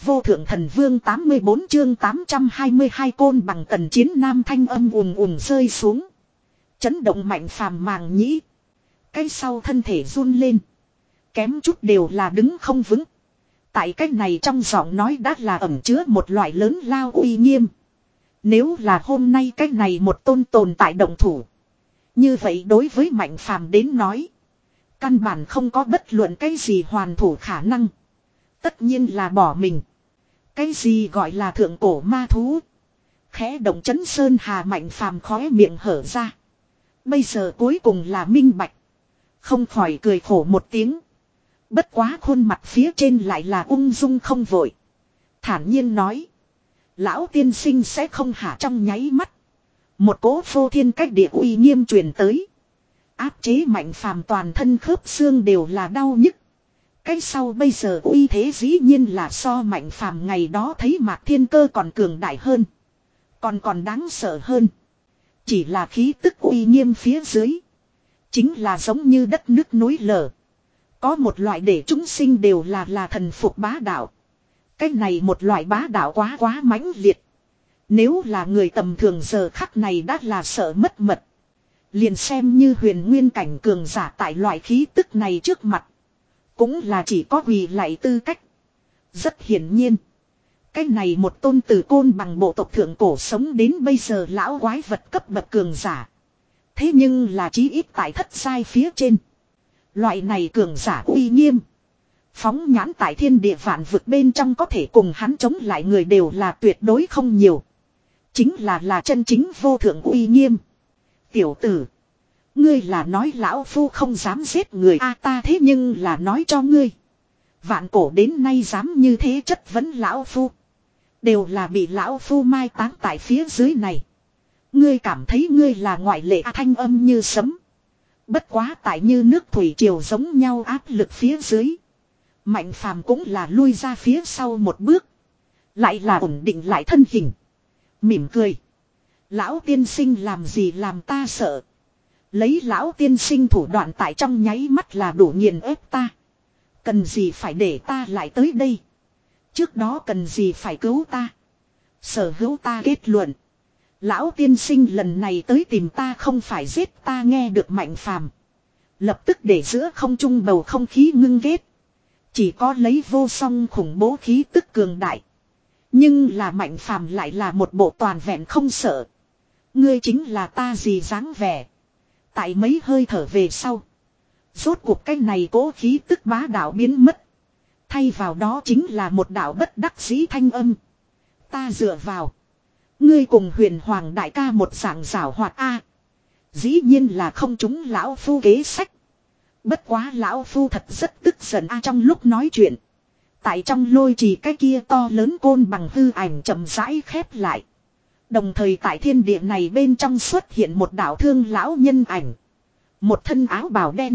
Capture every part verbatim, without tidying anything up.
vô thượng thần vương tám mươi bốn chương tám trăm hai mươi hai côn bằng tần chiến nam thanh âm ùm ùm rơi xuống. Chấn động mạnh phàm màng nhĩ. Cái sau thân thể run lên. Kém chút đều là đứng không vững. Tại cái này trong giọng nói đã là ẩn chứa một loại lớn lao uy nghiêm. Nếu là hôm nay cái này một tôn tồn tại động thủ. Như vậy đối với mạnh phàm đến nói. Căn bản không có bất luận cái gì hoàn thủ khả năng. Tất nhiên là bỏ mình. Cái gì gọi là thượng cổ ma thú. Khẽ động chấn sơn hà mạnh phàm khóe miệng hở ra. Bây giờ cuối cùng là minh bạch. Không khỏi cười khổ một tiếng. Bất quá khuôn mặt phía trên lại là ung dung không vội. Thản nhiên nói. Lão tiên sinh sẽ không hả trong nháy mắt. Một cỗ phô thiên cách địa uy nghiêm truyền tới. Áp chế mạnh phàm toàn thân khớp xương đều là đau nhức. Cái sau bây giờ uy thế dĩ nhiên là so mạnh phàm ngày đó thấy Mạc Thiên Cơ còn cường đại hơn. Còn còn đáng sợ hơn. Chỉ là khí tức uy nghiêm phía dưới. Chính là giống như đất nước núi lở. Có một loại để chúng sinh đều là là thần phục bá đạo. Cái này một loại bá đạo quá quá mãnh liệt. Nếu là người tầm thường giờ khắc này đã là sợ mất mật. Liền xem như huyền nguyên cảnh cường giả tại loại khí tức này trước mặt. Cũng là chỉ có quỳ lạy tư cách. Rất hiển nhiên. Cái này một tôn từ côn bằng bộ tộc thượng cổ sống đến bây giờ lão quái vật cấp bậc cường giả. Thế nhưng là chí ít tại thất giai phía trên. Loại này cường giả uy nghiêm. Phóng nhãn tại thiên địa vạn vực bên trong có thể cùng hắn chống lại người đều là tuyệt đối không nhiều. Chính là là chân chính vô thượng uy nghiêm. Tiểu tử. Ngươi là nói lão phu không dám giết người a ta thế nhưng là nói cho ngươi. Vạn cổ đến nay dám như thế chất vấn lão phu. Đều là bị lão phu mai táng tại phía dưới này. Ngươi cảm thấy ngươi là ngoại lệ à, thanh âm như sấm. Bất quá tại như nước thủy triều giống nhau áp lực phía dưới. Mạnh phàm cũng là lui ra phía sau một bước. Lại là ổn định lại thân hình. Mỉm cười. Lão tiên sinh làm gì làm ta sợ. Lấy lão tiên sinh thủ đoạn tại trong nháy mắt là đủ nghiền ép ta. Cần gì phải để ta lại tới đây. Trước đó cần gì phải cứu ta. Sở hữu ta kết luận. Lão tiên sinh lần này tới tìm ta không phải giết ta nghe được mạnh phàm. Lập tức để giữa không trung bầu không khí ngưng ghét. Chỉ có lấy vô song khủng bố khí tức cường đại. Nhưng là mạnh phàm lại là một bộ toàn vẹn không sợ. Ngươi chính là ta gì dáng vẻ. Tại mấy hơi thở về sau. Rốt cuộc cái này cố khí tức bá đạo biến mất. Thay vào đó chính là một đạo bất đắc dĩ thanh âm. Ta dựa vào. Ngươi cùng huyền hoàng đại ca một dạng rảo hoạt a. Dĩ nhiên là không trúng lão phu kế sách. Bất quá lão phu thật rất tức giận a trong lúc nói chuyện. Tại trong lôi trì cái kia to lớn côn bằng hư ảnh chậm rãi khép lại. Đồng thời tại thiên địa này bên trong xuất hiện một đạo thương lão nhân ảnh. Một thân áo bào đen.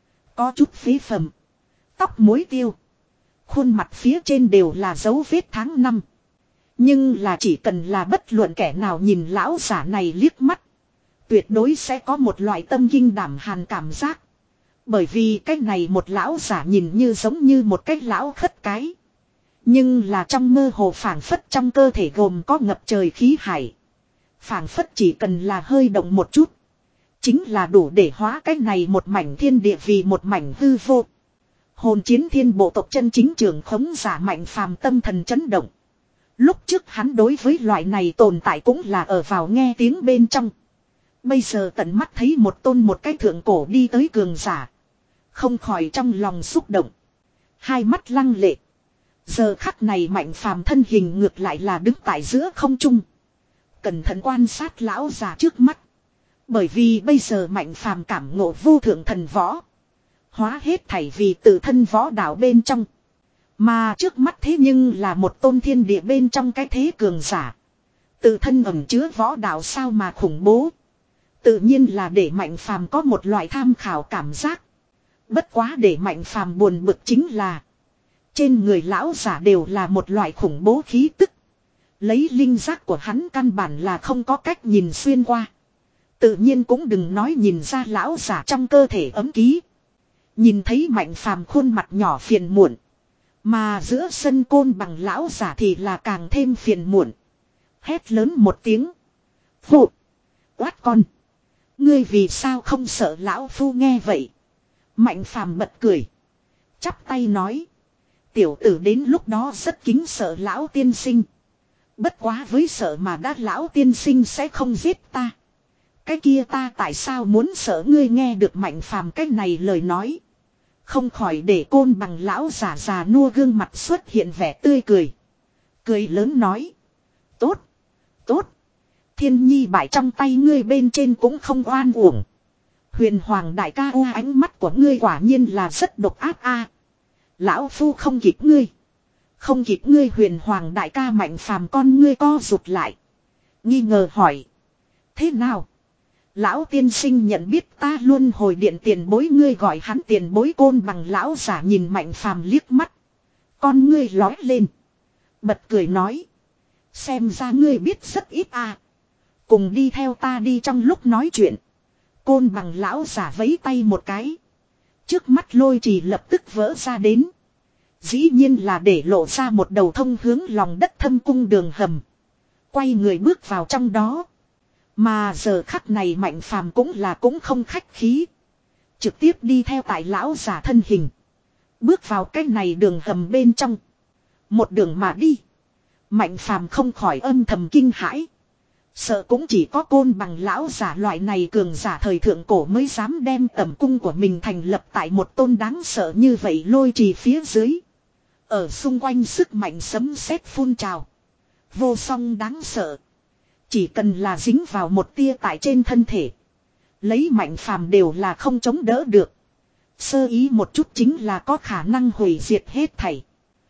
Có chút phí phẩm. Tóc muối tiêu. Khuôn mặt phía trên đều là dấu vết tháng năm. Nhưng là chỉ cần là bất luận kẻ nào nhìn lão giả này liếc mắt. Tuyệt đối sẽ có một loại tâm kinh đảm hàn cảm giác. Bởi vì cái này một lão giả nhìn như giống như một cái lão khất cái. Nhưng là trong mơ hồ phảng phất trong cơ thể gồm có ngập trời khí hải. Phảng phất chỉ cần là hơi động một chút. Chính là đủ để hóa cái này một mảnh thiên địa vì một mảnh hư vô. Hồn chiến thiên bộ tộc chân chính trưởng khống giả mạnh phàm tâm thần chấn động. Lúc trước hắn đối với loại này tồn tại cũng là ở vào nghe tiếng bên trong. Bây giờ tận mắt thấy một tôn một cái thượng cổ đi tới cường giả. Không khỏi trong lòng xúc động. Hai mắt lăng lệ. Giờ khắc này mạnh phàm thân hình ngược lại là đứng tại giữa không trung. Cẩn thận quan sát lão già trước mắt. Bởi vì bây giờ mạnh phàm cảm ngộ vô thượng thần võ. Hóa hết thảy vì tự thân võ đạo bên trong. Mà trước mắt thế nhưng là một tôn thiên địa bên trong cái thế cường giả. Tự thân ẩn chứa võ đạo sao mà khủng bố. Tự nhiên là để mạnh phàm có một loại tham khảo cảm giác. Bất quá để mạnh phàm buồn bực chính là. Trên người lão giả đều là một loại khủng bố khí tức. Lấy linh giác của hắn căn bản là không có cách nhìn xuyên qua. Tự nhiên cũng đừng nói nhìn ra lão giả trong cơ thể ấm ký. Nhìn thấy mạnh phàm khuôn mặt nhỏ phiền muộn. Mà giữa sân côn bằng lão giả thì là càng thêm phiền muộn. Hét lớn một tiếng. Phụ. Quát con. Ngươi vì sao không sợ lão phu nghe vậy. Mạnh phàm bật cười. Chắp tay nói. Tiểu tử đến lúc đó rất kính sợ lão tiên sinh. Bất quá với sợ mà đã lão tiên sinh sẽ không giết ta. Cái kia ta tại sao muốn sợ ngươi nghe được Mạnh phàm cái này lời nói. Không khỏi để côn bằng lão giả già nua gương mặt xuất hiện vẻ tươi cười. Cười lớn nói. Tốt. Tốt. Thiên nhi bại trong tay ngươi bên trên cũng không oan uổng. Huyền hoàng đại ca u ánh mắt của ngươi quả nhiên là rất độc ác a. Lão phu không kịp ngươi. Không kịp ngươi huyền hoàng đại ca Mạnh phàm con ngươi co rụt lại. Nghi ngờ hỏi. Thế nào? Lão tiên sinh nhận biết ta luôn hồi điện tiền bối ngươi gọi hắn tiền bối côn bằng lão giả nhìn Mạnh phàm liếc mắt. Con ngươi lói lên. Bật cười nói. Xem ra ngươi biết rất ít à. Cùng đi theo ta đi trong lúc nói chuyện. Côn bằng lão giả vẫy tay một cái. Trước mắt lôi trì lập tức vỡ ra đến. Dĩ nhiên là để lộ ra một đầu thông hướng lòng đất thâm cung đường hầm. Quay người bước vào trong đó. Mà giờ khắc này Mạnh phàm cũng là cũng không khách khí. Trực tiếp đi theo tại lão giả thân hình. Bước vào cái này đường hầm bên trong. Một đường mà đi. Mạnh phàm không khỏi âm thầm kinh hãi. Sợ cũng chỉ có côn bằng lão giả loại này cường giả thời thượng cổ mới dám đem tẩm cung của mình thành lập tại một tôn đáng sợ như vậy lôi trì phía dưới. Ở xung quanh sức mạnh sấm sét phun trào. Vô song đáng sợ. Chỉ cần là dính vào một tia tại trên thân thể. Lấy Mạnh phàm đều là không chống đỡ được. Sơ ý một chút chính là có khả năng hủy diệt hết thảy.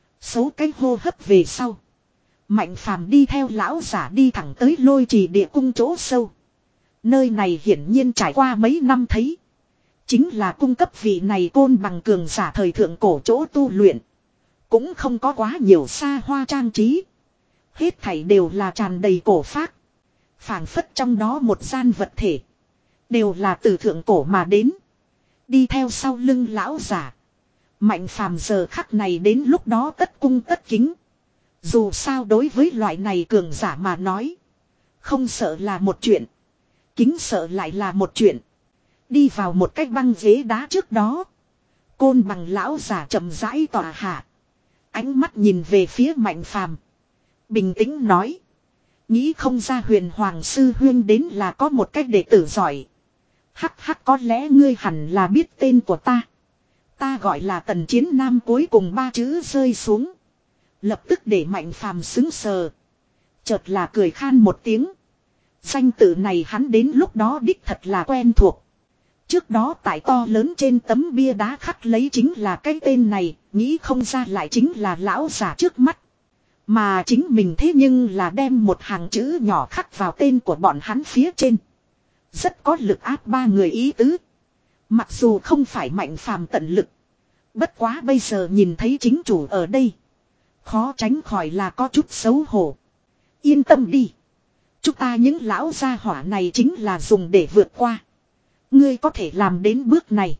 Số cái hô hấp về sau. Mạnh phàm đi theo lão giả đi thẳng tới lôi trì địa cung chỗ sâu. Nơi này hiển nhiên trải qua mấy năm thấy. Chính là cung cấp vị này côn bằng cường giả thời thượng cổ chỗ tu luyện. Cũng không có quá nhiều xa hoa trang trí. Hết thảy đều là tràn đầy cổ phác. Phảng phất trong đó một gian vật thể. Đều là từ thượng cổ mà đến. Đi theo sau lưng lão giả. Mạnh phàm giờ khắc này đến lúc đó tất cung tất kính. Dù sao đối với loại này cường giả mà nói. Không sợ là một chuyện. Kính sợ lại là một chuyện. Đi vào một cái băng ghế đá trước đó. Côn bằng lão giả chậm rãi tỏa hạ. Ánh mắt nhìn về phía Mạnh phàm. Bình tĩnh nói. Nghĩ không ra huyền hoàng sư huyên đến là có một cách đệ tử giỏi. Hắc hắc có lẽ ngươi hẳn là biết tên của ta. Ta gọi là Tần Chiến Nam cuối cùng ba chữ rơi xuống. Lập tức để Mạnh phàm xứng sờ. Chợt là cười khan một tiếng. Danh tự này hắn đến lúc đó đích thật là quen thuộc. Trước đó tại to lớn trên tấm bia đá khắc lấy chính là cái tên này. Nghĩ không ra lại chính là lão giả trước mắt. Mà chính mình thế nhưng là đem một hàng chữ nhỏ khắc vào tên của bọn hắn phía trên. Rất có lực áp ba người ý tứ. Mặc dù không phải Mạnh phàm tận lực. Bất quá bây giờ nhìn thấy chính chủ ở đây. Khó tránh khỏi là có chút xấu hổ. Yên tâm đi. Chúng ta những lão gia hỏa này chính là dùng để vượt qua. Ngươi có thể làm đến bước này.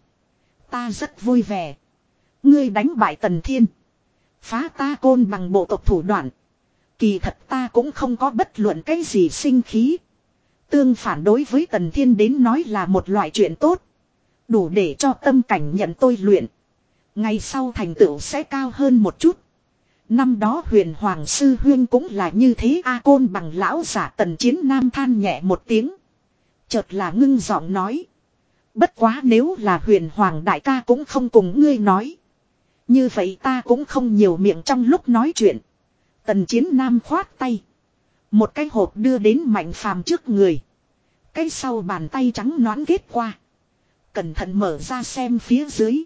Ta rất vui vẻ. Ngươi đánh bại Tần Thiên. Phá ta côn bằng bộ tộc thủ đoạn. Kỳ thật ta cũng không có bất luận cái gì sinh khí. Tương phản đối với Tần Thiên đến nói là một loại chuyện tốt. Đủ để cho tâm cảnh nhận tôi luyện. Ngày sau thành tựu sẽ cao hơn một chút. Năm đó huyền hoàng sư huyên cũng là như thế a côn bằng lão giả Tần Chiến Nam than nhẹ một tiếng. Chợt là ngưng giọng nói. Bất quá nếu là huyền hoàng đại ca cũng không cùng ngươi nói. Như vậy ta cũng không nhiều miệng trong lúc nói chuyện. Tần Chiến Nam khoát tay. Một cái hộp đưa đến Mạnh phàm trước người. Cái sau bàn tay trắng nõn kết qua. Cẩn thận mở ra xem phía dưới.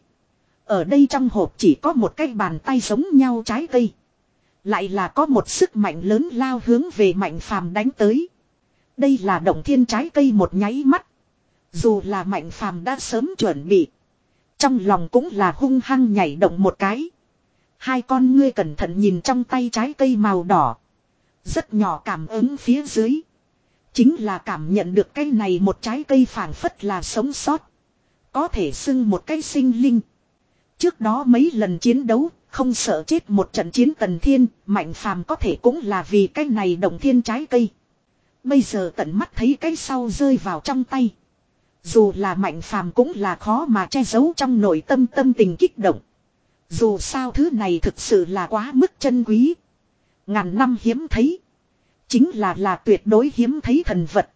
Ở đây trong hộp chỉ có một cái bàn tay giống nhau trái cây. Lại là có một sức mạnh lớn lao hướng về Mạnh phàm đánh tới. Đây là động thiên trái cây một nháy mắt. Dù là Mạnh phàm đã sớm chuẩn bị. Trong lòng cũng là hung hăng nhảy động một cái. Hai con ngươi cẩn thận nhìn trong tay trái cây màu đỏ. Rất nhỏ cảm ứng phía dưới. Chính là cảm nhận được cái này một trái cây phảng phất là sống sót. Có thể xưng một cái sinh linh. Trước đó mấy lần chiến đấu, Không sợ chết một trận chiến Tần Thiên, Mạnh Phàm có thể cũng là vì cái này động thiên trái cây. Bây giờ tận mắt thấy cái sau rơi vào trong tay. Dù là Mạnh Phàm cũng là khó mà che giấu trong nội tâm tâm tình kích động. Dù sao thứ này thực sự là quá mức chân quý. Ngàn năm hiếm thấy. Chính là là tuyệt đối hiếm thấy thần vật.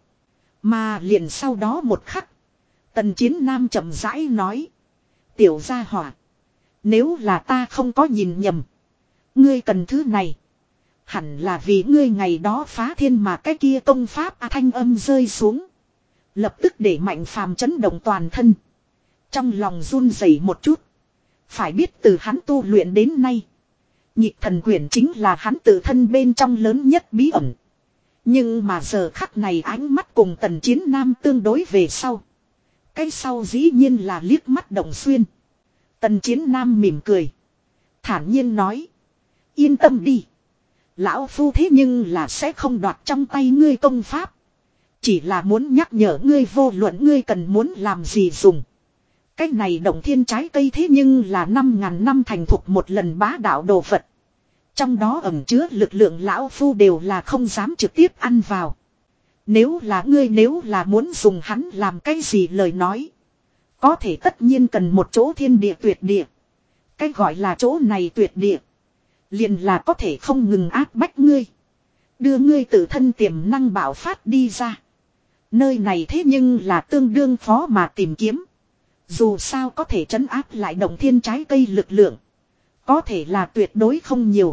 Mà liền sau đó một khắc. Tần Chiến Nam chậm rãi nói. Tiểu gia hỏa. Nếu là ta không có nhìn nhầm. Ngươi cần thứ này. Hẳn là vì ngươi ngày đó phá thiên mà cái kia công pháp a thanh âm rơi xuống. Lập tức để Mạnh Phàm chấn động toàn thân. Trong lòng run rẩy một chút. Phải biết từ hắn tu luyện đến nay. Nhịp thần quyển chính là hắn tự thân bên trong lớn nhất bí ẩn. Nhưng mà giờ khắc này ánh mắt cùng Tần Chiến Nam tương đối về sau. Cái sau dĩ nhiên là liếc mắt động xuyên. Tần Chiến Nam mỉm cười. Thản nhiên nói. Yên tâm đi. Lão Phu thế nhưng là sẽ không đoạt trong tay ngươi công pháp. Chỉ là muốn nhắc nhở ngươi vô luận ngươi cần muốn làm gì dùng. Cái này động thiên trái cây thế nhưng là năm ngàn năm thành thục một lần bá đạo đồ vật. Trong đó ẩn chứa lực lượng lão phu đều là không dám trực tiếp ăn vào. Nếu là ngươi nếu là muốn dùng hắn làm cái gì lời nói. Có thể tất nhiên cần một chỗ thiên địa tuyệt địa. Cái gọi là chỗ này tuyệt địa. Liền là có thể không ngừng áp bách ngươi. Đưa ngươi tự thân tiềm năng bạo phát đi ra. Nơi này thế nhưng là tương đương khó mà tìm kiếm. Dù sao có thể trấn áp lại động thiên trái cây lực lượng. Có thể là tuyệt đối không nhiều.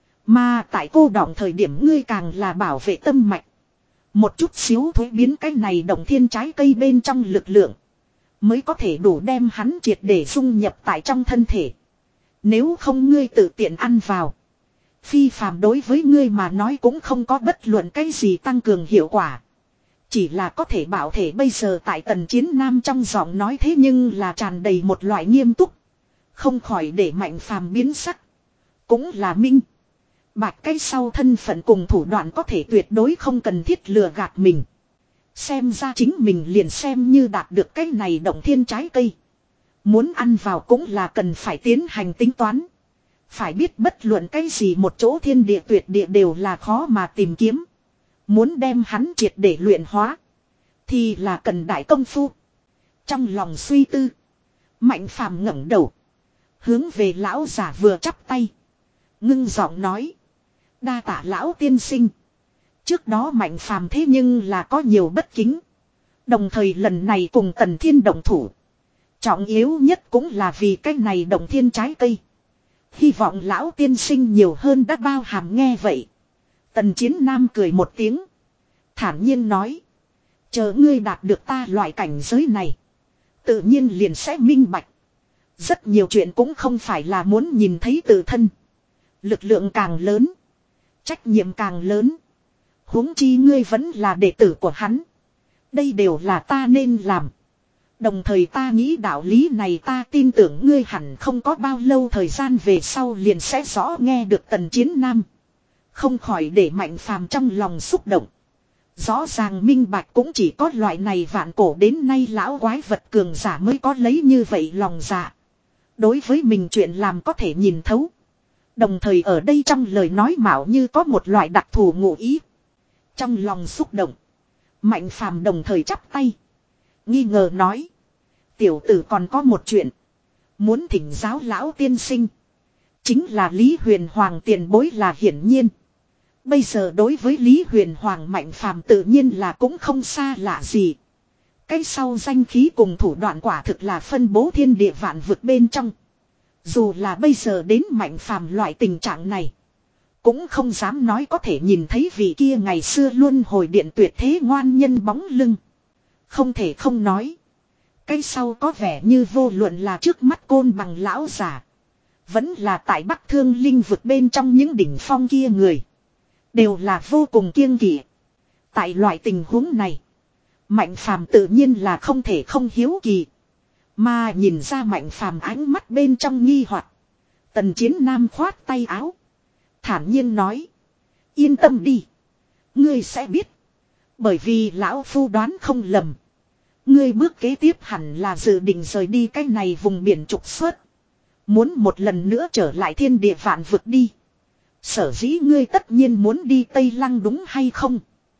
Mà tại cô đọng thời điểm ngươi càng là bảo vệ tâm mạch. Một chút xíu thối biến cái này động thiên trái cây bên trong lực lượng. Mới có thể đủ đem hắn triệt để dung nhập tại trong thân thể. Nếu không ngươi tự tiện ăn vào. Phi phàm đối với ngươi mà nói cũng không có bất luận cái gì tăng cường hiệu quả. Chỉ là có thể bảo thể bây giờ tại Tần Chiến Nam trong giọng nói thế nhưng là tràn đầy một loại nghiêm túc. Không khỏi để Mạnh Phàm biến sắc. Cũng là minh. Bạch cái sau thân phận cùng thủ đoạn có thể tuyệt đối không cần thiết lừa gạt mình. Xem ra chính mình liền xem như đạt được cái này động thiên trái cây. Muốn ăn vào cũng là cần phải tiến hành tính toán. Phải biết bất luận cái gì một chỗ thiên địa tuyệt địa đều là khó mà tìm kiếm. Muốn đem hắn triệt để luyện hóa. Thì là cần đại công phu. Trong lòng suy tư. Mạnh Phàm ngẩng đầu. Hướng về lão giả vừa chắp tay. Ngưng giọng nói. Đa tạ lão tiên sinh. Trước đó Mạnh Phàm thế nhưng là có nhiều bất kính. Đồng thời lần này cùng Tần Thiên động thủ. Trọng yếu nhất cũng là vì cái này động thiên trái cây. Hy vọng lão tiên sinh nhiều hơn đã bao hàm nghe vậy. Tần Chiến Nam cười một tiếng. Thản nhiên nói. Chờ ngươi đạt được ta loại cảnh giới này. Tự nhiên liền sẽ minh bạch. Rất nhiều chuyện cũng không phải là muốn nhìn thấy tự thân. Lực lượng càng lớn. Trách nhiệm càng lớn. Huống chi ngươi vẫn là đệ tử của hắn. Đây đều là ta nên làm. Đồng thời ta nghĩ đạo lý này ta tin tưởng ngươi hẳn không có bao lâu thời gian về sau liền sẽ rõ nghe được Tần Chiến Nam. Không khỏi để Mạnh Phàm trong lòng xúc động. Rõ ràng minh bạch cũng chỉ có loại này vạn cổ đến nay lão quái vật cường giả mới có lấy như vậy lòng dạ. Đối với mình chuyện làm có thể nhìn thấu. Đồng thời ở đây trong lời nói mạo như có một loại đặc thù ngụ ý. Trong lòng xúc động. Mạnh Phàm đồng thời chắp tay. Nghi ngờ nói. Tiểu tử còn có một chuyện. Muốn thỉnh giáo lão tiên sinh. Chính là Lý Huyền Hoàng tiền bối là hiển nhiên. Bây giờ đối với Lý Huyền Hoàng Mạnh Phàm tự nhiên là cũng không xa lạ gì. Cái sau danh khí cùng thủ đoạn quả thực là phân bố thiên địa vạn vực bên trong. Dù là bây giờ đến Mạnh Phàm loại tình trạng này. Cũng không dám nói có thể nhìn thấy vị kia ngày xưa luôn hồi điện tuyệt thế ngoan nhân bóng lưng. Không thể không nói. Cái sau có vẻ như vô luận là trước mắt côn bằng lão giả. Vẫn là tại Bắc Thương Linh vực bên trong những đỉnh phong kia người. Đều là vô cùng kiêng kỵ. Tại loại tình huống này. Mạnh Phàm tự nhiên là không thể không hiếu kỳ. Mà nhìn ra Mạnh Phàm ánh mắt bên trong nghi hoặc. Tần Chiến Nam khoát tay áo. Thản nhiên nói. Yên tâm đi. Ngươi sẽ biết. Bởi vì lão phu đoán không lầm. Ngươi bước kế tiếp hẳn là dự định rời đi cái này vùng biển trục xuất. Muốn một lần nữa trở lại thiên địa vạn vực đi. Sở dĩ ngươi tất nhiên muốn đi Tây Lăng đúng hay không?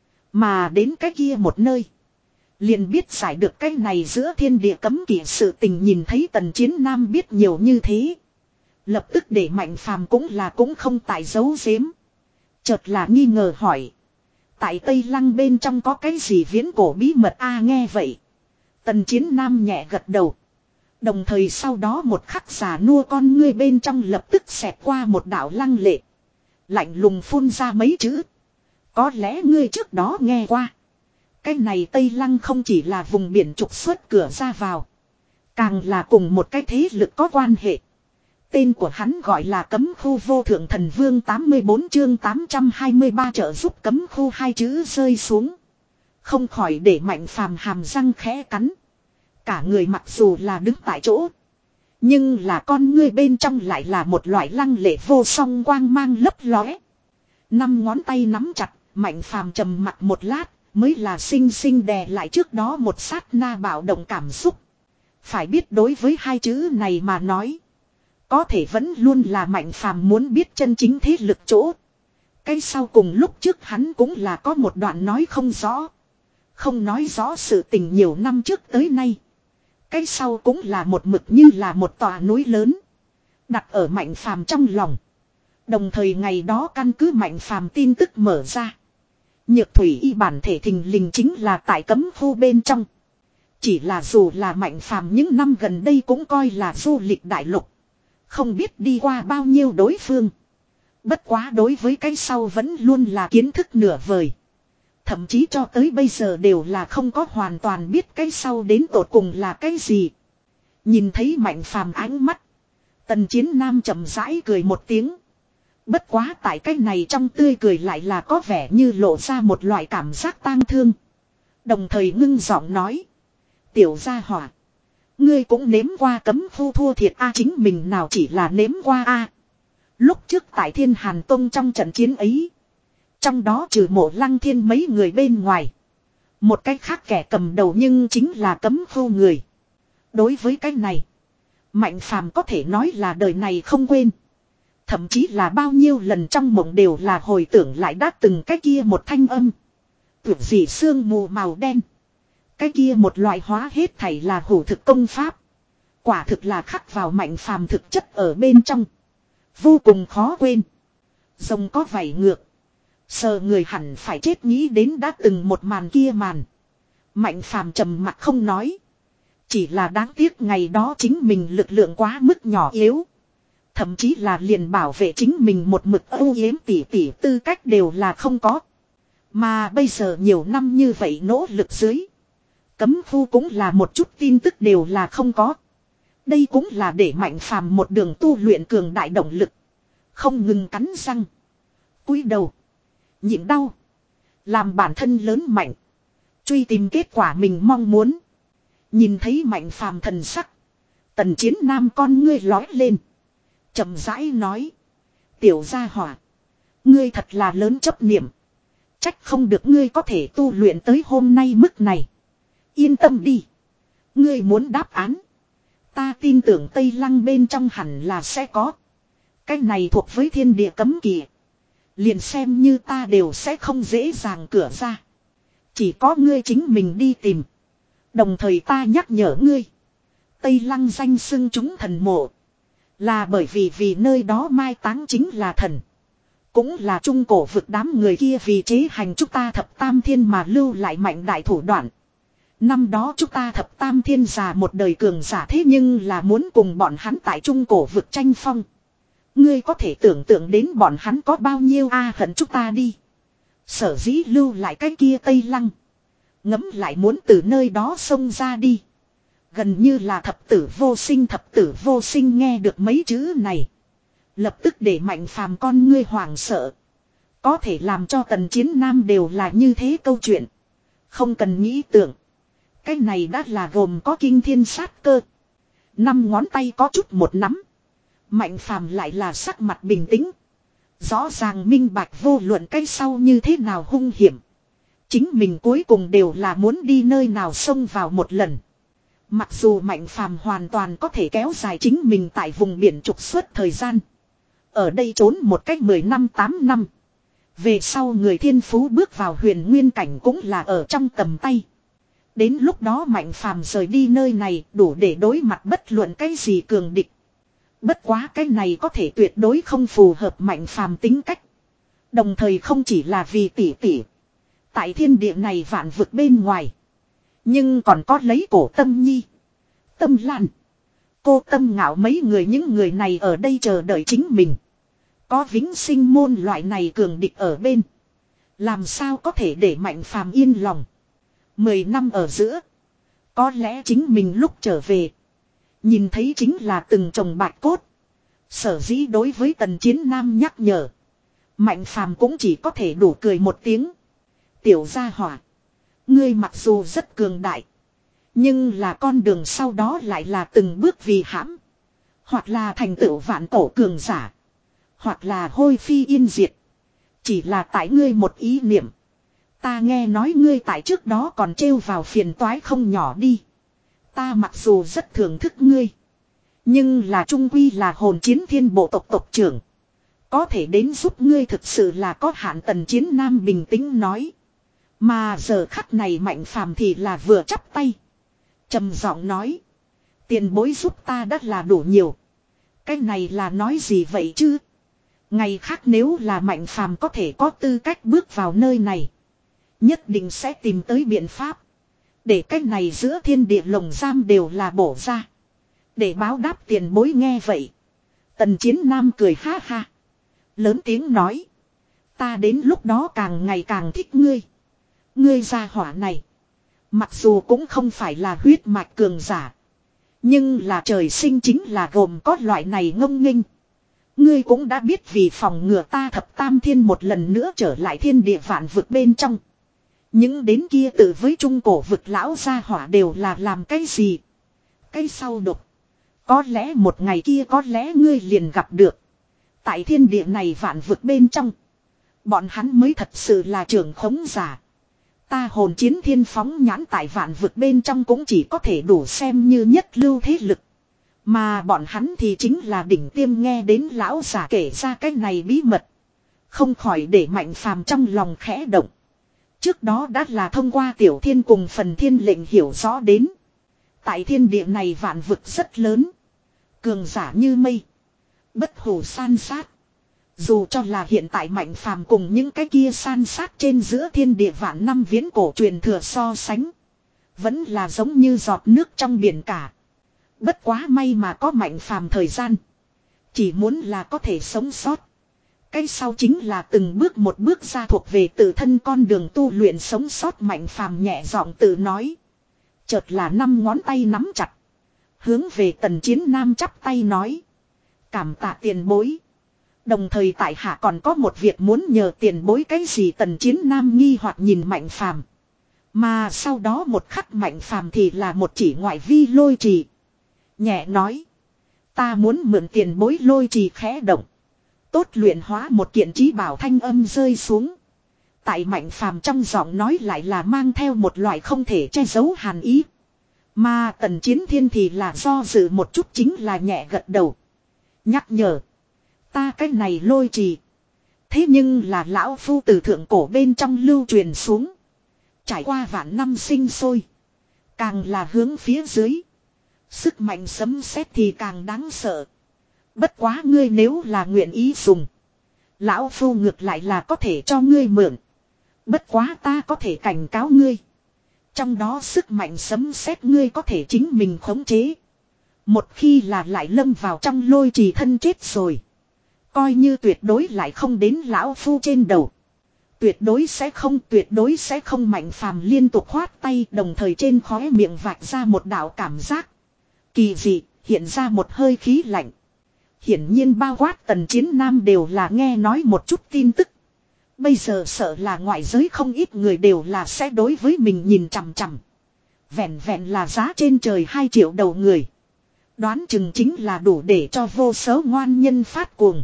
Mà đến cái kia một nơi. Liền biết giải được cái này giữa thiên địa cấm kỵ sự tình, nhìn thấy Tần Chiến Nam biết nhiều như thế. Lập tức để Mạnh Phàm cũng là cũng không tại giấu giếm. Chợt là nghi ngờ hỏi. Tại Tây Lăng bên trong có cái gì viễn cổ bí mật a? Nghe vậy. Tần Chiến Nam nhẹ gật đầu. Đồng thời sau đó một khắc giả nua con ngươi bên trong lập tức xẹt qua một đạo lăng lệ. Lạnh lùng phun ra mấy chữ. Có lẽ ngươi trước đó nghe qua. Cái này Tây Lăng không chỉ là vùng biển trục xuất cửa ra vào. Càng là cùng một cái thế lực có quan hệ. Tên của hắn gọi là Cấm Khu Vô Thượng Thần Vương. Tám mươi bốn chương tám trăm hai mươi ba trợ giúp Cấm Khu, hai chữ rơi xuống. Không khỏi để Mạnh Phàm hàm răng khẽ cắn. Cả người mặc dù là đứng tại chỗ. Nhưng là con ngươi bên trong lại là một loại lăng lệ vô song quang mang lấp lóe. Năm ngón tay nắm chặt, Mạnh Phàm trầm mặt một lát, mới là xinh xinh đè lại trước đó một sát na bạo động cảm xúc. Phải biết đối với hai chữ này mà nói, có thể vẫn luôn là Mạnh Phàm muốn biết chân chính thế lực chỗ. Cái sau cùng lúc trước hắn cũng là có một đoạn nói không rõ. Không nói rõ sự tình nhiều năm trước tới nay. Cái sau cũng là một mực như là một tòa núi lớn. Đặt ở Mạnh Phàm trong lòng. Đồng thời ngày đó căn cứ Mạnh Phàm tin tức mở ra. Nhược thủy y bản thể thình lình chính là tại Cấm Khu bên trong. Chỉ là dù là Mạnh Phàm những năm gần đây cũng coi là du lịch đại lục. Không biết đi qua bao nhiêu đối phương. Bất quá đối với cái sau vẫn luôn là kiến thức nửa vời. Thậm chí cho tới bây giờ đều là không có hoàn toàn biết cái sau đến tột cùng là cái gì. Nhìn thấy Mạnh Phàm ánh mắt. Tần Chiến Nam chậm rãi cười một tiếng. Bất quá tại cái này trong tươi cười lại là có vẻ như lộ ra một loại cảm giác tang thương. Đồng thời ngưng giọng nói. Tiểu gia hỏa. Ngươi cũng nếm qua Cấm Khu thua thiệt a? Chính mình nào chỉ là nếm qua a. Lúc trước tại Thiên Hàn Tông trong trận chiến ấy. Trong đó trừ Mộ Lăng Thiên mấy người bên ngoài. Một cái khác kẻ cầm đầu nhưng chính là Cấm Khu người. Đối với cái này. Mạnh Phàm có thể nói là đời này không quên. Thậm chí là bao nhiêu lần trong mộng đều là hồi tưởng lại đã từng cái kia một thanh âm. Tưởng gì sương mù màu đen. Cái kia một loại hóa hết thảy là hủ thực công pháp. Quả thực là khắc vào Mạnh Phàm thực chất ở bên trong. Vô cùng khó quên. Rồng có vảy ngược. Sờ người hẳn phải chết, nghĩ đến đã từng một màn kia màn. Mạnh Phàm trầm mặc không nói. Chỉ là đáng tiếc ngày đó chính mình lực lượng quá mức nhỏ yếu. Thậm chí là liền bảo vệ chính mình một mực âu yếm tỉ tỉ tư cách đều là không có. Mà bây giờ nhiều năm như vậy nỗ lực dưới. Cấm Khu cũng là một chút tin tức đều là không có. Đây cũng là để Mạnh Phàm một đường tu luyện cường đại động lực. Không ngừng cắn răng. Cúi đầu. Nhịn đau. Làm bản thân lớn mạnh. Truy tìm kết quả mình mong muốn. Nhìn thấy Mạnh Phàm thần sắc. Tần Chiến Nam con ngươi lói lên. Chậm rãi nói. Tiểu gia hỏa. Ngươi thật là lớn chấp niệm. Trách không được ngươi có thể tu luyện tới hôm nay mức này. Yên tâm đi. Ngươi muốn đáp án. Ta tin tưởng Tây Lăng bên trong hẳn là sẽ có. Cái này thuộc với thiên địa cấm kỵ. Liền xem như ta đều sẽ không dễ dàng cửa ra. Chỉ có ngươi chính mình đi tìm. Đồng thời ta nhắc nhở ngươi. Tây Lăng danh xưng chúng thần mộ. Là bởi vì vì nơi đó mai táng chính là thần. Cũng là trung cổ vực đám người kia vì chế hành chúng ta thập tam thiên mà lưu lại mạnh đại thủ đoạn. Năm đó chúng ta thập tam thiên già một đời cường giả, thế nhưng là muốn cùng bọn hắn tại trung cổ vực tranh phong. Ngươi có thể tưởng tượng đến bọn hắn có bao nhiêu a hận chúng ta đi. Sở dĩ lưu lại cái kia Tây Lăng. Ngấm lại muốn từ nơi đó xông ra đi. Gần như là thập tử vô sinh. Thập tử vô sinh nghe được mấy chữ này. Lập tức để Mạnh Phàm con ngươi hoảng sợ. Có thể làm cho Tần Chiến Nam đều là như thế câu chuyện. Không cần nghĩ tưởng. Cái này đã là gồm có kinh thiên sát cơ. Năm ngón tay có chút một nắm. Mạnh Phàm lại là sắc mặt bình tĩnh. Rõ ràng minh bạch vô luận cái sau như thế nào hung hiểm. Chính mình cuối cùng đều là muốn đi nơi nào xông vào một lần. Mặc dù Mạnh Phàm hoàn toàn có thể kéo dài chính mình tại vùng biển trục xuất thời gian. Ở đây trốn một cách mười năm tám năm. Về sau người thiên phú bước vào huyền nguyên cảnh cũng là ở trong tầm tay. Đến lúc đó Mạnh Phàm rời đi nơi này đủ để đối mặt bất luận cái gì cường địch. Bất quá cái này có thể tuyệt đối không phù hợp Mạnh Phàm tính cách. Đồng thời không chỉ là vì tỷ tỷ. Tại thiên địa này vạn vực bên ngoài. Nhưng còn có lấy cổ Tâm Nhi, Tâm Lan, cô Tâm Ngạo mấy người, những người này ở đây chờ đợi chính mình. Có vĩnh sinh môn loại này cường địch ở bên. Làm sao có thể để Mạnh Phàm yên lòng. Mười năm ở giữa. Có lẽ chính mình lúc trở về. Nhìn thấy chính là từng chồng bạch cốt. Sở dĩ đối với Tần Chiến Nam nhắc nhở. Mạnh Phàm cũng chỉ có thể đủ cười một tiếng. Tiểu gia hỏa. Ngươi mặc dù rất cường đại. Nhưng là con đường sau đó lại là từng bước vì hãm. Hoặc là thành tựu vạn cổ cường giả. Hoặc là hôi phi yên diệt. Chỉ là tại ngươi một ý niệm. Ta nghe nói ngươi tại trước đó còn trêu vào phiền toái không nhỏ đi. Ta mặc dù rất thưởng thức ngươi. Nhưng là trung quy là hồn chiến thiên bộ tộc tộc trưởng. Có thể đến giúp ngươi thực sự là có hạn. Tần Chiến Nam bình tĩnh nói. Mà giờ khắc này Mạnh Phàm thì là vừa chắp tay. Trầm giọng nói. Tiền bối giúp ta đã là đủ nhiều. Cái này là nói gì vậy chứ? Ngày khác nếu là Mạnh Phàm có thể có tư cách bước vào nơi này. Nhất định sẽ tìm tới biện pháp. Để cái này giữa thiên địa lồng giam đều là bổ ra. Để báo đáp tiền bối nghe vậy. Tần Chiến Nam cười ha ha. Lớn tiếng nói. Ta đến lúc đó càng ngày càng thích ngươi. Ngươi gia hỏa này. Mặc dù cũng không phải là huyết mạch cường giả. Nhưng là trời sinh chính là gồm có loại này ngông nghênh. Ngươi cũng đã biết vì phòng ngừa ta thập tam thiên một lần nữa trở lại thiên địa vạn vực bên trong. Những đến kia tự với trung cổ vực lão gia hỏa đều là làm cái gì? Cái sau độc. Có lẽ một ngày kia có lẽ ngươi liền gặp được. Tại thiên địa này vạn vực bên trong. Bọn hắn mới thật sự là trưởng khống giả. Ta hồn chiến thiên phóng nhãn tại vạn vực bên trong cũng chỉ có thể đủ xem như nhất lưu thế lực. Mà bọn hắn thì chính là đỉnh tiêm. Nghe đến lão giả kể ra cái này bí mật. Không khỏi để Mạnh Phàm trong lòng khẽ động. Trước đó đã là thông qua tiểu thiên cùng phần thiên lệnh hiểu rõ đến. Tại thiên địa này vạn vực rất lớn. Cường giả như mây. Bất hủ san sát. Dù cho là hiện tại Mạnh Phàm cùng những cái kia san sát trên giữa thiên địa vạn năm viễn cổ truyền thừa so sánh. Vẫn là giống như giọt nước trong biển cả. Bất quá may mà có Mạnh Phàm thời gian. Chỉ muốn là có thể sống sót. Cái sau chính là từng bước một bước ra thuộc về tự thân con đường tu luyện sống sót. Mạnh Phàm nhẹ giọng tự nói. Chợt là năm ngón tay nắm chặt. Hướng về Tần Chiến Nam chắp tay nói. Cảm tạ tiền bối. Đồng thời tại hạ còn có một việc muốn nhờ tiền bối. Cái gì? Tần Chiến Nam nghi hoặc nhìn Mạnh Phàm. Mà sau đó một khắc Mạnh Phàm thì là một chỉ ngoại vi lôi trì. Nhẹ nói. Ta muốn mượn tiền bối lôi trì khẽ động. Tốt luyện hóa một kiện trí bảo. Thanh âm rơi xuống. Tại Mạnh Phàm trong giọng nói lại là mang theo một loại không thể che giấu hàn ý. Mà Tần Chiến Thiên thì là do dự một chút, chính là nhẹ gật đầu. Nhắc nhở. Ta cái này lôi trì. Thế nhưng là lão phu từ thượng cổ bên trong lưu truyền xuống. Trải qua vạn năm sinh sôi. Càng là hướng phía dưới. Sức mạnh sấm sét thì càng đáng sợ. Bất quá ngươi nếu là nguyện ý dùng. Lão phu ngược lại là có thể cho ngươi mượn. Bất quá ta có thể cảnh cáo ngươi. Trong đó sức mạnh sấm sét ngươi có thể chính mình khống chế. Một khi là lại lâm vào trong lôi trì thân chết rồi. Coi như tuyệt đối lại không đến lão phu trên đầu. Tuyệt đối sẽ không, tuyệt đối sẽ không. Mạnh Phàm liên tục khoát tay, đồng thời trên khóe miệng vạch ra một đạo cảm giác kỳ dị, hiện ra một hơi khí lạnh. Hiển nhiên bao quát Tần Chiến Nam đều là nghe nói một chút tin tức. Bây giờ sợ là ngoại giới không ít người đều là sẽ đối với mình nhìn chằm chằm. Vẹn vẹn là giá trên trời hai triệu đầu người. Đoán chừng chính là đủ để cho vô số ngoan nhân phát cuồng.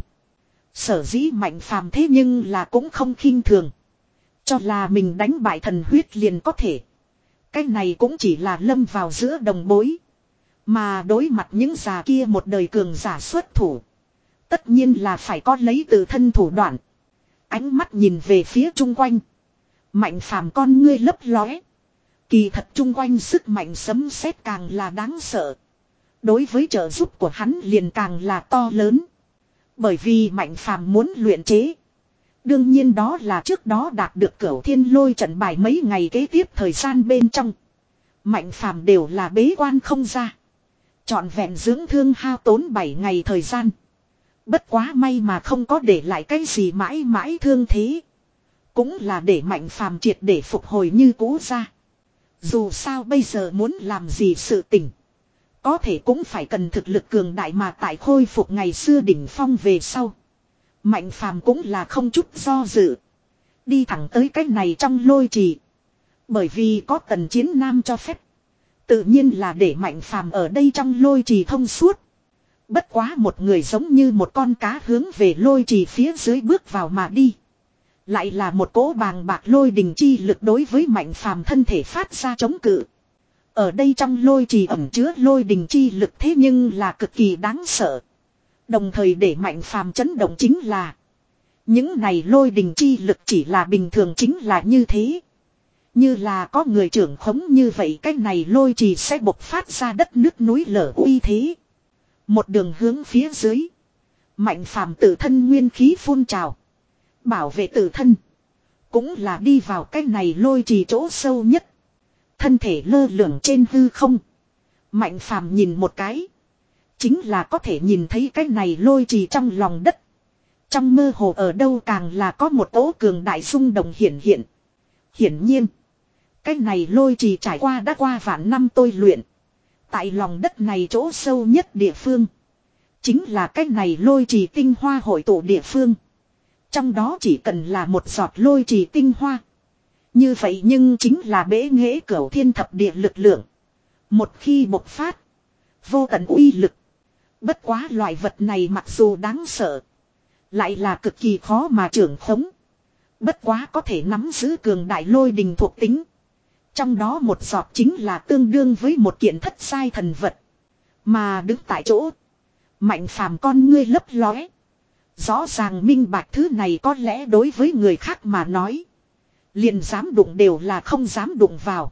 Sở dĩ Mạnh Phàm thế nhưng là cũng không khinh thường. Cho là mình đánh bại thần huyết liền có thể. Cái này cũng chỉ là lâm vào giữa đồng bối. Mà đối mặt những già kia một đời cường giả xuất thủ. Tất nhiên là phải có lấy từ thân thủ đoạn. Ánh mắt nhìn về phía chung quanh. Mạnh phàm con ngươi lấp lóe. Kỳ thật chung quanh sức mạnh sấm sét càng là đáng sợ. Đối với trợ giúp của hắn liền càng là to lớn. Bởi vì mạnh phàm muốn luyện chế. Đương nhiên đó là trước đó đạt được Cửu Thiên Lôi trận bài mấy ngày kế tiếp thời gian bên trong. Mạnh phàm đều là bế quan không ra. Trọn vẹn dưỡng thương hao tốn bảy ngày thời gian. Bất quá may mà không có để lại cái gì mãi mãi thương thế. Cũng là để mạnh phàm triệt để phục hồi như cũ ra. Dù sao bây giờ muốn làm gì sự tình. Có thể cũng phải cần thực lực cường đại mà tại khôi phục ngày xưa đỉnh phong về sau. Mạnh phàm cũng là không chút do dự. Đi thẳng tới cái này trong lôi trì. Bởi vì có Tần Chiến Nam cho phép. Tự nhiên là để mạnh phàm ở đây trong lôi trì thông suốt. Bất quá một người giống như một con cá hướng về lôi trì phía dưới bước vào mà đi. Lại là một cỗ bàng bạc lôi đình chi lực đối với mạnh phàm thân thể phát ra chống cự. Ở đây trong lôi trì ẩn chứa lôi đình chi lực thế nhưng là cực kỳ đáng sợ. Đồng thời để mạnh phàm chấn động chính là. Những này lôi đình chi lực chỉ là bình thường chính là như thế. Như là có người trưởng khống như vậy cái này lôi trì sẽ bộc phát ra đất nước núi lở uy thế. Một đường hướng phía dưới. Mạnh phàm tự thân nguyên khí phun trào. Bảo vệ tự thân. Cũng là đi vào cái này lôi trì chỗ sâu nhất. Thân thể lơ lửng trên hư không. Mạnh phàm nhìn một cái. Chính là có thể nhìn thấy cái này lôi trì trong lòng đất. Trong mơ hồ ở đâu càng là có một tố cường đại xung động hiển hiện. Hiển nhiên. Cái này lôi trì trải qua đã qua vạn năm tôi luyện. Tại lòng đất này chỗ sâu nhất địa phương. Chính là cái này lôi trì tinh hoa hội tụ địa phương. Trong đó chỉ cần là một giọt lôi trì tinh hoa. Như vậy nhưng chính là bế nghệ cửu thiên thập địa lực lượng. Một khi bộc phát. Vô tận uy lực. Bất quá loại vật này mặc dù đáng sợ. Lại là cực kỳ khó mà trưởng khống. Bất quá có thể nắm giữ cường đại lôi đình thuộc tính. Trong đó một giọt chính là tương đương với một kiện thất sai thần vật. Mà đứng tại chỗ. Mạnh phàm con ngươi lấp lóe. Rõ ràng minh bạch thứ này có lẽ đối với người khác mà nói. Liền dám đụng đều là không dám đụng vào.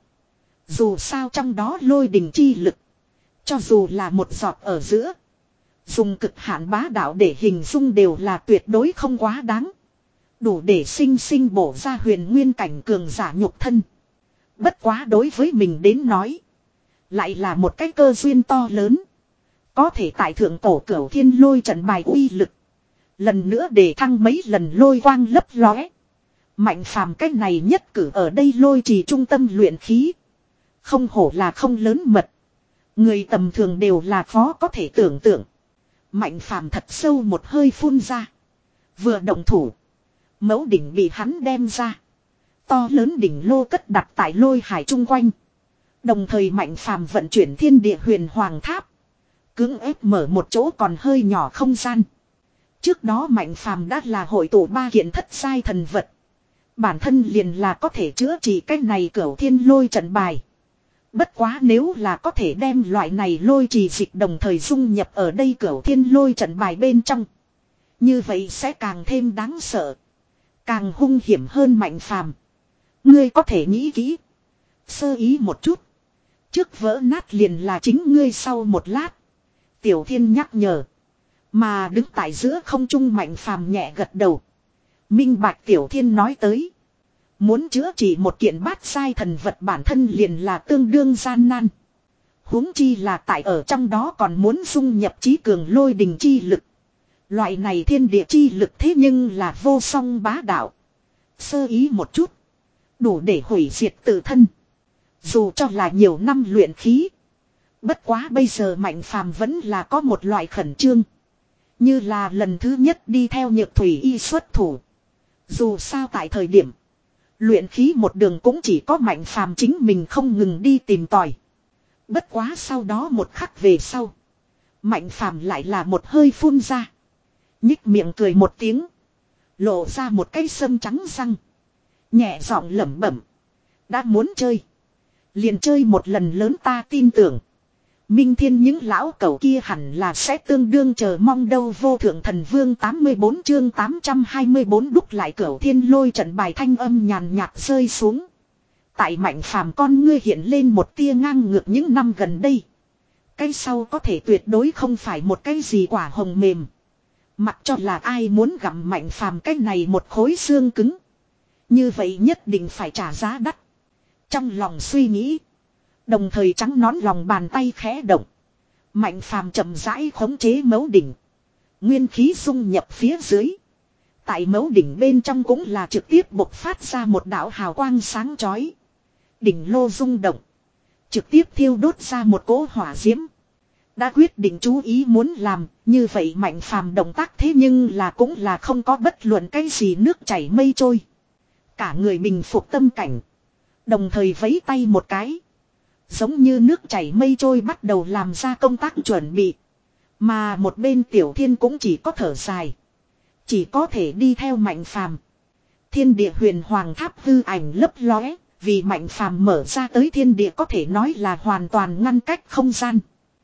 Dù sao trong đó lôi đình chi lực. Cho dù là một giọt ở giữa. Dùng cực hạn bá đạo để hình dung đều là tuyệt đối không quá đáng. Đủ để sinh sinh bổ ra huyền nguyên cảnh cường giả nhục thân. Bất quá đối với mình đến nói. Lại là một cái cơ duyên to lớn. Có thể tại thượng cổ cửu thiên lôi trận bài uy lực. Lần nữa để thăng mấy lần lôi quang lấp lóe. Mạnh phàm cái này nhất cử ở đây lôi trì trung tâm luyện khí. Không hổ là không lớn mật. Người tầm thường đều là khó có thể tưởng tượng. Mạnh phàm thật sâu một hơi phun ra. Vừa động thủ. Mẫu đỉnh bị hắn đem ra. To lớn đỉnh lô cất đặt tại lôi hải chung quanh. Đồng thời mạnh phàm vận chuyển thiên địa huyền hoàng tháp. Cưỡng ép mở một chỗ còn hơi nhỏ không gian. Trước đó mạnh phàm đã là hội tụ ba kiện thất sai thần vật. Bản thân liền là có thể chữa trị cái này cửu thiên lôi trận bài. Bất quá nếu là có thể đem loại này lôi trì dịch đồng thời dung nhập ở đây cửu thiên lôi trận bài bên trong. Như vậy sẽ càng thêm đáng sợ. Càng hung hiểm hơn mạnh phàm. Ngươi có thể nghĩ kỹ. Sơ ý một chút. Trước vỡ nát liền là chính ngươi sau một lát. Tiểu Thiên nhắc nhở. Mà đứng tại giữa không trung mạnh phàm nhẹ gật đầu. Minh bạch Tiểu Thiên nói tới. Muốn chữa trị một kiện bát sai thần vật bản thân liền là tương đương gian nan. Huống chi là tại ở trong đó còn muốn dung nhập trí cường lôi đình chi lực. Loại này thiên địa chi lực thế nhưng là vô song bá đạo. Sơ ý một chút. Đủ để hủy diệt tự thân. Dù cho là nhiều năm luyện khí. Bất quá bây giờ mạnh phàm vẫn là có một loại khẩn trương. Như là lần thứ nhất đi theo nhược thủy y xuất thủ. Dù sao tại thời điểm. Luyện khí một đường cũng chỉ có mạnh phàm chính mình không ngừng đi tìm tòi. Bất quá sau đó một khắc về sau. Mạnh phàm lại là một hơi phun ra. Nhích miệng cười một tiếng. Lộ ra một cái sâm trắng răng. Nhẹ giọng lẩm bẩm. Đã muốn chơi. Liền chơi một lần lớn ta tin tưởng. Minh Thiên những lão cẩu kia hẳn là sẽ tương đương chờ mong đâu. Vô thượng thần vương tám mươi bốn chương tám trăm hai mươi bốn đúc lại cửu thiên lôi trận bài thanh âm nhàn nhạt rơi xuống. Tại Mạnh Phàm con ngươi hiện lên một tia ngang ngược những năm gần đây. Cái sau có thể tuyệt đối không phải một cái gì quả hồng mềm. Mặc cho là ai muốn gặm Mạnh Phàm cái này một khối xương cứng. Như vậy nhất định phải trả giá đắt. Trong lòng suy nghĩ. Đồng thời trắng nón lòng bàn tay khẽ động. Mạnh Phàm chậm rãi khống chế mấu đỉnh. Nguyên khí dung nhập phía dưới. Tại mấu đỉnh bên trong cũng là trực tiếp bộc phát ra một đạo hào quang sáng chói. Đỉnh lô rung động. Trực tiếp thiêu đốt ra một cỗ hỏa diễm. Đã quyết định chú ý muốn làm, như vậy Mạnh Phàm động tác thế nhưng là cũng là không có bất luận cái gì nước chảy mây trôi. Cả người bình phục tâm cảnh. Đồng thời vẫy tay một cái. Giống như nước chảy mây trôi bắt đầu làm ra công tác chuẩn bị. Mà một bên Tiểu Thiên cũng chỉ có thở dài. Chỉ có thể đi theo Mạnh Phàm. Thiên địa huyền hoàng tháp hư ảnh lấp lóe. Vì Mạnh Phàm mở ra tới thiên địa có thể nói là hoàn toàn ngăn cách không gian.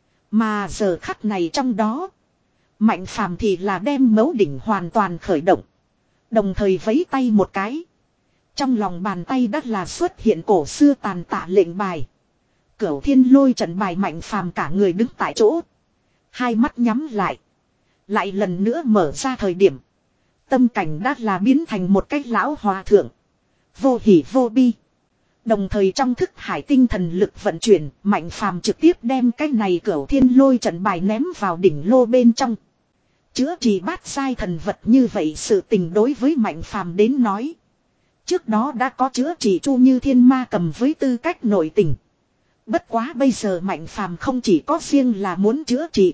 Mà giờ khắc này trong đó. Mạnh Phàm thì là đem mấu đỉnh hoàn toàn khởi động. Đồng thời vẫy tay một cái. Trong lòng bàn tay đất là xuất hiện cổ xưa tàn tạ lệnh bài. Cửu thiên lôi trận bài. Mạnh Phàm cả người đứng tại chỗ. Hai mắt nhắm lại. Lại lần nữa mở ra thời điểm. Tâm cảnh đã là biến thành một cái lão hòa thượng. Vô hỉ vô bi. Đồng thời trong thức hải tinh thần lực vận chuyển. Mạnh Phàm trực tiếp đem cái này cửu thiên lôi trận bài ném vào đỉnh lô bên trong. Chữa trị bát sai thần vật như vậy sự tình đối với Mạnh Phàm đến nói. Trước đó đã có chữa trị Chu Như Thiên Ma cầm với tư cách nội tình. Bất quá bây giờ Mạnh Phàm không chỉ có riêng là muốn chữa trị.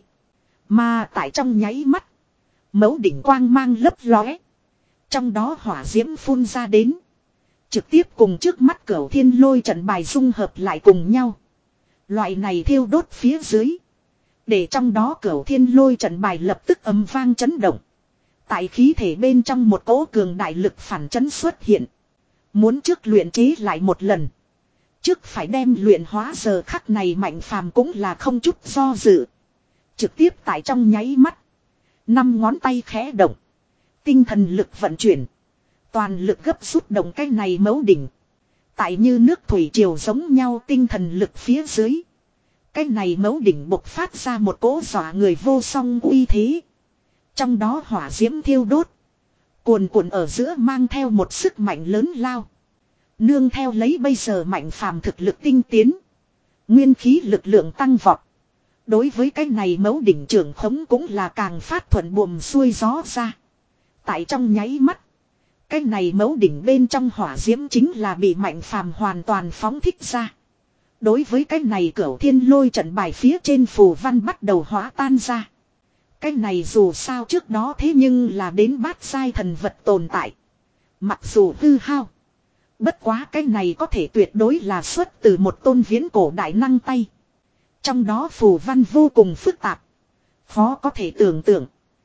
Mà tại trong nháy mắt. Mấu đỉnh quang mang lấp lóe. Trong đó hỏa diễm phun ra đến. Trực tiếp cùng trước mắt cửu thiên lôi trận bài dung hợp lại cùng nhau. Loại này thiêu đốt phía dưới. Để trong đó cửu thiên lôi trận bài lập tức ầm vang chấn động. Tại khí thể bên trong một cỗ cường đại lực phản chấn xuất hiện. Muốn trước luyện chế lại một lần. Trước phải đem luyện hóa giờ khắc này Mạnh Phàm cũng là không chút do dự. Trực tiếp tại trong nháy mắt. Năm ngón tay khẽ động. Tinh thần lực vận chuyển. Toàn lực gấp rút động cái này mấu đỉnh. Tại như nước thủy triều giống nhau tinh thần lực phía dưới. Cái này mấu đỉnh bộc phát ra một cỗ dọa người vô song uy thế. Trong đó hỏa diễm thiêu đốt. Cuồn cuộn ở giữa mang theo một sức mạnh lớn lao. Nương theo lấy bây giờ Mạnh Phàm thực lực tinh tiến. Nguyên khí lực lượng tăng vọt. Đối với cái này mấu đỉnh trưởng khống cũng là càng phát thuận buồm xuôi gió ra. Tại trong nháy mắt. Cái này mấu đỉnh bên trong hỏa diễm chính là bị Mạnh Phàm hoàn toàn phóng thích ra. Đối với cái này cửu thiên lôi trận bài phía trên phù văn bắt đầu hóa tan ra. Cái này dù sao trước đó thế nhưng là đến bát giai thần vật tồn tại. Mặc dù hư hao. Bất quá cái này có thể tuyệt đối là xuất từ một tôn viễn cổ đại năng tay. Trong đó phù văn vô cùng phức tạp. Khó có thể tưởng tượng.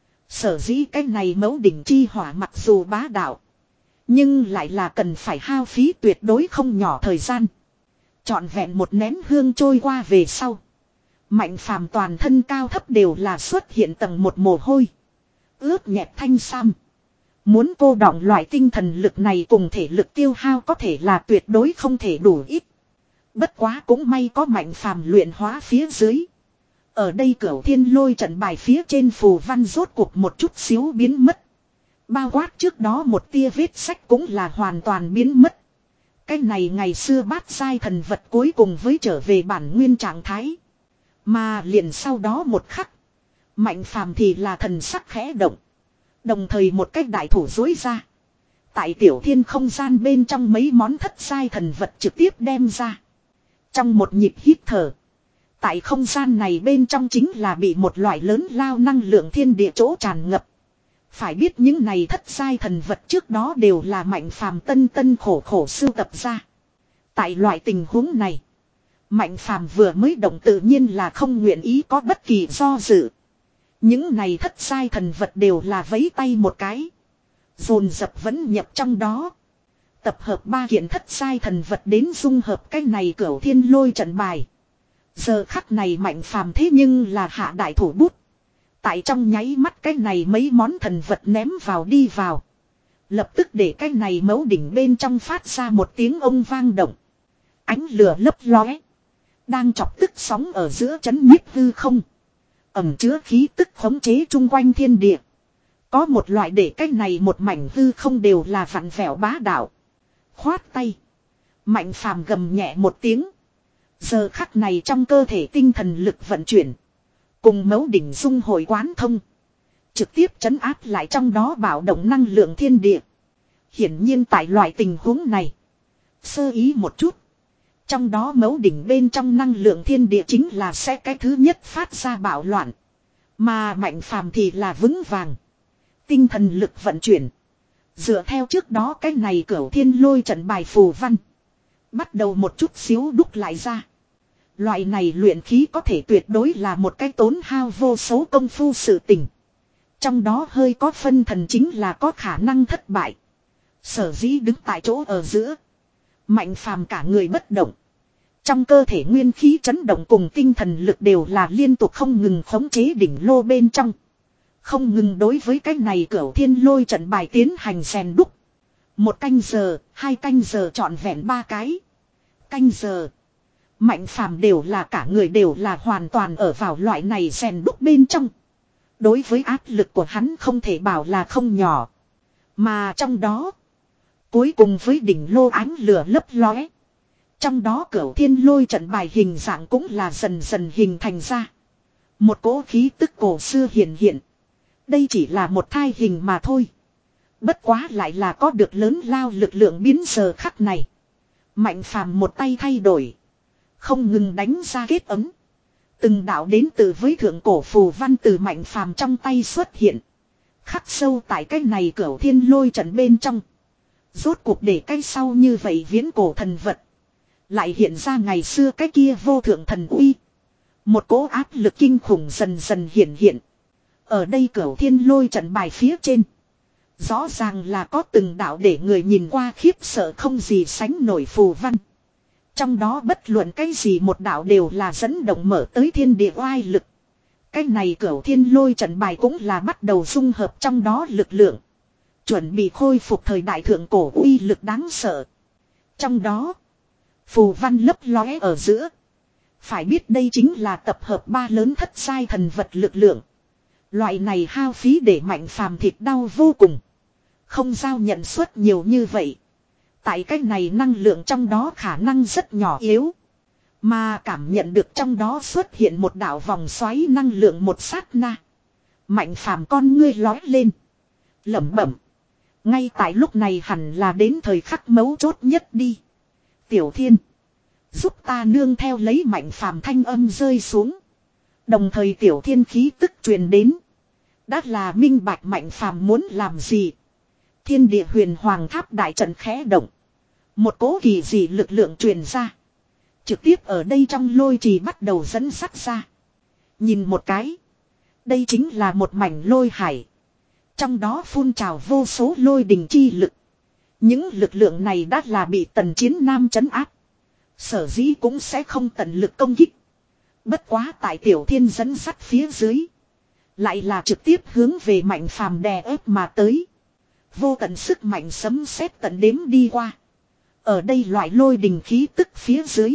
Sở dĩ cái này mấu đỉnh chi hỏa mặc dù bá đạo. Nhưng lại là cần phải hao phí tuyệt đối không nhỏ thời gian. Trọn vẹn một nén hương trôi qua về sau. Mạnh Phàm toàn thân cao thấp đều là xuất hiện tầng một mồ hôi. Ướt nhẹp thanh sam. Muốn cô đọng loại tinh thần lực này cùng thể lực tiêu hao có thể là tuyệt đối không thể đủ ít. Bất quá cũng may có Mạnh Phàm luyện hóa phía dưới. Ở đây cửu thiên lôi trận bài phía trên phù văn rốt cuộc một chút xíu biến mất. Bao quát trước đó một tia vết sách cũng là hoàn toàn biến mất. Cái này ngày xưa bát giai thần vật cuối cùng với trở về bản nguyên trạng thái. Mà liền sau đó một khắc. Mạnh Phàm thì là thần sắc khẽ động. Đồng thời một cách đại thủ dối ra. Tại tiểu thiên không gian bên trong mấy món thất giai thần vật trực tiếp đem ra. Trong một nhịp hít thở. Tại không gian này bên trong chính là bị một loại lớn lao năng lượng thiên địa chỗ tràn ngập. Phải biết những này thất giai thần vật trước đó đều là Mạnh Phàm tân tân khổ khổ sưu tập ra. Tại loại tình huống này. Mạnh Phàm vừa mới động tự nhiên là không nguyện ý có bất kỳ do dự. Những này thất giai thần vật đều là vấy tay một cái. Dồn dập vẫn nhập trong đó. Tập hợp ba kiện thất sai thần vật đến dung hợp cái này cửu thiên lôi trận bài. Giờ khắc này Mạnh Phàm thế nhưng là hạ đại thủ bút. Tại trong nháy mắt cái này mấy món thần vật ném vào đi vào. Lập tức để cái này mấu đỉnh bên trong phát ra một tiếng ông vang động. Ánh lửa lấp lóe. Đang chọc tức sóng ở giữa chấn nhiếp hư không. Ẩm chứa khí tức khống chế chung quanh thiên địa. Có một loại để cái này một mảnh hư không đều là vặn vẹo bá đạo. Khoát tay. Mạnh Phàm gầm nhẹ một tiếng. Giờ khắc này trong cơ thể tinh thần lực vận chuyển. Cùng mấu đỉnh dung hội quán thông. Trực tiếp trấn áp lại trong đó bảo động năng lượng thiên địa. Hiển nhiên tại loại tình huống này. Sơ ý một chút. Trong đó mấu đỉnh bên trong năng lượng thiên địa chính là sẽ cái thứ nhất phát ra bạo loạn. Mà Mạnh Phàm thì là vững vàng. Tinh thần lực vận chuyển. Dựa theo trước đó cái này cửu thiên lôi trận bài phù văn. Bắt đầu một chút xíu đúc lại ra. Loại này luyện khí có thể tuyệt đối là một cái tốn hao vô số công phu sự tình. Trong đó hơi có phân thần chính là có khả năng thất bại. Sở dĩ đứng tại chỗ ở giữa. Mạnh Phàm cả người bất động. Trong cơ thể nguyên khí chấn động cùng tinh thần lực đều là liên tục không ngừng khống chế đỉnh lô bên trong. Không ngừng đối với cái này cửu thiên lôi trận bài tiến hành rèn đúc. Một canh giờ, hai canh giờ trọn vẹn ba cái. Canh giờ. Mạnh Phàm đều là cả người đều là hoàn toàn ở vào loại này rèn đúc bên trong. Đối với áp lực của hắn không thể bảo là không nhỏ. Mà trong đó. Cuối cùng với đỉnh lô ánh lửa lấp lóe. Trong đó cửu thiên lôi trận bài hình dạng cũng là dần dần hình thành ra. Một cỗ khí tức cổ xưa hiện hiện. Đây chỉ là một thai hình mà thôi. Bất quá lại là có được lớn lao lực lượng biến giờ khắc này. Mạnh Phàm một tay thay đổi. Không ngừng đánh ra kết ấm. Từng đạo đến từ với thượng cổ phù văn từ Mạnh Phàm trong tay xuất hiện. Khắc sâu tại cái này cửu thiên lôi trận bên trong. Rốt cuộc để cái sau như vậy viễn cổ thần vật. Lại hiện ra ngày xưa cái kia vô thượng thần uy. Một cỗ áp lực kinh khủng dần dần hiện hiện. Ở đây cửu thiên lôi trận bài phía trên. Rõ ràng là có từng đạo để người nhìn qua khiếp sợ không gì sánh nổi phù văn. Trong đó bất luận cái gì một đạo đều là dẫn động mở tới thiên địa oai lực. Cái này cửu thiên lôi trận bài cũng là bắt đầu dung hợp trong đó lực lượng. Chuẩn bị khôi phục thời đại thượng cổ uy lực đáng sợ. Trong đó, phù văn lấp lóe ở giữa. Phải biết đây chính là tập hợp ba lớn thất sai thần vật lực lượng. Loại này hao phí để Mạnh Phàm thịt đau vô cùng. Không giao nhận suất nhiều như vậy. Tại cái này năng lượng trong đó khả năng rất nhỏ yếu. Mà cảm nhận được trong đó xuất hiện một đạo vòng xoáy năng lượng một sát na. Mạnh Phàm con ngươi lói lên. Lẩm bẩm. Ngay tại lúc này hẳn là đến thời khắc mấu chốt nhất đi. Tiểu Thiên. Giúp ta nương theo lấy Mạnh Phàm thanh âm rơi xuống. Đồng thời Tiểu Thiên khí tức truyền đến. Đã là minh bạch Mạnh Phàm muốn làm gì. Thiên địa huyền hoàng tháp đại trận khẽ động. Một cỗ kỳ dị lực lượng truyền ra. Trực tiếp ở đây trong lôi trì bắt đầu dẫn sắt ra. Nhìn một cái. Đây chính là một mảnh lôi hải. Trong đó phun trào vô số lôi đình chi lực. Những lực lượng này đã là bị Tần Chiến Nam trấn áp. Sở dĩ cũng sẽ không tận lực công kích. Bất quá tại Tiểu Thiên dẫn sắt phía dưới. Lại là trực tiếp hướng về Mạnh Phàm đè ép mà tới. Vô tận sức mạnh sấm sét tận đếm đi qua. Ở đây loại lôi đình khí tức phía dưới.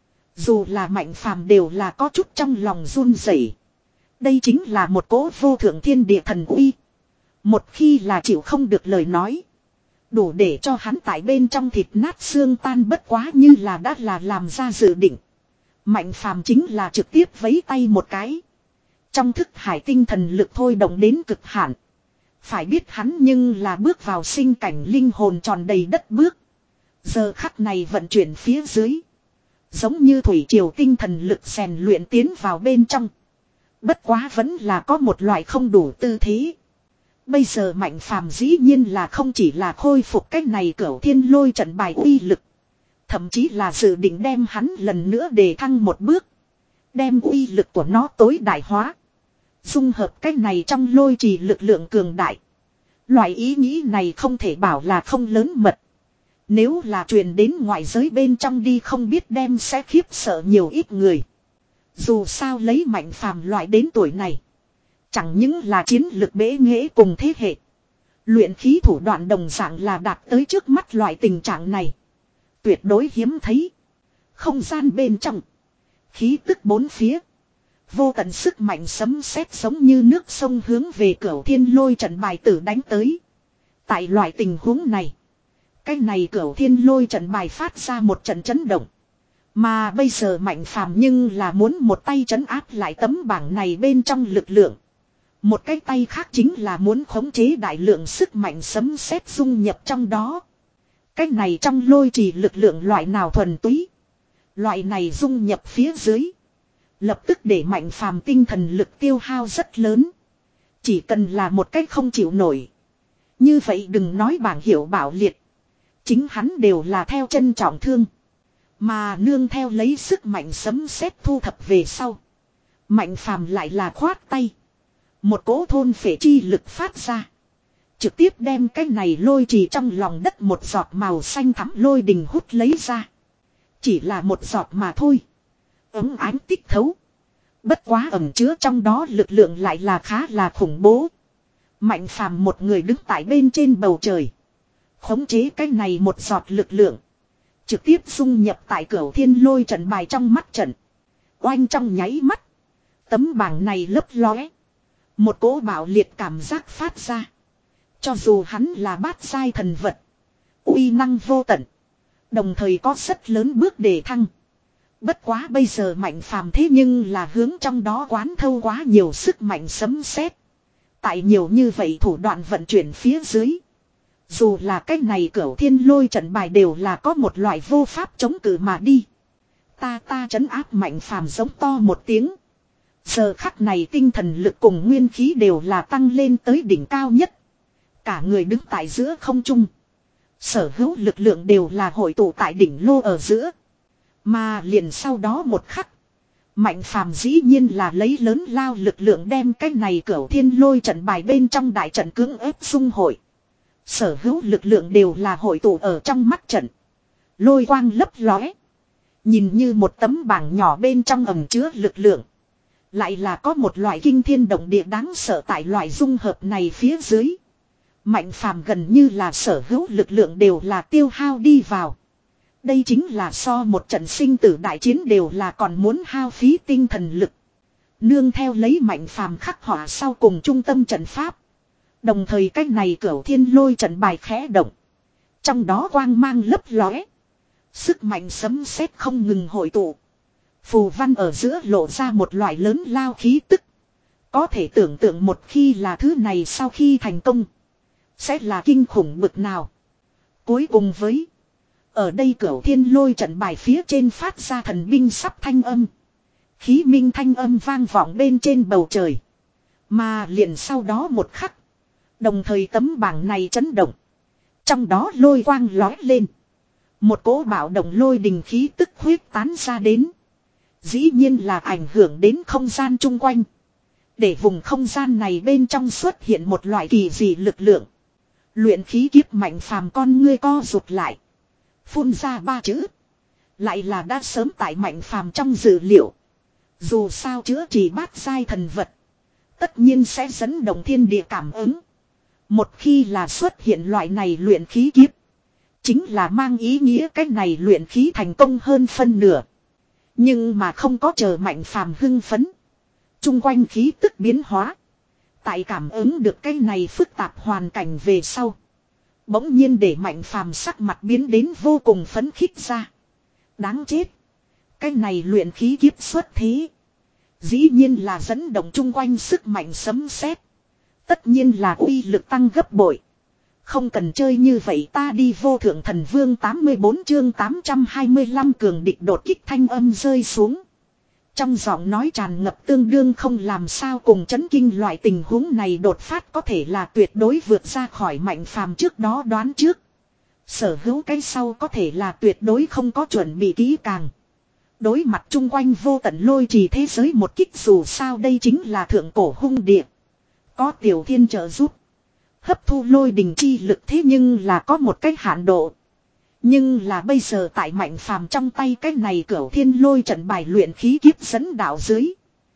Dù là Mạnh Phàm đều là có chút trong lòng run rẩy. Đây chính là một cỗ vô thượng thiên địa thần uy. Một khi là chịu không được lời nói. Đủ để cho hắn tại bên trong thịt nát xương tan bất quá như là đã là làm ra dự định. Mạnh Phàm chính là trực tiếp vấy tay một cái. Trong thức hải tinh thần lực thôi động đến cực hạn. Phải biết hắn nhưng là bước vào sinh cảnh linh hồn tròn đầy đất bước. Giờ khắc này vận chuyển phía dưới. Giống như thủy triều tinh thần lực rèn luyện tiến vào bên trong. Bất quá vẫn là có một loại không đủ tư thế. Bây giờ Mạnh Phàm dĩ nhiên là không chỉ là khôi phục cái này cửu thiên lôi trận bài uy lực. Thậm chí là dự định đem hắn lần nữa đề thăng một bước. Đem uy lực của nó tối đại hóa. Dung hợp cái này trong lôi trì lực lượng cường đại. Loại ý nghĩ này không thể bảo là không lớn mật. Nếu là truyền đến ngoại giới bên trong đi không biết đem sẽ khiếp sợ nhiều ít người. Dù sao lấy Mạnh Phàm loại đến tuổi này. Chẳng những là chiến lực bế nghệ cùng thế hệ. Luyện khí thủ đoạn đồng dạng là đạt tới trước mắt loại tình trạng này. Tuyệt đối hiếm thấy. Không gian bên trong. Khí tức bốn phía. Vô tận sức mạnh sấm sét giống như nước sông hướng về Cửu Thiên Lôi trận bài tử đánh tới. Tại loại tình huống này. Cái này Cửu Thiên Lôi trận bài phát ra một trận chấn động. Mà bây giờ Mạnh Phàm nhưng là muốn một tay trấn áp lại tấm bảng này bên trong lực lượng. Một cái tay khác chính là muốn khống chế đại lượng sức mạnh sấm sét dung nhập trong đó. Cái này trong lôi trì lực lượng loại nào thuần túy. Loại này dung nhập phía dưới. Lập tức để Mạnh Phàm tinh thần lực tiêu hao rất lớn. Chỉ cần là một cách không chịu nổi. Như vậy đừng nói bảng hiệu bảo liệt. Chính hắn đều là theo chân trọng thương. Mà nương theo lấy sức mạnh sấm sét thu thập về sau. Mạnh Phàm lại là khoát tay. Một cỗ thôn phệ chi lực phát ra. Trực tiếp đem cái này lôi trì trong lòng đất một giọt màu xanh thắm lôi đình hút lấy ra. Chỉ là một giọt mà thôi. Ấm ánh tích thấu. Bất quá ẩn chứa trong đó lực lượng lại là khá là khủng bố. Mạnh Phàm một người đứng tại bên trên bầu trời. Khống chế cái này một giọt lực lượng. Trực tiếp dung nhập tại Cửu Thiên Lôi trận bài trong mắt trận. Oanh trong nháy mắt. Tấm bảng này lấp lóe. Một cỗ bạo liệt cảm giác phát ra. Cho dù hắn là bát giai thần vật. Uy năng vô tận. Đồng thời có rất lớn bước đề thăng. Bất quá bây giờ Mạnh Phàm thế nhưng là hướng trong đó quán thâu quá nhiều sức mạnh sấm sét. Tại nhiều như vậy thủ đoạn vận chuyển phía dưới. Dù là cách này Cửu Thiên Lôi trận bài đều là có một loại vô pháp chống cự mà đi. Ta ta trấn áp Mạnh Phàm giống to một tiếng. Giờ khắc này tinh thần lực cùng nguyên khí đều là tăng lên tới đỉnh cao nhất. Cả người đứng tại giữa không trung. Sở hữu lực lượng đều là hội tụ tại đỉnh lô ở giữa. Mà liền sau đó một khắc. Mạnh Phàm dĩ nhiên là lấy lớn lao lực lượng đem cái này Cửu Thiên Lôi trận bài bên trong đại trận cưỡng ép xung hội. Sở hữu lực lượng đều là hội tụ ở trong mắt trận. Lôi quang lấp lóe. Nhìn như một tấm bảng nhỏ bên trong ẩn chứa lực lượng. Lại là có một loại kinh thiên động địa đáng sợ tại loại dung hợp này phía dưới. Mạnh Phàm gần như là sở hữu lực lượng đều là tiêu hao đi vào. Đây chính là so một trận sinh tử đại chiến đều là còn muốn hao phí tinh thần lực. Nương theo lấy Mạnh Phàm khắc họa sau cùng trung tâm trận pháp. Đồng thời cách này Cửu Thiên Lôi trận bài khẽ động. Trong đó quang mang lấp lóe. Sức mạnh sấm sét không ngừng hội tụ. Phù văn ở giữa lộ ra một loại lớn lao khí tức. Có thể tưởng tượng một khi là thứ này sau khi thành công. Sẽ là kinh khủng bực nào. Cuối cùng với. Ở đây Cửu Thiên Lôi trận bài phía trên phát ra thần binh sắp thanh âm. Khí minh thanh âm vang vọng bên trên bầu trời. Mà liền sau đó một khắc. Đồng thời tấm bảng này chấn động. Trong đó lôi quang lói lên. Một cỗ bạo động lôi đình khí tức huyết tán ra đến. Dĩ nhiên là ảnh hưởng đến không gian chung quanh. Để vùng không gian này bên trong xuất hiện một loại kỳ dị lực lượng. Luyện khí kiếp Mạnh Phàm con ngươi co rụt lại. Phun ra ba chữ. Lại là đã sớm tại Mạnh Phàm trong dự liệu. Dù sao chữa trị bát giai thần vật. Tất nhiên sẽ dẫn động thiên địa cảm ứng. Một khi là xuất hiện loại này luyện khí kiếp. Chính là mang ý nghĩa cái này luyện khí thành công hơn phân nửa. Nhưng mà không có chờ Mạnh Phàm hưng phấn. Trung quanh khí tức biến hóa. Tại cảm ứng được cái này phức tạp hoàn cảnh về sau. Bỗng nhiên để Mạnh Phàm sắc mặt biến đến vô cùng phấn khích ra. Đáng chết. Cái này luyện khí kiếp xuất thế. Dĩ nhiên là dẫn động chung quanh sức mạnh sấm sét. Tất nhiên là uy lực tăng gấp bội. Không cần chơi như vậy ta đi vô thượng thần vương tám mươi bốn chương tám trăm hai mươi lăm cường địch đột kích thanh âm rơi xuống. Trong giọng nói tràn ngập tương đương không làm sao cùng chấn kinh loại tình huống này đột phát có thể là tuyệt đối vượt ra khỏi Mạnh Phàm trước đó đoán trước. Sở hữu cái sau có thể là tuyệt đối không có chuẩn bị kỹ càng. Đối mặt chung quanh vô tận lôi trì thế giới một kích dù sao đây chính là thượng cổ hung địa. Có tiểu thiên trợ giúp. Hấp thu lôi đình chi lực thế nhưng là có một cách hạn độ. Nhưng là bây giờ tại Mạnh Phàm trong tay cái này Cửu Thiên Lôi trận bài luyện khí kiếp dẫn đạo dưới.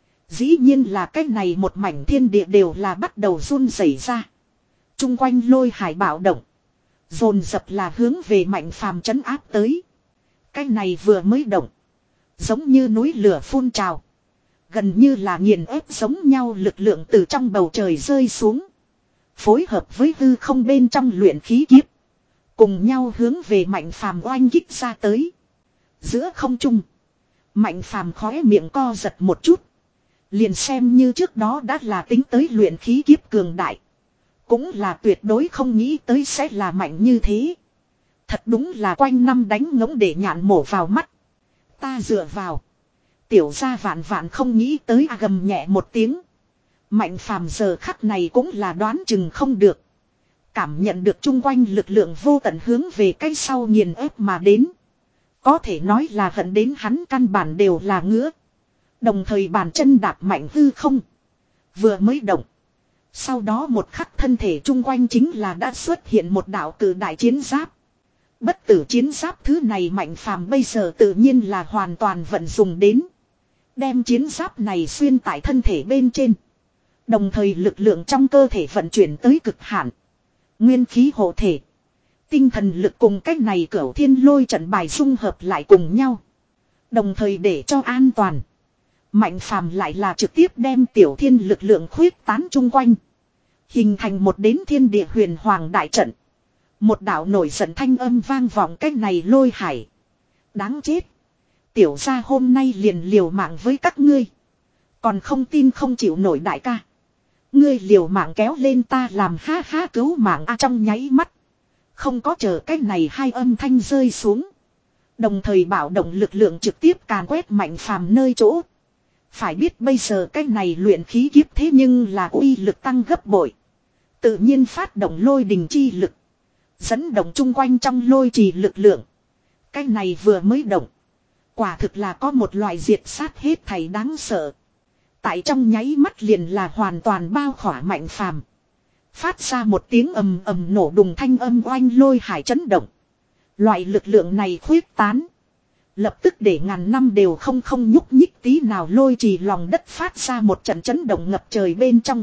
Dĩ nhiên là cái này một mảnh thiên địa đều là bắt đầu run rẩy ra. Trung quanh lôi hải bạo động. Dồn dập là hướng về Mạnh Phàm trấn áp tới. Cái này vừa mới động. Giống như núi lửa phun trào. Gần như là nghiền ép giống nhau lực lượng từ trong bầu trời rơi xuống. Phối hợp với hư không bên trong luyện khí kiếp. Cùng nhau hướng về Mạnh Phàm oanh kích ra tới. Giữa không trung. Mạnh Phàm khóe miệng co giật một chút. Liền xem như trước đó đã là tính tới luyện khí kiếp cường đại. Cũng là tuyệt đối không nghĩ tới sẽ là mạnh như thế. Thật đúng là quanh năm đánh ngỗng để nhạn mổ vào mắt. Ta dựa vào. Tiểu gia vạn vạn không nghĩ tới à, gầm nhẹ một tiếng. Mạnh Phàm giờ khắc này cũng là đoán chừng không được. Cảm nhận được chung quanh lực lượng vô tận hướng về cái sau nghiền ép mà đến. Có thể nói là hận đến hắn căn bản đều là ngứa. Đồng thời bàn chân đạp mạnh hư không. Vừa mới động. Sau đó một khắc thân thể chung quanh chính là đã xuất hiện một đạo cử đại chiến giáp. Bất tử chiến giáp thứ này Mạnh Phàm bây giờ tự nhiên là hoàn toàn vận dùng đến. Đem chiến giáp này xuyên tại thân thể bên trên. Đồng thời lực lượng trong cơ thể vận chuyển tới cực hạn. Nguyên khí hộ thể. Tinh thần lực cùng cách này Cửu Thiên Lôi trận bài dung hợp lại cùng nhau. Đồng thời để cho an toàn. Mạnh Phàm lại là trực tiếp đem tiểu thiên lực lượng khuyết tán chung quanh. Hình thành một đến thiên địa huyền hoàng đại trận. Một đạo nổi giận thanh âm vang vọng cách này lôi hải. Đáng chết. Tiểu gia hôm nay liền liều mạng với các ngươi. Còn không tin không chịu nổi đại ca. Ngươi liều mạng kéo lên ta làm ha ha cứu mạng a trong nháy mắt. Không có chờ cách này hai âm thanh rơi xuống. Đồng thời bảo động lực lượng trực tiếp càn quét Mạnh Phàm nơi chỗ. Phải biết bây giờ cái này luyện khí kiếp thế nhưng là uy lực tăng gấp bội. Tự nhiên phát động lôi đình chi lực. Dẫn động chung quanh trong lôi trì lực lượng. Cái này vừa mới động. Quả thực là có một loại diệt sát hết thảy đáng sợ. Tại trong nháy mắt liền là hoàn toàn bao khỏa Mạnh Phàm. Phát ra một tiếng ầm ầm nổ đùng thanh âm oanh lôi hải chấn động. Loại lực lượng này khuyết tán. Lập tức để ngàn năm đều không không nhúc nhích tí nào lôi trì lòng đất phát ra một trận chấn động ngập trời bên trong.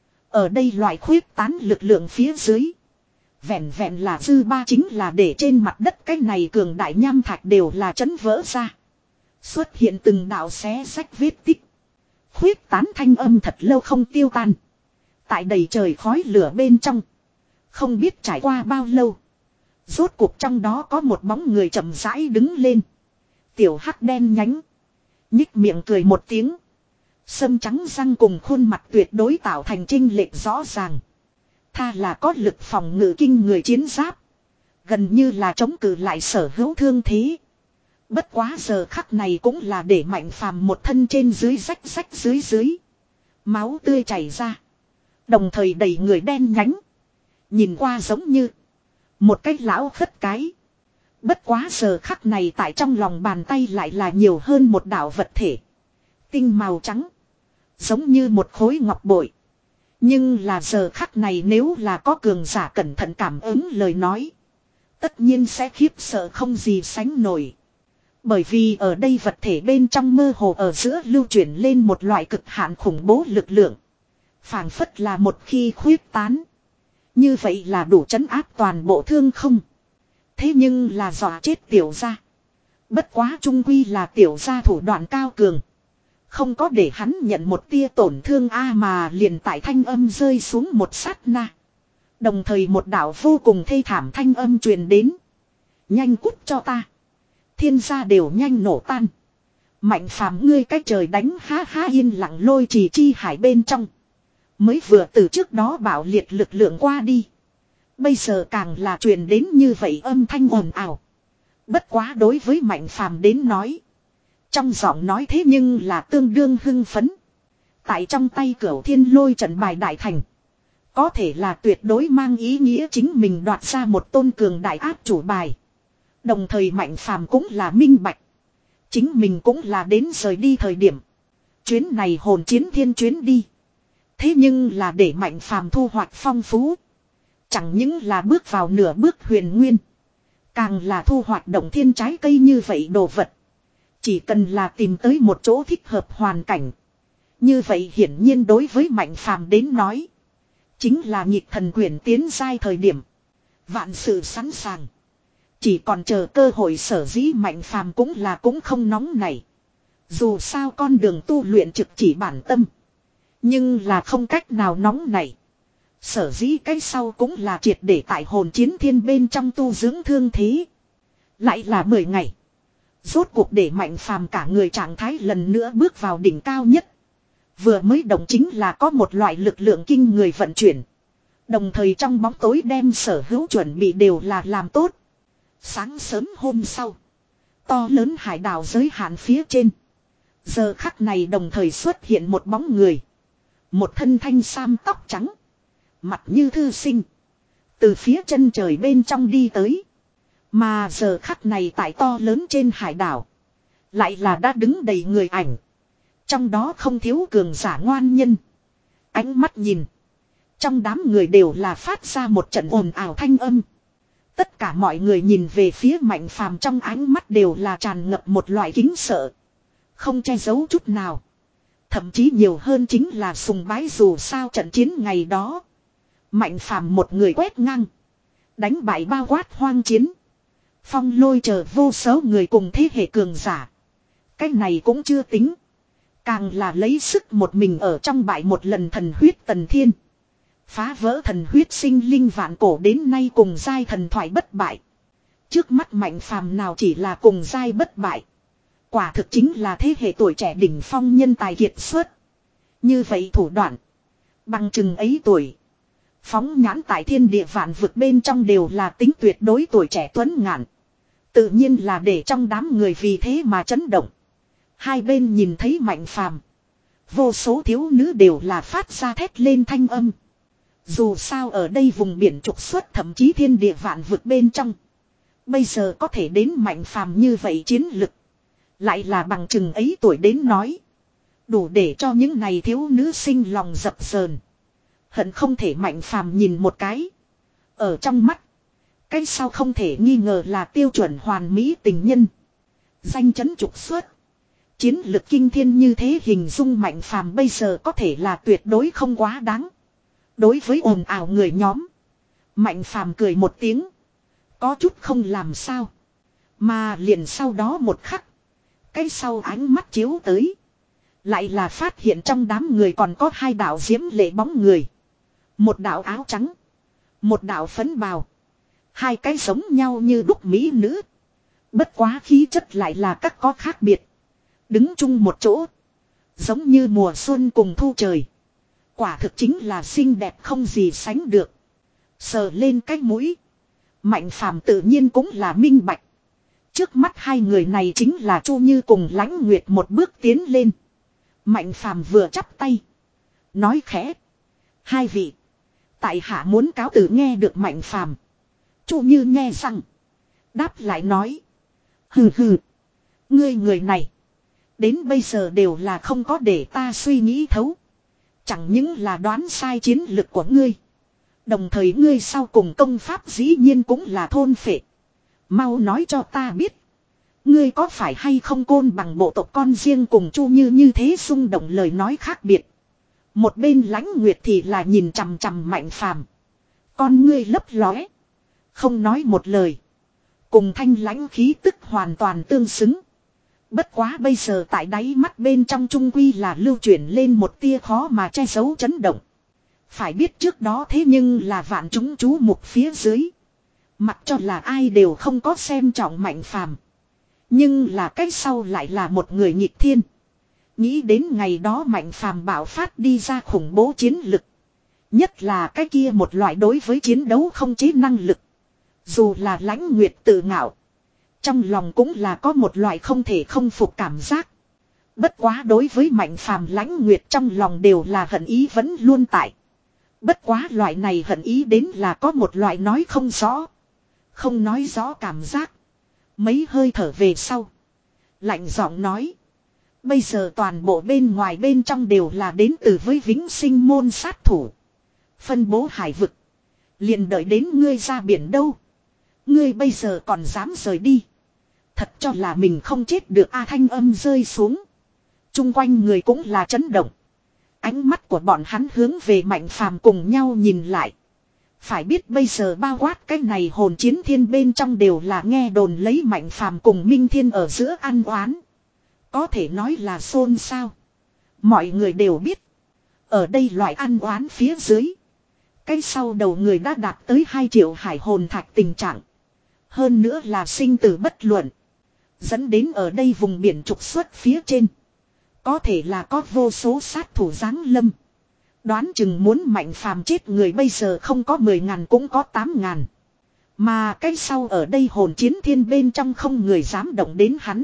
Ở đây loại khuyết tán lực lượng phía dưới. Vẹn vẹn là dư ba chính là để trên mặt đất cái này cường đại nham thạch đều là chấn vỡ ra. Xuất hiện từng đạo xé rách vết tích. Khuyết tán thanh âm thật lâu không tiêu tan. Tại đầy trời khói lửa bên trong. Không biết trải qua bao lâu. Rốt cuộc trong đó có một bóng người chậm rãi đứng lên. Tiểu hắc đen nhánh. Nhích miệng cười một tiếng. Sâm trắng răng cùng khuôn mặt tuyệt đối tạo thành chênh lệch rõ ràng. Tha là có lực phòng ngự kinh người chiến giáp. Gần như là chống cự lại sở hữu thương thế. Bất quá giờ khắc này cũng là để Mạnh Phàm một thân trên dưới rách rách dưới dưới. Máu tươi chảy ra. Đồng thời đầy người đen nhánh. Nhìn qua giống như một cái lão khất cái. Bất quá giờ khắc này tại trong lòng bàn tay lại là nhiều hơn một đạo vật thể. Tinh màu trắng. Giống như một khối ngọc bội. Nhưng là giờ khắc này nếu là có cường giả cẩn thận cảm ứng lời nói. Tất nhiên sẽ khiếp sợ không gì sánh nổi. Bởi vì ở đây vật thể bên trong mơ hồ ở giữa lưu chuyển lên một loại cực hạn khủng bố lực lượng. Phảng phất là một khi khuyết tán. Như vậy là đủ trấn áp toàn bộ thương không. Thế nhưng là dọa chết tiểu gia. Bất quá trung quy là tiểu gia thủ đoạn cao cường. Không có để hắn nhận một tia tổn thương a mà liền tại thanh âm rơi xuống một sát na. Đồng thời một đạo vô cùng thê thảm thanh âm truyền đến. Nhanh cút cho ta. Thiên gia đều nhanh nổ tan. Mạnh Phàm ngươi cái trời đánh ha ha yên lặng lôi trì chi hải bên trong. Mới vừa từ trước đó bảo liệt lực lượng qua đi. Bây giờ càng là truyền đến như vậy âm thanh ồn ào. Bất quá đối với Mạnh Phàm đến nói. Trong giọng nói thế nhưng là tương đương hưng phấn. Tại trong tay Cửu Thiên Lôi trận bài đại thành. Có thể là tuyệt đối mang ý nghĩa chính mình đoạt ra một tôn cường đại áp chủ bài. Đồng thời Mạnh Phàm cũng là minh bạch. Chính mình cũng là đến rời đi thời điểm. Chuyến này hồn chiến thiên chuyến đi. Thế nhưng là để Mạnh Phàm thu hoạch phong phú. Chẳng những là bước vào nửa bước huyền nguyên. Càng là thu hoạch động thiên trái cây như vậy đồ vật. Chỉ cần là tìm tới một chỗ thích hợp hoàn cảnh. Như vậy hiển nhiên đối với Mạnh Phàm đến nói. Chính là nhịp thần quyển tiến giai thời điểm. Vạn sự sẵn sàng. Chỉ còn chờ cơ hội sở dĩ Mạnh Phàm cũng là cũng không nóng này. Dù sao con đường tu luyện trực chỉ bản tâm. Nhưng là không cách nào nóng này. Sở dĩ cái sau cũng là triệt để tại hồn chiến thiên bên trong tu dưỡng thương thế. Lại là mười ngày. Rốt cuộc để Mạnh Phàm cả người trạng thái lần nữa bước vào đỉnh cao nhất. Vừa mới động chính là có một loại lực lượng kinh người vận chuyển. Đồng thời trong bóng tối đem sở hữu chuẩn bị đều là làm tốt. Sáng sớm hôm sau. To lớn hải đảo giới hạn phía trên. Giờ khắc này đồng thời xuất hiện một bóng người. Một thân thanh sam tóc trắng. Mặt như thư sinh. Từ phía chân trời bên trong đi tới. Mà giờ khắc này tại to lớn trên hải đảo. Lại là đã đứng đầy người ảnh. Trong đó không thiếu cường giả ngoan nhân. Ánh mắt nhìn. Trong đám người đều là phát ra một trận ồn ào thanh âm. Tất cả mọi người nhìn về phía Mạnh Phàm trong ánh mắt đều là tràn ngập một loại kính sợ. Không che giấu chút nào. Thậm chí nhiều hơn chính là sùng bái dù sao trận chiến ngày đó. Mạnh Phàm một người quét ngang. Đánh bại bao quát hoang chiến. Phong lôi chờ vô số người cùng thế hệ cường giả. Cái này cũng chưa tính. Càng là lấy sức một mình ở trong bại một lần thần huyết tần thiên. Phá vỡ thần huyết sinh linh vạn cổ đến nay cùng giai thần thoại bất bại. Trước mắt Mạnh Phàm nào chỉ là cùng giai bất bại. Quả thực chính là thế hệ tuổi trẻ đỉnh phong nhân tài kiệt xuất. Như vậy thủ đoạn. Bằng chừng ấy tuổi. Phóng nhãn tại thiên địa vạn vực bên trong đều là tính tuyệt đối tuổi trẻ tuấn ngạn. Tự nhiên là để trong đám người vì thế mà chấn động. Hai bên nhìn thấy Mạnh Phàm. Vô số thiếu nữ đều là phát ra thét lên thanh âm. Dù sao ở đây vùng biển trục xuất thậm chí thiên địa vạn vực bên trong. Bây giờ có thể đến Mạnh Phàm như vậy chiến lực. Lại là bằng chừng ấy tuổi đến nói. Đủ để cho những này thiếu nữ sinh lòng dập sờn. Hận không thể Mạnh Phàm nhìn một cái. Ở trong mắt. Cái sau không thể nghi ngờ là tiêu chuẩn hoàn mỹ tình nhân. Danh chấn trục xuất. Chiến lực kinh thiên như thế hình dung Mạnh Phàm bây giờ có thể là tuyệt đối không quá đáng. Đối với ồn ào người nhóm. Mạnh Phàm cười một tiếng. Có chút không làm sao. Mà liền sau đó một khắc. Cái sau ánh mắt chiếu tới. Lại là phát hiện trong đám người còn có hai đạo diễm lệ bóng người. Một đạo áo trắng. Một đạo phấn bào. Hai cái giống nhau như đúc mỹ nữ. Bất quá khí chất lại là các có khác biệt. Đứng chung một chỗ. Giống như mùa xuân cùng thu trời. Quả thực chính là xinh đẹp không gì sánh được. Sờ lên cái mũi. Mạnh Phàm tự nhiên cũng là minh bạch. Trước mắt hai người này chính là Chu Như cùng Lãnh Nguyệt một bước tiến lên. Mạnh Phàm vừa chắp tay. Nói khẽ. Hai vị. Tại hạ muốn cáo từ nghe được Mạnh Phàm. Chu Như nghe rằng. Đáp lại nói. Hừ hừ. Ngươi người này. Đến bây giờ đều là không có để ta suy nghĩ thấu. Chẳng những là đoán sai chiến lực của ngươi. Đồng thời ngươi sau cùng công pháp dĩ nhiên cũng là thôn phệ. Mau nói cho ta biết. Ngươi có phải hay không côn bằng bộ tộc con riêng cùng Chu Như như thế xung động lời nói khác biệt. Một bên Lãnh Nguyệt thì là nhìn chằm chằm Mạnh Phàm. Con ngươi lấp lóe. Không nói một lời. Cùng thanh lãnh khí tức hoàn toàn tương xứng. Bất quá bây giờ tại đáy mắt bên trong trung quy là lưu chuyển lên một tia khó mà che giấu chấn động. Phải biết trước đó thế nhưng là vạn chúng chú mục phía dưới. Mặc cho là ai đều không có xem trọng Mạnh Phàm. Nhưng là cách sau lại là một người nghịch thiên. Nghĩ đến ngày đó Mạnh Phàm bạo phát đi ra khủng bố chiến lực. Nhất là cái kia một loại đối với chiến đấu không chế năng lực. Dù là Lãnh Nguyệt tự ngạo. Trong lòng cũng là có một loại không thể không phục cảm giác. Bất quá đối với Mạnh Phàm Lãnh Nguyệt trong lòng đều là hận ý vẫn luôn tại. Bất quá loại này hận ý đến là có một loại nói không rõ. Không nói rõ cảm giác. Mấy hơi thở về sau. Lạnh giọng nói. Bây giờ toàn bộ bên ngoài bên trong đều là đến từ với Vĩnh Sinh môn sát thủ. Phân bố hải vực. Liền đợi đến ngươi ra biển đâu. Ngươi bây giờ còn dám rời đi. Thật cho là mình không chết được a thanh âm rơi xuống. Trung quanh người cũng là chấn động. Ánh mắt của bọn hắn hướng về Mạnh Phàm cùng nhau nhìn lại. Phải biết bây giờ bao quát cái này hồn chiến thiên bên trong đều là nghe đồn lấy Mạnh Phàm cùng Minh Thiên ở giữa ăn oán. Có thể nói là xôn xao. Mọi người đều biết. Ở đây loại ăn oán phía dưới. Cái sau đầu người đã đạt tới hai triệu hải hồn thạch tình trạng. Hơn nữa là sinh tử bất luận. Dẫn đến ở đây vùng biển trục xuất phía trên. Có thể là có vô số sát thủ giáng lâm. Đoán chừng muốn Mạnh Phàm chết người bây giờ không có mười ngàn cũng có tám ngàn. Mà cái sau ở đây hồn chiến thiên bên trong không người dám động đến hắn.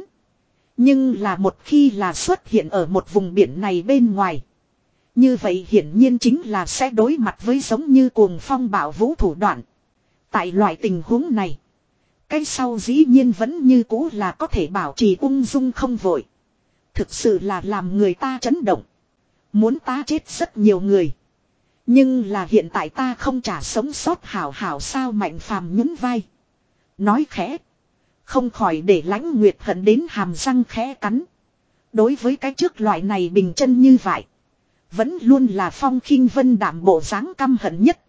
Nhưng là một khi là xuất hiện ở một vùng biển này bên ngoài. Như vậy hiển nhiên chính là sẽ đối mặt với giống như cuồng phong bạo vũ thủ đoạn. Tại loại tình huống này. Cái sau dĩ nhiên vẫn như cũ là có thể bảo trì ung dung không vội. Thực sự là làm người ta chấn động. Muốn ta chết rất nhiều người. Nhưng là hiện tại ta không trả sống sót hảo hảo sao Mạnh Phàm nhún vai. Nói khẽ. Không khỏi để Lãnh Nguyệt hận đến hàm răng khẽ cắn. Đối với cái trước loại này bình chân như vậy. Vẫn luôn là Phong Khinh Vân Đạm bộ dáng căm hận nhất.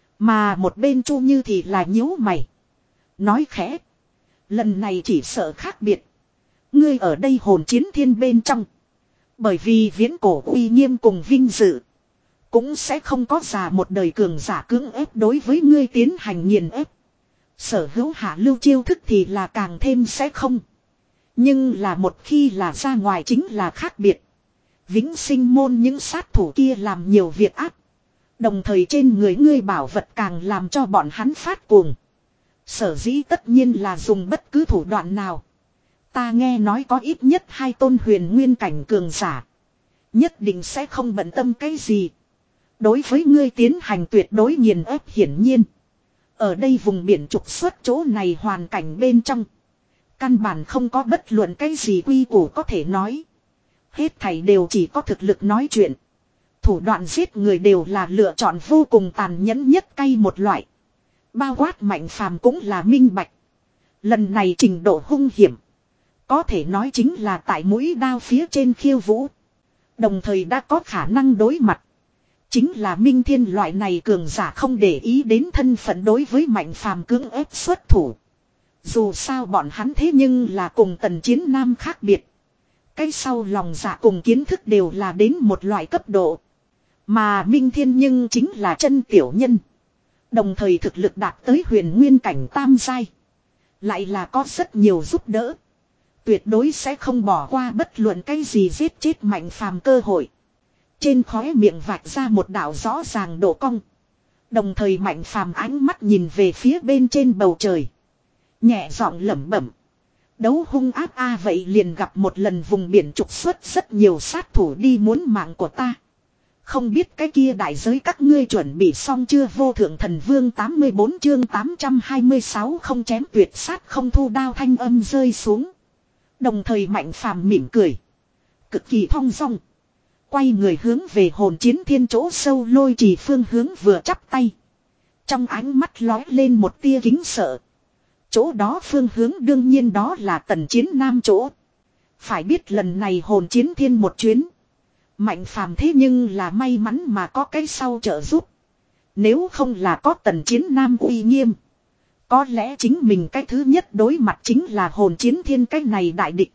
Mà một bên Chu Như thì là nhíu mày. Nói khẽ. Lần này chỉ sợ khác biệt. Ngươi ở đây hồn chiến thiên bên trong. Bởi vì viễn cổ uy nghiêm cùng vinh dự. Cũng sẽ không có già một đời cường giả cưỡng ép đối với ngươi tiến hành nghiền ép. Sở hữu hạ lưu chiêu thức thì là càng thêm sẽ không. Nhưng là một khi là ra ngoài chính là khác biệt. Vĩnh sinh môn những sát thủ kia làm nhiều việc ác. Đồng thời trên người ngươi bảo vật càng làm cho bọn hắn phát cuồng. Sở dĩ tất nhiên là dùng bất cứ thủ đoạn nào. Ta nghe nói có ít nhất hai tôn huyền nguyên cảnh cường giả. Nhất định sẽ không bận tâm cái gì. Đối với ngươi tiến hành tuyệt đối nghiền ép hiển nhiên. Ở đây vùng biển trục xuất chỗ này hoàn cảnh bên trong. Căn bản không có bất luận cái gì quy củ có thể nói. Hết thảy đều chỉ có thực lực nói chuyện. Thủ đoạn giết người đều là lựa chọn vô cùng tàn nhẫn nhất cay một loại. Bao quát Mạnh Phàm cũng là minh bạch. Lần này trình độ hung hiểm. Có thể nói chính là tại mũi đao phía trên khiêu vũ. Đồng thời đã có khả năng đối mặt. Chính là Minh Thiên loại này cường giả không để ý đến thân phận đối với Mạnh Phàm cưỡng ép xuất thủ. Dù sao bọn hắn thế nhưng là cùng Tần Chiến Nam khác biệt. Cái sau lòng dạ cùng kiến thức đều là đến một loại cấp độ. Mà Minh Thiên nhưng chính là chân tiểu nhân. Đồng thời thực lực đạt tới huyền nguyên cảnh tam giai. Lại là có rất nhiều giúp đỡ. Tuyệt đối sẽ không bỏ qua bất luận cái gì giết chết Mạnh Phàm cơ hội. Trên khóe miệng vạch ra một đạo rõ ràng độ cong. Đồng thời Mạnh Phàm ánh mắt nhìn về phía bên trên bầu trời. Nhẹ giọng lẩm bẩm. Đấu hung áp a vậy liền gặp một lần vùng biển trục xuất rất nhiều sát thủ đi muốn mạng của ta. Không biết cái kia đại giới các ngươi chuẩn bị xong chưa vô thượng thần vương tám mươi bốn chương tám trăm hai mươi sáu không chém tuyệt sát không thu đao thanh âm rơi xuống. Đồng thời Mạnh Phàm mỉm cười. Cực kỳ thong dong. Quay người hướng về hồn chiến thiên chỗ sâu lôi trì phương hướng vừa chắp tay. Trong ánh mắt lói lên một tia kính sợ. Chỗ đó phương hướng đương nhiên đó là Tần Chiến Nam chỗ. Phải biết lần này hồn chiến thiên một chuyến. Mạnh Phàm thế nhưng là may mắn mà có cái sau trợ giúp. Nếu không là có Tần Chiến Nam uy nghiêm. Có lẽ chính mình cái thứ nhất đối mặt chính là hồn chiến thiên cái này đại địch.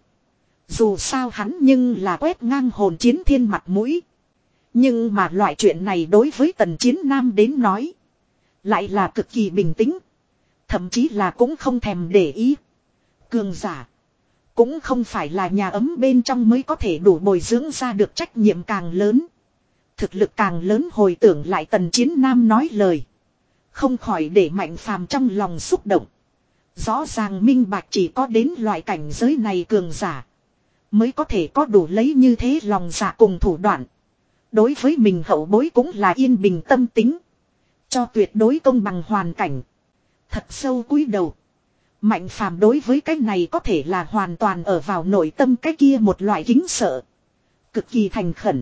Dù sao hắn nhưng là quét ngang hồn chiến thiên mặt mũi. Nhưng mà loại chuyện này đối với Tần Chiến Nam đến nói. Lại là cực kỳ bình tĩnh. Thậm chí là cũng không thèm để ý. Cường giả. Cũng không phải là nhà ấm bên trong mới có thể đủ bồi dưỡng ra được trách nhiệm càng lớn. Thực lực càng lớn hồi tưởng lại Tần Chiến Nam nói lời. Không khỏi để Mạnh Phàm trong lòng xúc động. Rõ ràng minh bạch chỉ có đến loại cảnh giới này cường giả. Mới có thể có đủ lấy như thế lòng dạ cùng thủ đoạn. Đối với mình hậu bối cũng là yên bình tâm tính. Cho tuyệt đối công bằng hoàn cảnh. Thật sâu cúi đầu. Mạnh Phàm đối với cái này có thể là hoàn toàn ở vào nội tâm cái kia một loại kính sợ. Cực kỳ thành khẩn.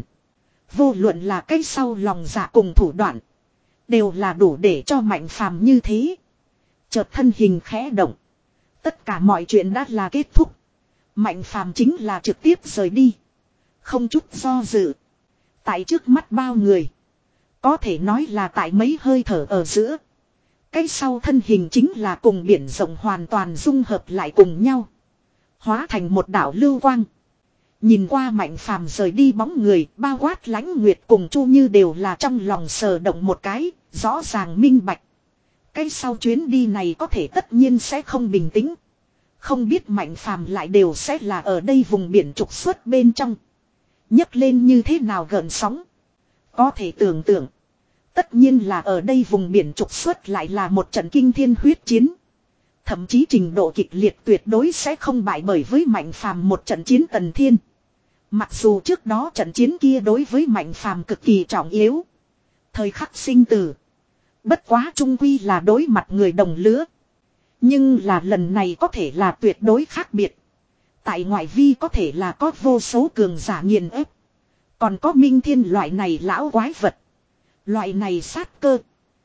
Vô luận là cái sau lòng dạ cùng thủ đoạn. Đều là đủ để cho Mạnh Phàm như thế. Chợt thân hình khẽ động. Tất cả mọi chuyện đã là kết thúc. Mạnh phàm chính là trực tiếp rời đi. Không chút do dự. Tại trước mắt bao người. Có thể nói là tại mấy hơi thở ở giữa. Cái sau thân hình chính là cùng biển rộng hoàn toàn dung hợp lại cùng nhau. Hóa thành một đảo lưu quang. Nhìn qua Mạnh phàm rời đi bóng người, bao quát Lãnh Nguyệt cùng Chu Như đều là trong lòng sờ động một cái, rõ ràng minh bạch. Cái sau chuyến đi này có thể tất nhiên sẽ không bình tĩnh. Không biết Mạnh phàm lại đều sẽ là ở đây vùng biển trục xuất bên trong. Nhấc lên như thế nào gợn sóng. Có thể tưởng tượng. Tất nhiên là ở đây vùng biển trục xuất lại là một trận kinh thiên huyết chiến. Thậm chí trình độ kịch liệt tuyệt đối sẽ không bại bởi với Mạnh phàm một trận chiến tần thiên. Mặc dù trước đó trận chiến kia đối với Mạnh phàm cực kỳ trọng yếu. Thời khắc sinh tử. Bất quá trung quy là đối mặt người đồng lứa. Nhưng là lần này có thể là tuyệt đối khác biệt. Tại ngoại vi có thể là có vô số cường giả nghiền ép. Còn có Minh Thiên loại này lão quái vật. Loại này sát cơ.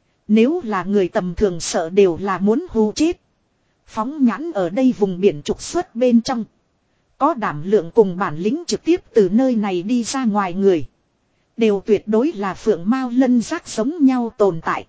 Nếu là người tầm thường sợ đều là muốn hù chết. Phóng nhãn ở đây vùng biển trục xuất bên trong. Có đảm lượng cùng bản lĩnh trực tiếp từ nơi này đi ra ngoài người. Đều tuyệt đối là phượng mao lân giác giống nhau tồn tại.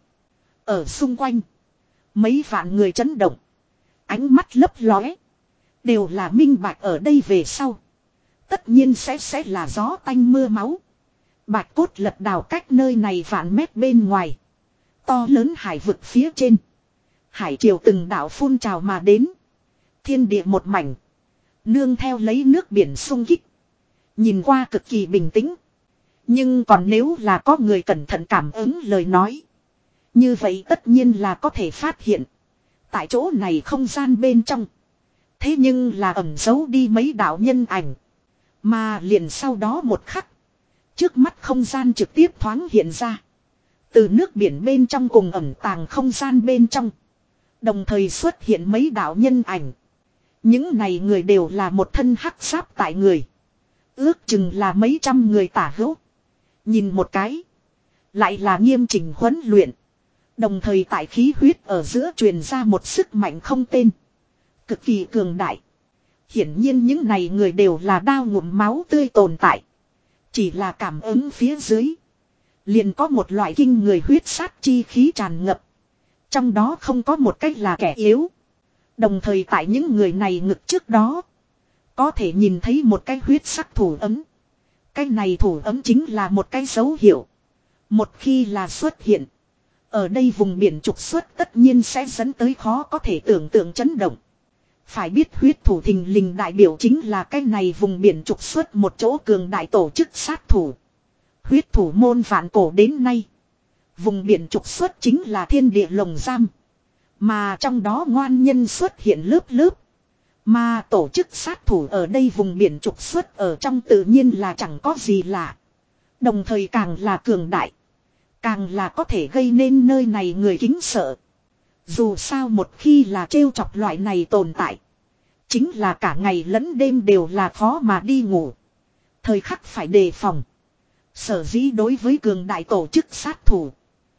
Ở xung quanh. Mấy vạn người chấn động. Ánh mắt lấp lóe. Đều là minh bạch ở đây về sau. Tất nhiên sẽ sẽ là gió tanh mưa máu. Bạch cốt lật đào cách nơi này vạn mét bên ngoài. To lớn hải vực phía trên. Hải triều từng đảo phun trào mà đến. Thiên địa một mảnh. Nương theo lấy nước biển sung kích. Nhìn qua cực kỳ bình tĩnh. Nhưng còn nếu là có người cẩn thận cảm ứng lời nói. Như vậy tất nhiên là có thể phát hiện. Tại chỗ này không gian bên trong. Thế nhưng là ẩn giấu đi mấy đạo nhân ảnh. Mà liền sau đó một khắc. Trước mắt không gian trực tiếp thoáng hiện ra. Từ nước biển bên trong cùng ẩn tàng không gian bên trong. Đồng thời xuất hiện mấy đạo nhân ảnh. Những này người đều là một thân hắc giáp tại người. Ước chừng là mấy trăm người tả hữu. Nhìn một cái. Lại là nghiêm chỉnh huấn luyện. Đồng thời tại khí huyết ở giữa truyền ra một sức mạnh không tên. Cực kỳ cường đại. Hiển nhiên những này người đều là đao ngụm máu tươi tồn tại. Chỉ là cảm ứng phía dưới. Liền có một loại kinh người huyết sát chi khí tràn ngập. Trong đó không có một cách là kẻ yếu. Đồng thời tại những người này ngực trước đó. Có thể nhìn thấy một cái huyết sắc thủ ấm. Cái này thủ ấm chính là một cái dấu hiệu. Một khi là xuất hiện. Ở đây vùng biển trục xuất tất nhiên sẽ dẫn tới khó có thể tưởng tượng chấn động. Phải biết huyết thủ thình lình đại biểu chính là cái này vùng biển trục xuất một chỗ cường đại tổ chức sát thủ. Huyết thủ môn vạn cổ đến nay. Vùng biển trục xuất chính là thiên địa lồng giam. Mà trong đó ngoan nhân xuất hiện lớp lớp. Mà tổ chức sát thủ ở đây vùng biển trục xuất ở trong tự nhiên là chẳng có gì lạ. Đồng thời càng là cường đại. Càng là có thể gây nên nơi này người kính sợ. Dù sao một khi là trêu chọc loại này tồn tại. Chính là cả ngày lẫn đêm đều là khó mà đi ngủ. Thời khắc phải đề phòng. Sở dĩ đối với cường đại tổ chức sát thủ.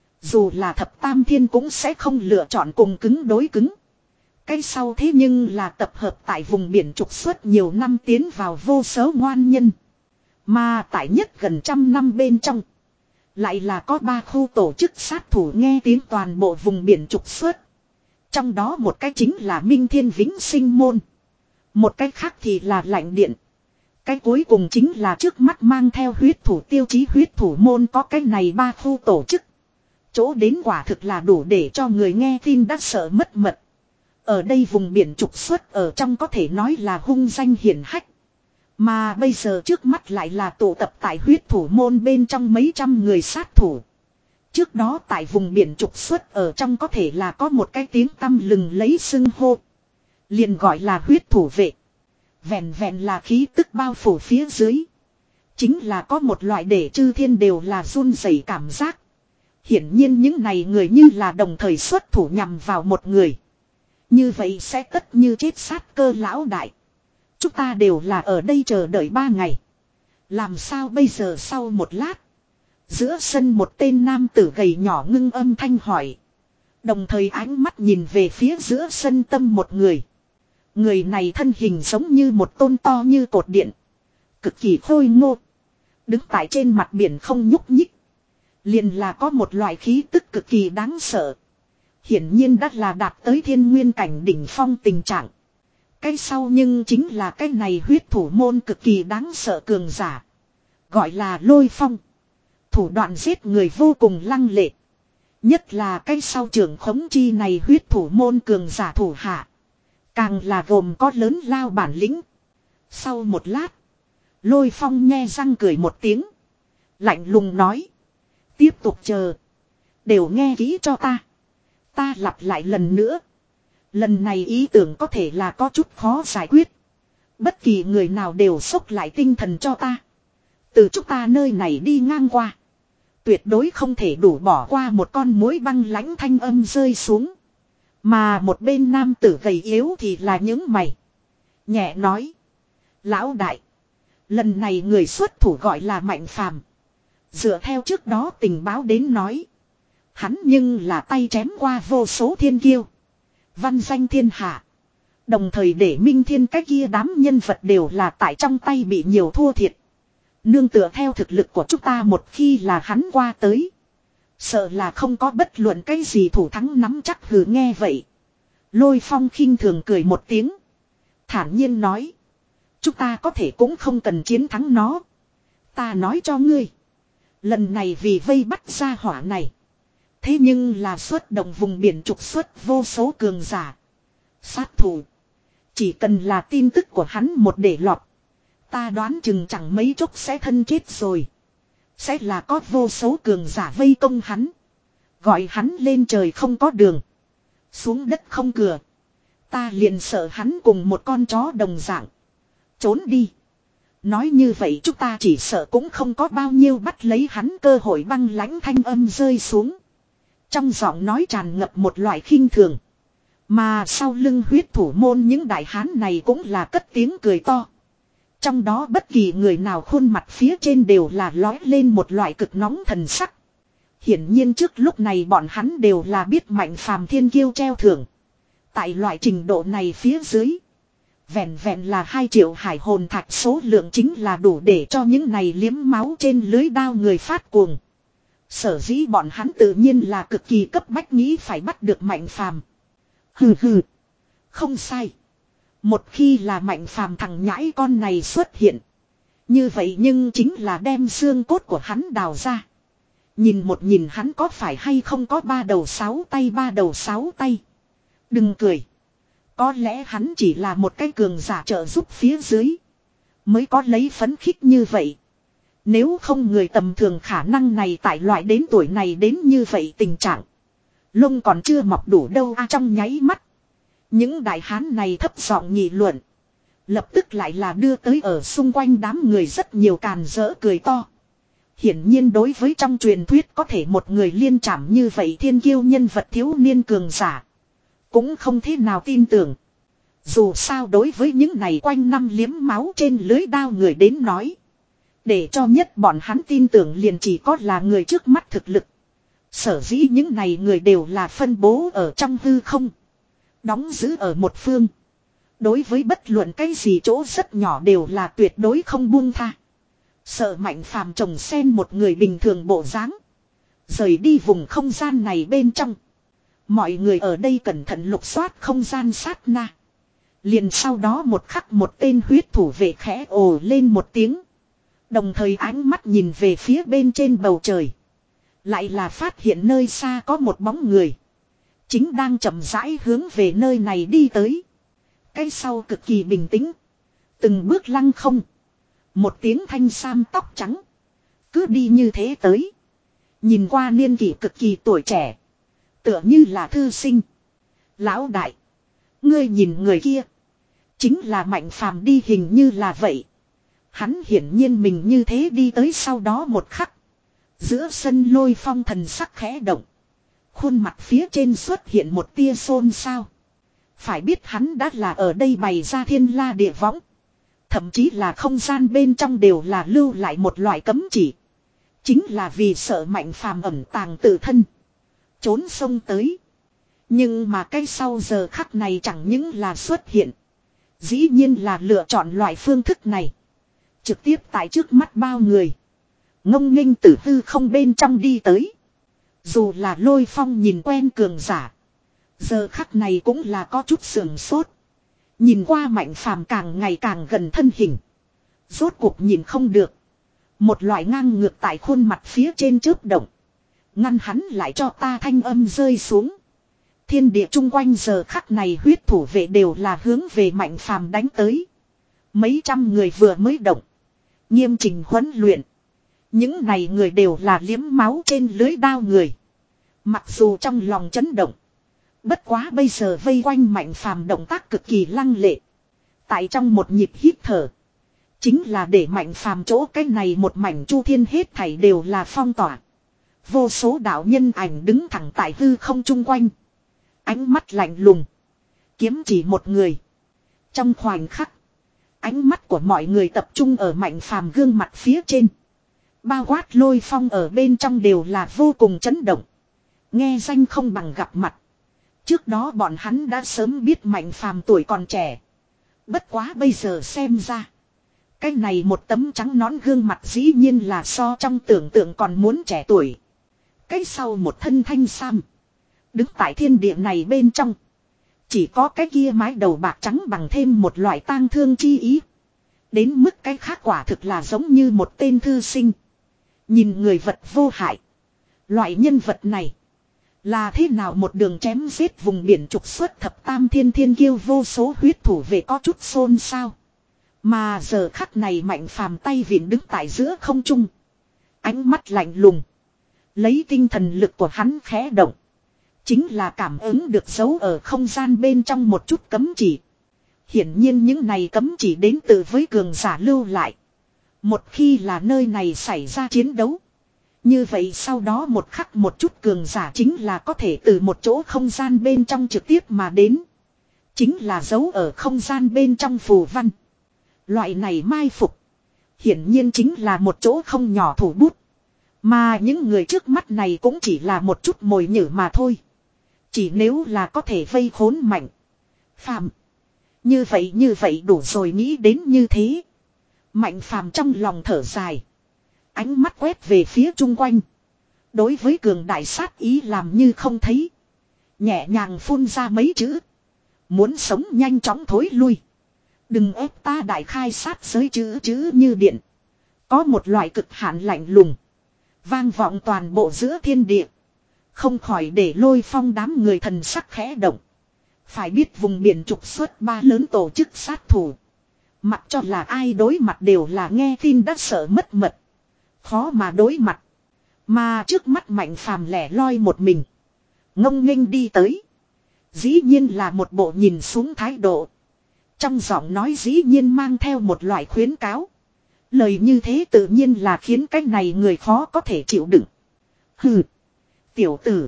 Dù là thập tam thiên cũng sẽ không lựa chọn cùng cứng đối cứng. Cái sau thế nhưng là tập hợp tại vùng biển trục xuất nhiều năm tiến vào vô số ngoan nhân. Mà tại nhất gần trăm năm bên trong. Lại là có ba khu tổ chức sát thủ nghe tiếng toàn bộ vùng biển trục xuất. Trong đó một cái chính là Minh Thiên Vĩnh Sinh Môn. Một cái khác thì là Lạnh Điện. Cái cuối cùng chính là trước mắt mang theo huyết thủ tiêu chí huyết thủ môn có cái này ba khu tổ chức. Chỗ đến quả thực là đủ để cho người nghe tin đã sợ mất mật. Ở đây vùng biển trục xuất ở trong có thể nói là hung danh hiển hách. Mà bây giờ trước mắt lại là tụ tập tại huyết thủ môn bên trong mấy trăm người sát thủ. Trước đó tại vùng biển trục xuất ở trong có thể là có một cái tiếng tăm lừng lấy xưng hô. Liền gọi là huyết thủ vệ. Vẹn vẹn là khí tức bao phủ phía dưới. Chính là có một loại để chư thiên đều là run rẩy cảm giác. Hiển nhiên những này người như là đồng thời xuất thủ nhằm vào một người. Như vậy sẽ tất như chết sát cơ lão đại. Chúng ta đều là ở đây chờ đợi ba ngày. Làm sao bây giờ sau một lát. Giữa sân một tên nam tử gầy nhỏ ngưng âm thanh hỏi. Đồng thời ánh mắt nhìn về phía giữa sân tâm một người. Người này thân hình giống như một tôn to như cột điện. Cực kỳ khôi ngô. Đứng tại trên mặt biển không nhúc nhích. Liền là có một loại khí tức cực kỳ đáng sợ. Hiển nhiên đã là đạt tới thiên nguyên cảnh đỉnh phong tình trạng. Cái sau nhưng chính là cái này huyết thủ môn cực kỳ đáng sợ cường giả. Gọi là Lôi Phong. Thủ đoạn giết người vô cùng lăng lệ. Nhất là cái sau trưởng khống chi này huyết thủ môn cường giả thủ hạ. Càng là gồm có lớn lao bản lĩnh. Sau một lát. Lôi Phong nhe răng cười một tiếng. Lạnh lùng nói. Tiếp tục chờ. Đều nghe kỹ cho ta. Ta lặp lại lần nữa. Lần này ý tưởng có thể là có chút khó giải quyết. Bất kỳ người nào đều xốc lại tinh thần cho ta. Từ chúng ta nơi này đi ngang qua. Tuyệt đối không thể đủ bỏ qua một con muối băng lãnh thanh âm rơi xuống. Mà một bên nam tử gầy yếu thì là những mày. Nhẹ nói. Lão đại. Lần này người xuất thủ gọi là Mạnh Phàm. Dựa theo trước đó tình báo đến nói. Hắn nhưng là tay chém qua vô số thiên kiêu. Văn danh thiên hạ. Đồng thời để minh thiên cái kia đám nhân vật đều là tại trong tay bị nhiều thua thiệt. Nương tựa theo thực lực của chúng ta một khi là hắn qua tới. Sợ là không có bất luận cái gì thủ thắng nắm chắc hừ nghe vậy. Lôi Phong khinh thường cười một tiếng. Thản nhiên nói. Chúng ta có thể cũng không cần chiến thắng nó. Ta nói cho ngươi. Lần này vì vây bắt ra hỏa này. Thế nhưng là xuất động vùng biển trục xuất vô số cường giả. Sát thủ. Chỉ cần là tin tức của hắn một để lọt. Ta đoán chừng chẳng mấy chốc sẽ thân chết rồi. Sẽ là có vô số cường giả vây công hắn. Gọi hắn lên trời không có đường. Xuống đất không cửa. Ta liền sợ hắn cùng một con chó đồng dạng. Trốn đi. Nói như vậy chúng ta chỉ sợ cũng không có bao nhiêu bắt lấy hắn cơ hội băng lãnh thanh âm rơi xuống. Trong giọng nói tràn ngập một loại khinh thường. Mà sau lưng huyết thủ môn những đại hán này cũng là cất tiếng cười to. Trong đó bất kỳ người nào khuôn mặt phía trên đều là lói lên một loại cực nóng thần sắc. Hiển nhiên trước lúc này bọn hắn đều là biết Mạnh Phàm thiên kiêu treo thưởng. Tại loại trình độ này phía dưới. Vẹn vẹn là hai triệu hải hồn thạch số lượng chính là đủ để cho những này liếm máu trên lưới đao người phát cuồng. Sở dĩ bọn hắn tự nhiên là cực kỳ cấp bách nghĩ phải bắt được Mạnh Phàm. Hừ hừ. Không sai. Một khi là Mạnh Phàm thằng nhãi con này xuất hiện. Như vậy nhưng chính là đem xương cốt của hắn đào ra. Nhìn một nhìn hắn có phải hay không có ba đầu sáu tay ba đầu sáu tay. Đừng cười. Có lẽ hắn chỉ là một cái cường giả trợ giúp phía dưới. Mới có lấy phấn khích như vậy. Nếu không người tầm thường khả năng này tại loại đến tuổi này đến như vậy tình trạng. Lông còn chưa mọc đủ đâu a trong nháy mắt. Những đại hán này thấp giọng nghị luận. Lập tức lại là đưa tới ở xung quanh đám người rất nhiều càn rỡ cười to. Hiển nhiên đối với trong truyền thuyết có thể một người liên trảm như vậy thiên kiêu nhân vật thiếu niên cường giả. Cũng không thế nào tin tưởng. Dù sao đối với những này quanh năm liếm máu trên lưới đao người đến nói. Để cho nhất bọn hắn tin tưởng liền chỉ có là người trước mắt thực lực. Sở dĩ những này người đều là phân bố ở trong hư không. Đóng giữ ở một phương. Đối với bất luận cái gì chỗ rất nhỏ đều là tuyệt đối không buông tha. Sợ Mạnh Phàm trồng sen một người bình thường bộ dáng. Rời đi vùng không gian này bên trong. Mọi người ở đây cẩn thận lục soát không gian sát na. Liền sau đó một khắc một tên huyết thủ vệ khẽ ồ lên một tiếng. Đồng thời ánh mắt nhìn về phía bên trên bầu trời. Lại là phát hiện nơi xa có một bóng người. Chính đang chậm rãi hướng về nơi này đi tới. Cái sau cực kỳ bình tĩnh. Từng bước lăng không. Một tiếng thanh sam tóc trắng. Cứ đi như thế tới. Nhìn qua niên kỷ cực kỳ tuổi trẻ. Tựa như là thư sinh. Lão đại. Ngươi nhìn người kia. Chính là Mạnh Phàm đi hình như là vậy. Hắn hiển nhiên mình như thế đi tới sau đó một khắc. Giữa sân Lôi Phong thần sắc khẽ động. Khuôn mặt phía trên xuất hiện một tia xôn xao. Phải biết hắn đã là ở đây bày ra thiên la địa võng. Thậm chí là không gian bên trong đều là lưu lại một loại cấm chỉ. Chính là vì sợ Mạnh Phàm ẩn tàng tự thân. Trốn sông tới. Nhưng mà cái sau giờ khắc này chẳng những là xuất hiện. Dĩ nhiên là lựa chọn loại phương thức này. Trực tiếp tại trước mắt bao người. Ngông nghênh tử hư không bên trong đi tới. Dù là Lôi Phong nhìn quen cường giả. Giờ khắc này cũng là có chút sườn sốt. Nhìn qua Mạnh Phàm càng ngày càng gần thân hình. Rốt cuộc nhìn không được. Một loại ngang ngược tại khuôn mặt phía trên chớp động. Ngăn hắn lại cho ta thanh âm rơi xuống. Thiên địa chung quanh giờ khắc này huyết thủ vệ đều là hướng về Mạnh Phàm đánh tới. Mấy trăm người vừa mới động. Nghiêm chỉnh huấn luyện. Những này người đều là liếm máu trên lưới đao người. Mặc dù trong lòng chấn động. Bất quá bây giờ vây quanh Mạnh Phàm động tác cực kỳ lăng lệ. Tại trong một nhịp hít thở. Chính là để Mạnh Phàm chỗ cái này một mảnh chu thiên hết thảy đều là phong tỏa. Vô số đạo nhân ảnh đứng thẳng tại hư không chung quanh. Ánh mắt lạnh lùng. Kiếm chỉ một người. Trong khoảnh khắc. Ánh mắt của mọi người tập trung ở Mạnh Phàm gương mặt phía trên. Bao quát Lôi Phong ở bên trong đều là vô cùng chấn động. Nghe danh không bằng gặp mặt. Trước đó bọn hắn đã sớm biết Mạnh Phàm tuổi còn trẻ. Bất quá bây giờ xem ra. Cái này một tấm trắng nón gương mặt dĩ nhiên là so trong tưởng tượng còn muốn trẻ tuổi. Cái sau một thân thanh sam. Đứng tại thiên địa này bên trong. Chỉ có cái kia mái đầu bạc trắng bằng thêm một loại tang thương chi ý. Đến mức cái khác quả thực là giống như một tên thư sinh. Nhìn người vật vô hại. Loại nhân vật này. Là thế nào một đường chém giết vùng biển trục xuất thập tam thiên thiên kiêu vô số huyết thủ về có chút xôn xao. Mà giờ khắc này Mạnh Phàm tay vịn đứng tại giữa không trung. Ánh mắt lạnh lùng. Lấy tinh thần lực của hắn khẽ động. Chính là cảm ứng được dấu ở không gian bên trong một chút cấm chỉ. Hiển nhiên những này cấm chỉ đến từ với cường giả lưu lại. Một khi là nơi này xảy ra chiến đấu. Như vậy sau đó một khắc một chút cường giả chính là có thể từ một chỗ không gian bên trong trực tiếp mà đến. Chính là dấu ở không gian bên trong phù văn. Loại này mai phục. Hiển nhiên chính là một chỗ không nhỏ thủ bút. Mà những người trước mắt này cũng chỉ là một chút mồi nhử mà thôi. Chỉ nếu là có thể vây khốn Mạnh Phàm. Như vậy như vậy đủ rồi nghĩ đến như thế. Mạnh Phàm trong lòng thở dài. Ánh mắt quét về phía chung quanh. Đối với cường đại sát ý làm như không thấy. Nhẹ nhàng phun ra mấy chữ. Muốn sống nhanh chóng thối lui. Đừng ép ta đại khai sát giới chữ chữ như điện. Có một loại cực hạn lạnh lùng. Vang vọng toàn bộ giữa thiên địa. Không khỏi để Lôi Phong đám người thần sắc khẽ động. Phải biết vùng biển trục xuất ba lớn tổ chức sát thủ. Mặc cho là ai đối mặt đều là nghe tin đã sợ mất mật. Khó mà đối mặt. Mà trước mắt Mạnh Phàm lẻ loi một mình. Ngông nghênh đi tới. Dĩ nhiên là một bộ nhìn xuống thái độ. Trong giọng nói dĩ nhiên mang theo một loại khuyến cáo. Lời như thế tự nhiên là khiến cái này người khó có thể chịu đựng. Hừ. Tiểu tử.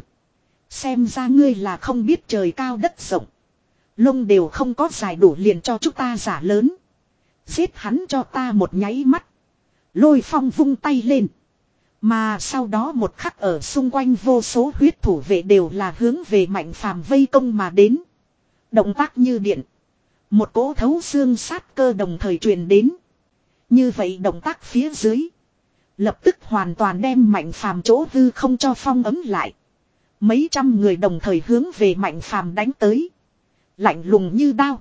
Xem ra ngươi là không biết trời cao đất rộng. Lông đều không có dài đủ liền cho chúng ta giả lớn. Giết hắn cho ta một nháy mắt. Lôi Phong vung tay lên. Mà sau đó một khắc ở xung quanh vô số huyết thủ vệ đều là hướng về Mạnh Phàm vây công mà đến. Động tác như điện. Một cỗ thấu xương sát cơ đồng thời truyền đến. Như vậy động tác phía dưới. Lập tức hoàn toàn đem Mạnh Phàm chỗ hư không cho phong ấm lại. Mấy trăm người đồng thời hướng về Mạnh Phàm đánh tới. Lạnh lùng như đao.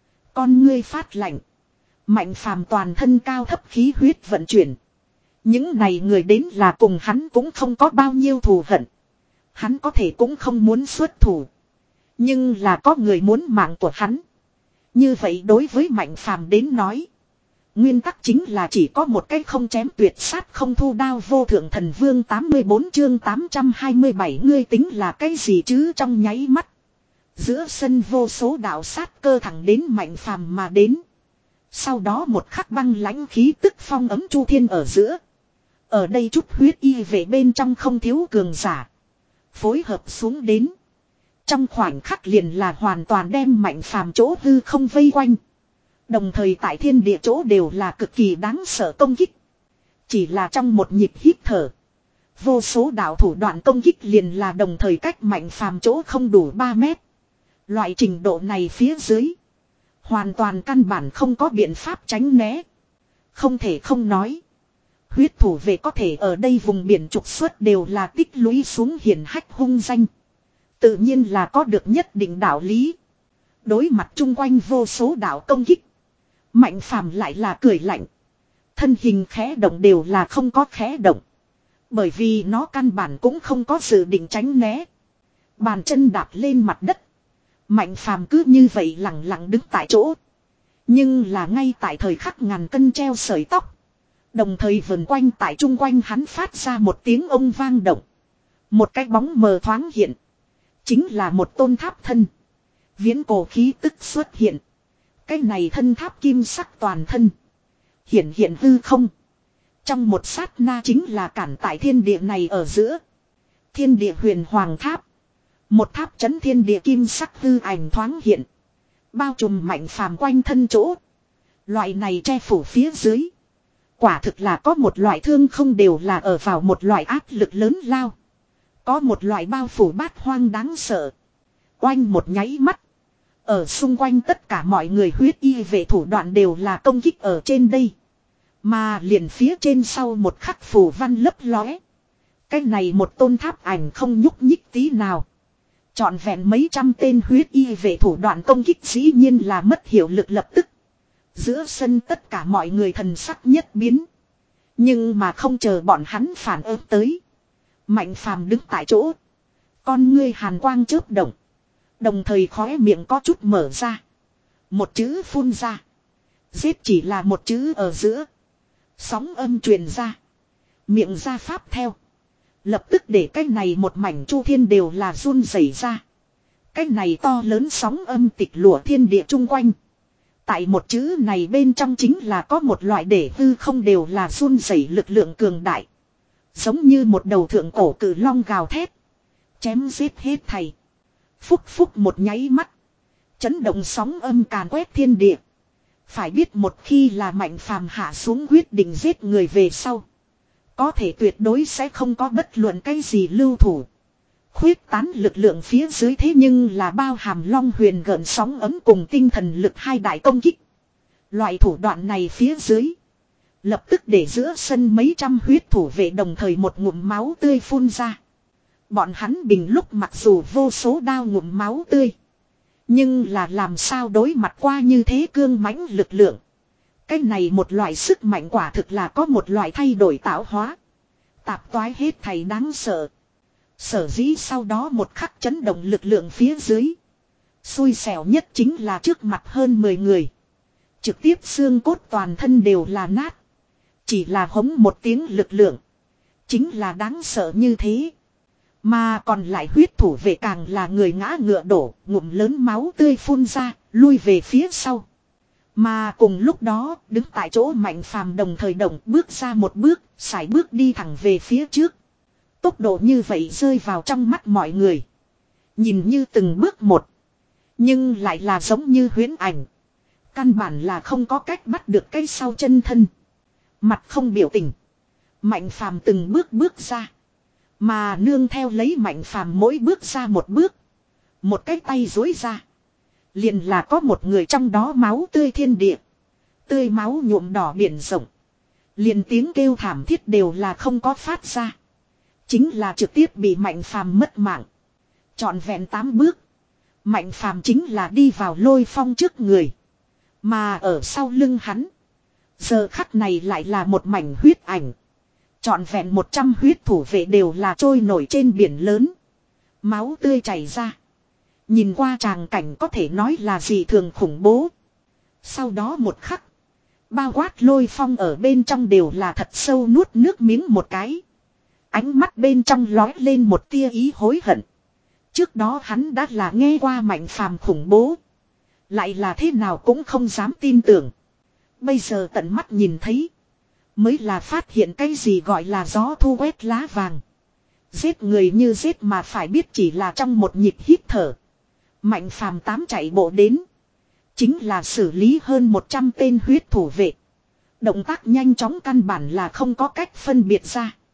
Con ngươi phát lạnh. Mạnh Phàm toàn thân cao thấp khí huyết vận chuyển. Những này người đến là cùng hắn cũng không có bao nhiêu thù hận. Hắn có thể cũng không muốn xuất thủ. Nhưng là có người muốn mạng của hắn. Như vậy đối với Mạnh Phàm đến nói. Nguyên tắc chính là chỉ có một cái không chém tuyệt sát không thu đao vô thượng thần vương tám mươi bốn chương tám trăm hai mươi bảy ngươi tính là cái gì chứ trong nháy mắt. Giữa sân vô số đạo sát cơ thẳng đến Mạnh Phàm mà đến. Sau đó một khắc băng lãnh khí tức phong ấm chu thiên ở giữa. Ở đây chút huyết y về bên trong không thiếu cường giả. Phối hợp xuống đến. Trong khoảnh khắc liền là hoàn toàn đem Mạnh Phàm chỗ hư không vây quanh. Đồng thời tại thiên địa chỗ đều là cực kỳ đáng sợ công kích. Chỉ là trong một nhịp hít thở. Vô số đạo thủ đoạn công kích liền là đồng thời cách Mạnh Phàm chỗ không đủ ba mét. Loại trình độ này phía dưới. Hoàn toàn căn bản không có biện pháp tránh né. Không thể không nói. Huyết thủ vệ có thể ở đây vùng biển trục xuất đều là tích lũy xuống hiển hách hung danh. Tự nhiên là có được nhất định đạo lý. Đối mặt chung quanh vô số đạo công kích. Mạnh Phàm lại là cười lạnh. Thân hình khẽ động đều là không có khẽ động. Bởi vì nó căn bản cũng không có dự định tránh né. Bàn chân đạp lên mặt đất. Mạnh Phàm cứ như vậy lặng lặng đứng tại chỗ. Nhưng là ngay tại thời khắc ngàn cân treo sợi tóc. Đồng thời vần quanh tại chung quanh hắn phát ra một tiếng ông vang động. Một cái bóng mờ thoáng hiện. Chính là một tôn tháp thân. Viễn cổ khí tức xuất hiện. Cái này thân tháp kim sắc toàn thân. Hiển hiện hư không. Trong một sát na chính là cản tại thiên địa này ở giữa. Thiên địa huyền hoàng tháp. Một tháp chấn thiên địa kim sắc hư ảnh thoáng hiện. Bao trùm Mạnh Phàm quanh thân chỗ. Loại này che phủ phía dưới. Quả thực là có một loại thương không đều là ở vào một loại áp lực lớn lao. Có một loại bao phủ bát hoang đáng sợ. Oanh một nháy mắt. Ở xung quanh tất cả mọi người huyết y vệ thủ đoạn đều là công kích ở trên đây. Mà liền phía trên sau một khắc phủ văn lấp lóe. Cái này một tôn tháp ảnh không nhúc nhích tí nào. Trọn vẹn mấy trăm tên huyết y vệ thủ đoạn công kích dĩ nhiên là mất hiệu lực lập tức. Giữa sân tất cả mọi người thần sắc nhất biến. Nhưng mà không chờ bọn hắn phản ứng tới. Mạnh Phàm đứng tại chỗ. Con ngươi hàn quang chớp động. Đồng thời khóe miệng có chút mở ra. Một chữ phun ra. Giết chỉ là một chữ ở giữa. Sóng âm truyền ra. Miệng ra pháp theo. Lập tức để cái này một mảnh chu thiên đều là run rẩy ra. Cái này to lớn sóng âm tịch lụa thiên địa chung quanh. Tại một chữ này bên trong chính là có một loại để hư không đều là run rẩy lực lượng cường đại. Giống như một đầu thượng cổ cự long gào thét. Chém giết hết thầy. Phúc phúc một nháy mắt. Chấn động sóng âm càn quét thiên địa. Phải biết một khi là Mạnh Phàm hạ xuống quyết định giết người về sau. Có thể tuyệt đối sẽ không có bất luận cái gì lưu thủ. Khuyết tán lực lượng phía dưới thế nhưng là bao hàm long huyền gợn sóng ấm cùng tinh thần lực hai đại công kích. Loại thủ đoạn này phía dưới. Lập tức để giữa sân mấy trăm huyết thủ vệ đồng thời một ngụm máu tươi phun ra. Bọn hắn bình lúc mặc dù vô số đao ngụm máu tươi. Nhưng là làm sao đối mặt qua như thế cương mãnh lực lượng. Cái này một loại sức mạnh quả thực là có một loại thay đổi tạo hóa. Tạp toái hết thầy đáng sợ. Sở dĩ sau đó một khắc chấn động lực lượng phía dưới. Xui xẻo nhất chính là trước mặt hơn mười người. Trực tiếp xương cốt toàn thân đều là nát. Chỉ là hống một tiếng lực lượng. Chính là đáng sợ như thế. Mà còn lại huyết thủ vệ càng là người ngã ngựa đổ, ngụm lớn máu tươi phun ra, lui về phía sau. Mà cùng lúc đó, đứng tại chỗ Mạnh Phàm đồng thời động bước ra một bước, sải bước đi thẳng về phía trước. Tốc độ như vậy rơi vào trong mắt mọi người. Nhìn như từng bước một. Nhưng lại là giống như huyễn ảnh. Căn bản là không có cách bắt được cái sau chân thân. Mặt không biểu tình. Mạnh Phàm từng bước bước ra. Mà nương theo lấy Mạnh Phàm mỗi bước ra một bước. Một cái tay dối ra. Liền là có một người trong đó máu tươi thiên địa. Tươi máu nhuộm đỏ biển rộng. Liền tiếng kêu thảm thiết đều là không có phát ra. Chính là trực tiếp bị Mạnh Phàm mất mạng. Trọn vẹn tám bước. Mạnh Phàm chính là đi vào Lôi Phong trước người. Mà ở sau lưng hắn. Giờ khắc này lại là một mảnh huyết ảnh. Trọn vẹn một trăm huyết thủ vệ đều là trôi nổi trên biển lớn. Máu tươi chảy ra. Nhìn qua tràng cảnh có thể nói là gì thường khủng bố. Sau đó một khắc. Bao quát Lôi Phong ở bên trong đều là thật sâu nuốt nước miếng một cái. Ánh mắt bên trong lói lên một tia ý hối hận. Trước đó hắn đã là nghe qua Mạnh Phàm khủng bố. Lại là thế nào cũng không dám tin tưởng. Bây giờ tận mắt nhìn thấy. Mới là phát hiện cái gì gọi là gió thu quét lá vàng. Giết người như giết mà phải biết chỉ là trong một nhịp hít thở. Mạnh Phàm tám chạy bộ đến. Chính là xử lý hơn một trăm tên huyết thủ vệ. Động tác nhanh chóng căn bản là không có cách phân biệt ra.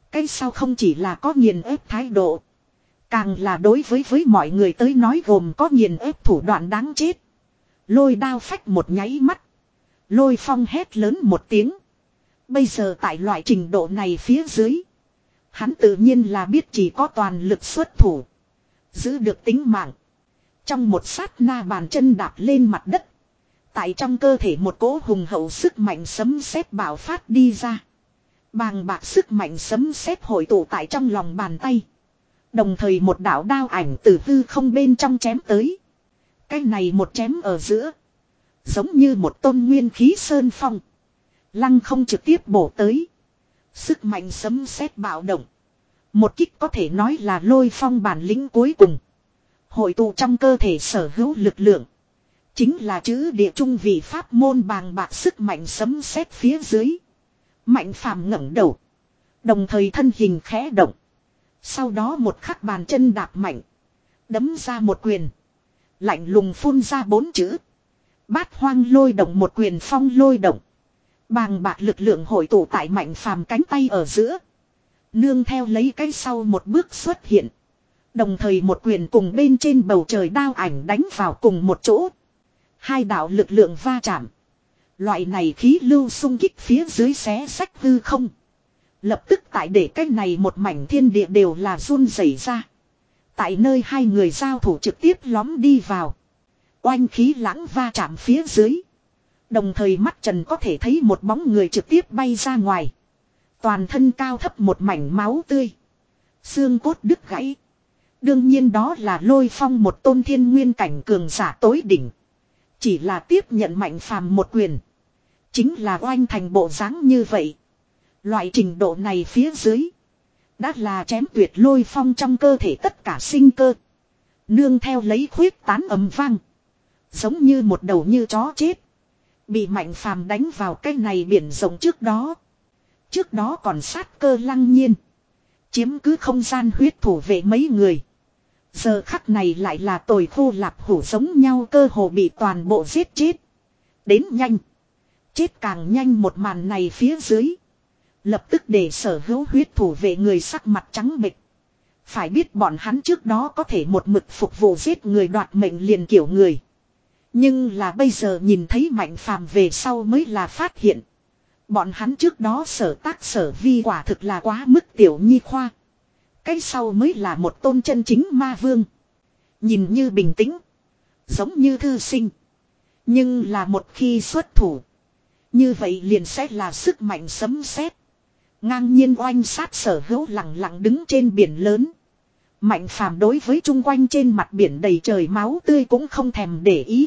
Cái sau không chỉ là có nghiền ép thái độ. Càng là đối với với mọi người tới nói gồm có nghiền ép thủ đoạn đáng chết. Lôi đao phách một nháy mắt. Lôi Phong hét lớn một tiếng. Bây giờ tại loại trình độ này phía dưới. Hắn tự nhiên là biết chỉ có toàn lực xuất thủ. Giữ được tính mạng. Trong một sát na bàn chân đạp lên mặt đất. Tại trong cơ thể một cỗ hùng hậu sức mạnh sấm sét bạo phát đi ra. Bàng bạc sức mạnh sấm sét hội tụ tại trong lòng bàn tay. Đồng thời một đạo đao ảnh từ hư không bên trong chém tới. Cái này một chém ở giữa. Giống như một tôn nguyên khí sơn phong. Lăng không trực tiếp bổ tới. Sức mạnh sấm sét bạo động. Một kích có thể nói là Lôi Phong bản lĩnh cuối cùng. Hội tụ trong cơ thể sở hữu lực lượng. Chính là chữ địa trung vị pháp môn bàng bạc sức mạnh sấm sét phía dưới. Mạnh Phàm ngẩng đầu. Đồng thời thân hình khẽ động. Sau đó một khắc bàn chân đạp mạnh. Đấm ra một quyền. Lạnh lùng phun ra bốn chữ. Bát hoang lôi động, một quyền phong lôi động. Bàng bạc lực lượng hội tụ tại Mạnh Phàm cánh tay ở giữa. Nương theo lấy cái sau một bước xuất hiện. Đồng thời một quyền cùng bên trên bầu trời đao ảnh đánh vào cùng một chỗ. Hai đạo lực lượng va chạm. Loại này khí lưu xung kích phía dưới xé sách hư không. Lập tức tại để cái này một mảnh thiên địa đều là run rẩy ra. Tại nơi hai người giao thủ trực tiếp lóm đi vào. Oanh khí lãng va chạm phía dưới. Đồng thời mắt trần có thể thấy một bóng người trực tiếp bay ra ngoài. Toàn thân cao thấp một mảnh máu tươi. Xương cốt đứt gãy. Đương nhiên đó là Lôi Phong một tôn thiên nguyên cảnh cường giả tối đỉnh. Chỉ là tiếp nhận Mạnh Phàm một quyền. Chính là oanh thành bộ dáng như vậy. Loại trình độ này phía dưới. Đã là chém tuyệt Lôi Phong trong cơ thể tất cả sinh cơ. Nương theo lấy khuyết tán ầm vang. Giống như một đầu như chó chết. Bị Mạnh Phàm đánh vào cái này biển rộng trước đó. Trước đó còn sát cơ lăng nhiên. Chiếm cứ không gian huyết thủ vệ mấy người. Giờ khắc này lại là tồi khô lạp hủ giống nhau, cơ hồ bị toàn bộ giết chết. Đến nhanh. Chết càng nhanh một màn này phía dưới. Lập tức để sở hữu huyết thủ vệ người sắc mặt trắng bệch. Phải biết bọn hắn trước đó có thể một mực phục vụ giết người đoạt mệnh liền kiểu người. Nhưng là bây giờ nhìn thấy Mạnh Phàm về sau mới là phát hiện. Bọn hắn trước đó sở tác sở vi quả thực là quá mức tiểu nhi khoa. Cái sau mới là một tôn chân chính ma vương. Nhìn như bình tĩnh. Giống như thư sinh. Nhưng là một khi xuất thủ. Như vậy liền sẽ là sức mạnh sấm sét. Ngang nhiên oanh sát sở hữu lặng lặng đứng trên biển lớn. Mạnh Phàm đối với chung quanh trên mặt biển đầy trời máu tươi cũng không thèm để ý.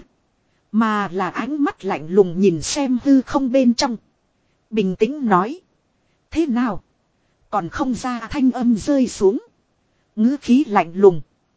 Mà là ánh mắt lạnh lùng nhìn xem hư không bên trong. Bình tĩnh nói. Thế nào? Còn không ra thanh âm rơi xuống. Ngữ khí lạnh lùng.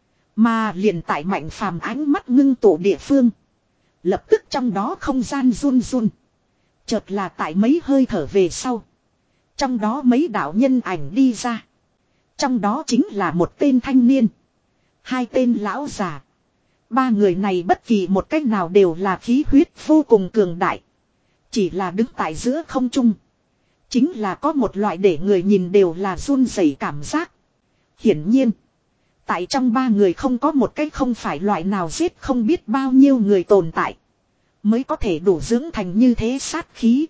Mà liền tại Mạnh Phàm ánh mắt ngưng tụ địa phương. Lập tức trong đó không gian run run. Chợt là tại mấy hơi thở về sau. Trong đó mấy đạo nhân ảnh đi ra. Trong đó chính là một tên thanh niên. Hai tên lão già. Ba người này bất kỳ một cách nào đều là khí huyết vô cùng cường đại. Chỉ là đứng tại giữa không trung. Chính là có một loại để người nhìn đều là run rẩy cảm giác. Hiển nhiên. Tại trong ba người không có một cách không phải loại nào giết không biết bao nhiêu người tồn tại. Mới có thể đủ dưỡng thành như thế sát khí.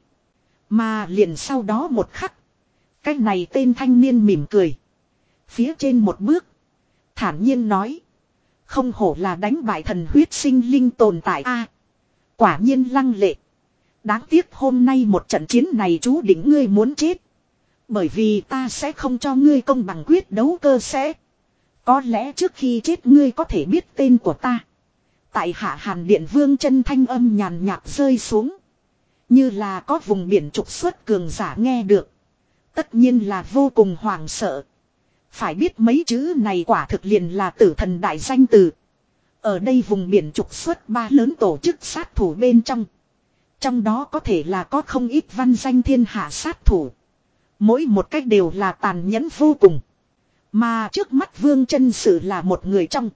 Mà liền sau đó một khắc. Cái này tên thanh niên mỉm cười. Phía trên một bước. Thản nhiên nói. Không hổ là đánh bại thần huyết sinh linh tồn tại a. Quả nhiên lăng lệ. Đáng tiếc hôm nay một trận chiến này chú định ngươi muốn chết. Bởi vì ta sẽ không cho ngươi công bằng quyết đấu cơ sẽ. Có lẽ trước khi chết ngươi có thể biết tên của ta. Tại Hạ Hàn Điện Vương chân thanh âm nhàn nhạt rơi xuống. Như là có vùng biển trục xuất cường giả nghe được. Tất nhiên là vô cùng hoảng sợ. Phải biết mấy chữ này quả thực liền là tử thần đại danh từ. Ở đây vùng biển trục xuất ba lớn tổ chức sát thủ bên trong. Trong đó có thể là có không ít văn danh thiên hạ sát thủ. Mỗi một cách đều là tàn nhẫn vô cùng. Mà trước mắt Vương Chân Sự là một người trong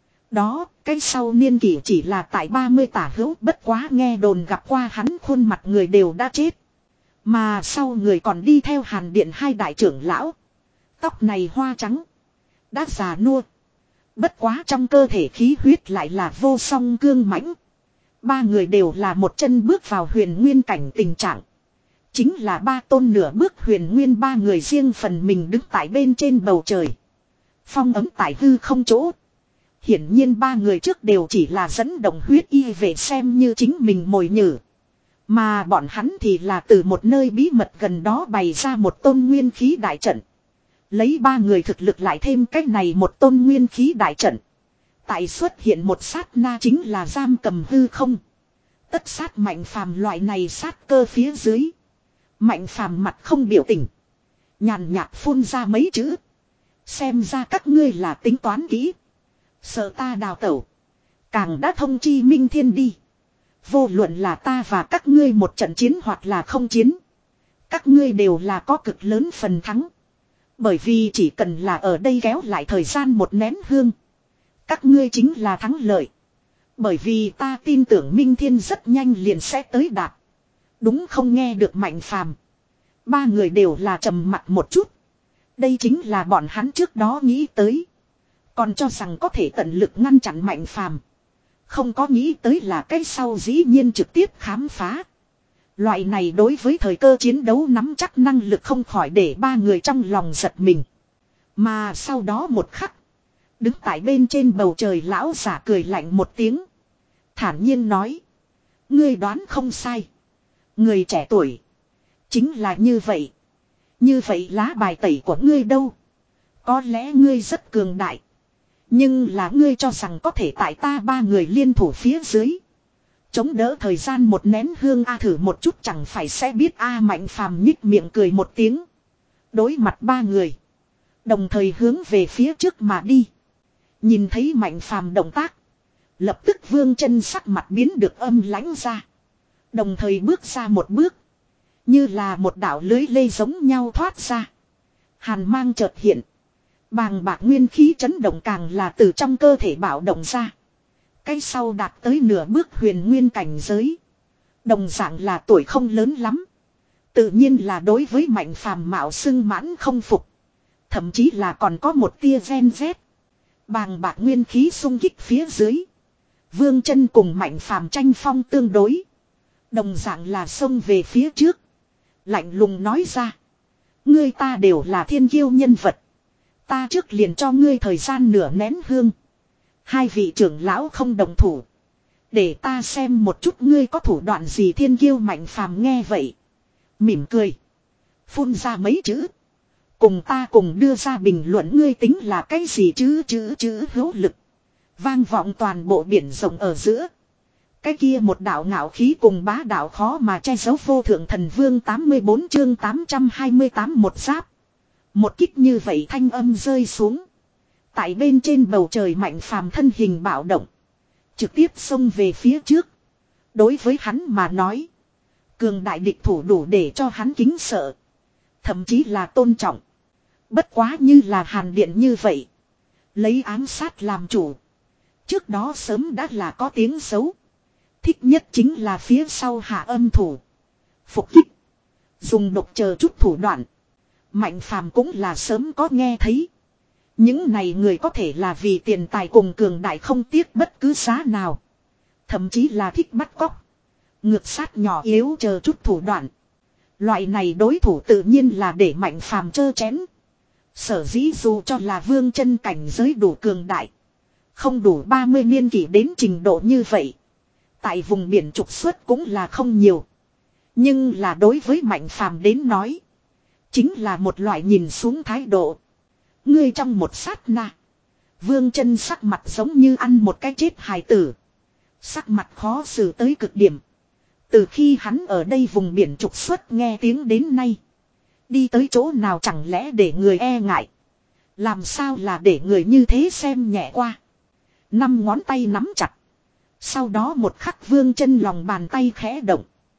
đó, cái sau niên kỷ chỉ là tại ba mươi tả hữu, bất quá nghe đồn gặp qua hắn khuôn mặt người đều đã chết. Mà sau người còn đi theo Hàn Điện hai đại trưởng lão. Tóc này hoa trắng. Đã già nua. Bất quá trong cơ thể khí huyết lại là vô song cương mãnh. Ba người đều là một chân bước vào huyền nguyên cảnh tình trạng. Chính là ba tôn nửa bước huyền nguyên, ba người riêng phần mình đứng tại bên trên bầu trời. Phong ấm tại hư không chỗ. Hiển nhiên ba người trước đều chỉ là dẫn động huyết y về xem như chính mình mồi nhử. Mà bọn hắn thì là từ một nơi bí mật gần đó bày ra một tôn nguyên khí đại trận. Lấy ba người thực lực lại thêm cách này một tôn nguyên khí đại trận. Tại xuất hiện một sát na chính là giam cầm hư không. Tất sát Mạnh Phàm loại này sát cơ phía dưới. Mạnh Phàm mặt không biểu tình. Nhàn nhạt phun ra mấy chữ. Xem ra các ngươi là tính toán kỹ. Sợ ta đào tẩu. Càng đã thông chi Minh Thiên đi. Vô luận là ta và các ngươi một trận chiến hoặc là không chiến. Các ngươi đều là có cực lớn phần thắng. Bởi vì chỉ cần là ở đây kéo lại thời gian một nén hương. Các ngươi chính là thắng lợi. Bởi vì ta tin tưởng Minh Thiên rất nhanh liền sẽ tới đạt. Đúng không? Nghe được Mạnh Phàm, ba người đều là trầm mặc một chút. Đây chính là bọn hắn trước đó nghĩ tới. Còn cho rằng có thể tận lực ngăn chặn Mạnh Phàm. Không có nghĩ tới là cái sau dĩ nhiên trực tiếp khám phá. Loại này đối với thời cơ chiến đấu nắm chắc năng lực không khỏi để ba người trong lòng giật mình. Mà sau đó một khắc. Đứng tại bên trên bầu trời lão giả cười lạnh một tiếng. Thản nhiên nói. Ngươi đoán không sai. Người trẻ tuổi. Chính là như vậy. Như vậy lá bài tẩy của ngươi đâu? Có lẽ ngươi rất cường đại. Nhưng là ngươi cho rằng có thể tại ta ba người liên thủ phía dưới. Chống đỡ thời gian một nén hương a thử một chút chẳng phải sẽ biết a Mạnh Phàm nhích miệng cười một tiếng. Đối mặt ba người. Đồng thời hướng về phía trước mà đi. Nhìn thấy Mạnh Phàm động tác. Lập tức Vương Chân sắc mặt biến được âm lãnh ra. Đồng thời bước ra một bước. Như là một đạo lưới lê giống nhau thoát ra. Hàn mang chợt hiện. Bàng bạc nguyên khí chấn động càng là từ trong cơ thể bạo động ra. Cái sau đạt tới nửa bước huyền nguyên cảnh giới. Đồng dạng là tuổi không lớn lắm. Tự nhiên là đối với Mạnh Phàm mạo xưng mãn không phục. Thậm chí là còn có một tia gen rét. Bàng bạc nguyên khí xung kích phía dưới. Vương Chân cùng Mạnh Phàm tranh phong tương đối. Đồng dạng là xông về phía trước. Lạnh lùng nói ra. Ngươi ta đều là thiên kiêu nhân vật. Ta trước liền cho ngươi thời gian nửa nén hương. Hai vị trưởng lão không đồng thủ. Để ta xem một chút ngươi có thủ đoạn gì. Thiên kiêu Mạnh Phàm nghe vậy. Mỉm cười. Phun ra mấy chữ. Cùng ta cùng đưa ra bình luận ngươi tính là cái gì chứ chữ chữ hữu lực. Vang vọng toàn bộ biển rộng ở giữa. Cái kia một đạo ngạo khí cùng bá đạo khó mà che giấu vô thượng thần vương tám mươi bốn chương tám trăm hai mươi tám một giáp. Một kích như vậy thanh âm rơi xuống. Tại bên trên bầu trời Mạnh Phàm thân hình bạo động. Trực tiếp xông về phía trước. Đối với hắn mà nói. Cường đại địch thủ đủ để cho hắn kính sợ. Thậm chí là tôn trọng. Bất quá như là Hàn Điện như vậy. Lấy ám sát làm chủ. Trước đó sớm đã là có tiếng xấu. Thích nhất chính là phía sau hạ âm thủ. Phục kích. Dùng độc chờ chút thủ đoạn. Mạnh Phàm cũng là sớm có nghe thấy. Những này người có thể là vì tiền tài cùng cường đại không tiếc bất cứ giá nào. Thậm chí là thích bắt cóc. Ngược sát nhỏ yếu chờ chút thủ đoạn. Loại này đối thủ tự nhiên là để Mạnh Phàm chơ chén. Sở dĩ dù cho là Vương Chân cảnh giới đủ cường đại. Không đủ ba mươi niên kỷ đến trình độ như vậy. Tại vùng biển trục xuất cũng là không nhiều. Nhưng là đối với Mạnh Phàm đến nói. Chính là một loại nhìn xuống thái độ. Ngươi trong một sát na. Vương Chân sắc mặt giống như ăn một cái chết hài tử. Sắc mặt khó xử tới cực điểm. Từ khi hắn ở đây vùng biển trục xuất nghe tiếng đến nay. Đi tới chỗ nào chẳng lẽ để người e ngại. Làm sao là để người như thế xem nhẹ qua. Năm ngón tay nắm chặt. Sau đó một khắc Vương Chân lòng bàn tay khẽ động.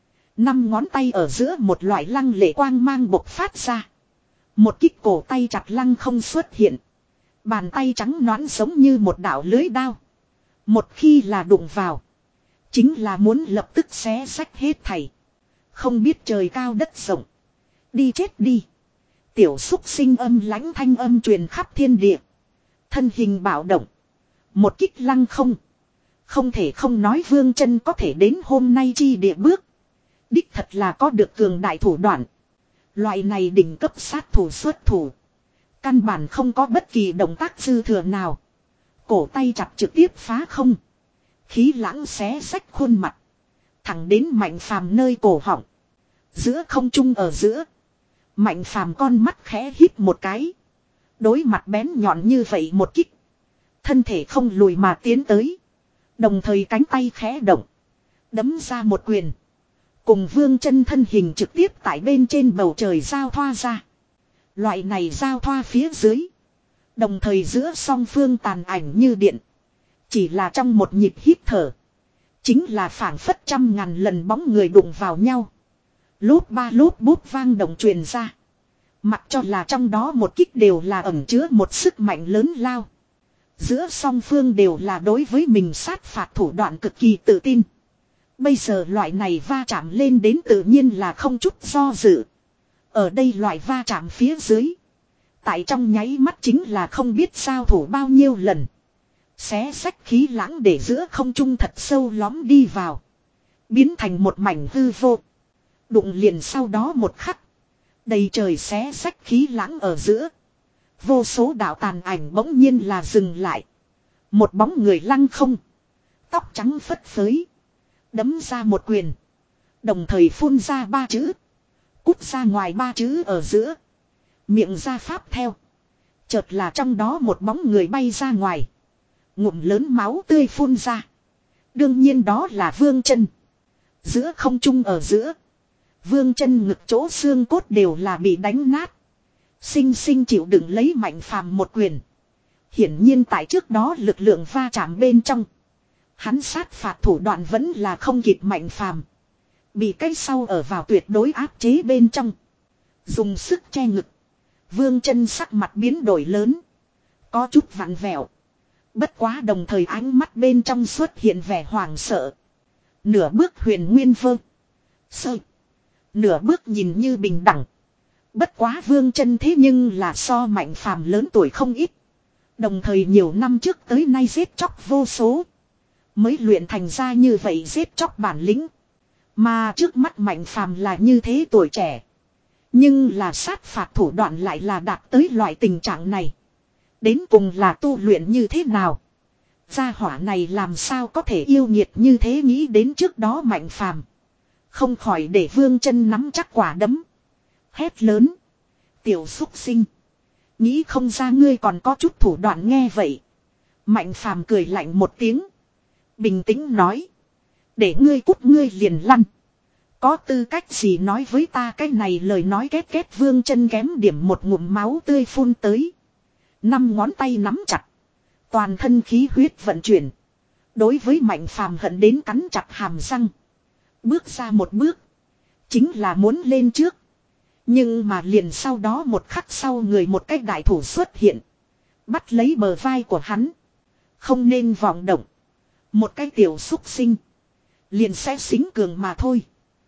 Năm ngón tay ở giữa một loại lăng lệ quang mang bộc phát ra. Một kích cổ tay chặt lăng không xuất hiện. Bàn tay trắng nõn giống như một đạo lưới đao. Một khi là đụng vào. Chính là muốn lập tức xé rách hết thảy. Không biết trời cao đất rộng. Đi chết đi. Tiểu xúc sinh âm lãnh thanh âm truyền khắp thiên địa. Thân hình bạo động. Một kích lăng không. Không thể không nói Vương Chân có thể đến hôm nay chi địa bước. Đích thật là có được cường đại thủ đoạn. Loại này đỉnh cấp sát thủ xuất thủ. Căn bản không có bất kỳ động tác dư thừa nào. Cổ tay chặt trực tiếp phá không. Khí lãng xé xách khuôn mặt. Thẳng đến Mạnh Phàm nơi cổ họng. Giữa không trung ở giữa. Mạnh Phàm con mắt khẽ híp một cái. Đối mặt bén nhọn như vậy một kích. Thân thể không lùi mà tiến tới. Đồng thời cánh tay khẽ động. Đấm ra một quyền. Cùng Vương Chân thân hình trực tiếp tại bên trên bầu trời giao thoa ra. Loại này giao thoa phía dưới. Đồng thời giữa song phương tàn ảnh như điện. Chỉ là trong một nhịp hít thở. Chính là phảng phất trăm ngàn lần bóng người đụng vào nhau. Lốp ba lốp bút vang động truyền ra. Mặc cho là trong đó một kích đều là ẩn chứa một sức mạnh lớn lao. Giữa song phương đều là đối với mình sát phạt thủ đoạn cực kỳ tự tin. Bây giờ loại này va chạm lên đến tự nhiên là không chút do dự. Ở đây loại va chạm phía dưới. Tại trong nháy mắt chính là không biết sao thủ bao nhiêu lần. Xé xách khí lãng để giữa không trung thật sâu lõm đi vào. Biến thành một mảnh hư vô. Đụng liền sau đó một khắc. Đầy trời xé xách khí lãng ở giữa. Vô số đạo tàn ảnh bỗng nhiên là dừng lại. Một bóng người lăng không. Tóc trắng phất phới. Đấm ra một quyền. Đồng thời phun ra ba chữ. Cút ra ngoài ba chữ ở giữa. Miệng ra pháp theo. Chợt là trong đó một bóng người bay ra ngoài. Ngụm lớn máu tươi phun ra. Đương nhiên đó là Vương Chân. Giữa không trung ở giữa. Vương Chân ngực chỗ xương cốt đều là bị đánh nát. Sinh sinh chịu đựng lấy Mạnh Phàm một quyền. Hiển nhiên tại trước đó lực lượng va chạm bên trong. Hắn sát phạt thủ đoạn vẫn là không kịp Mạnh Phàm. Bị cái sau ở vào tuyệt đối áp chế bên trong. Dùng sức che ngực. Vương Chân sắc mặt biến đổi lớn. Có chút vặn vẹo. Bất quá đồng thời ánh mắt bên trong xuất hiện vẻ hoảng sợ. Nửa bước huyền nguyên vơ. Sơ. Nửa bước nhìn như bình đẳng. Bất quá Vương Chân thế nhưng là so Mạnh Phàm lớn tuổi không ít. Đồng thời nhiều năm trước tới nay giết chóc vô số. Mới luyện thành ra như vậy giết chóc bản lĩnh. Mà trước mắt Mạnh Phàm là như thế tuổi trẻ. Nhưng là sát phạt thủ đoạn lại là đạt tới loại tình trạng này. Đến cùng là tu luyện như thế nào? Gia hỏa này làm sao có thể yêu nghiệt như thế nghĩ đến trước đó Mạnh Phàm. Không khỏi để Vương Chân nắm chắc quả đấm. Hét lớn. Tiểu xúc sinh. Nghĩ không ra ngươi còn có chút thủ đoạn nghe vậy. Mạnh Phàm cười lạnh một tiếng. Bình tĩnh nói. Để ngươi cút ngươi liền lăn. Có tư cách gì nói với ta cái này lời nói két két Vương Chân kém điểm một ngụm máu tươi phun tới. Năm ngón tay nắm chặt. Toàn thân khí huyết vận chuyển. Đối với Mạnh Phàm hận đến cắn chặt hàm răng. Bước ra một bước. Chính là muốn lên trước. Nhưng mà liền sau đó một khắc sau người một cái đại thủ xuất hiện. Bắt lấy bờ vai của hắn. Không nên vọng động. Một cái tiểu xúc sinh. Liền sẽ xính cường mà thôi.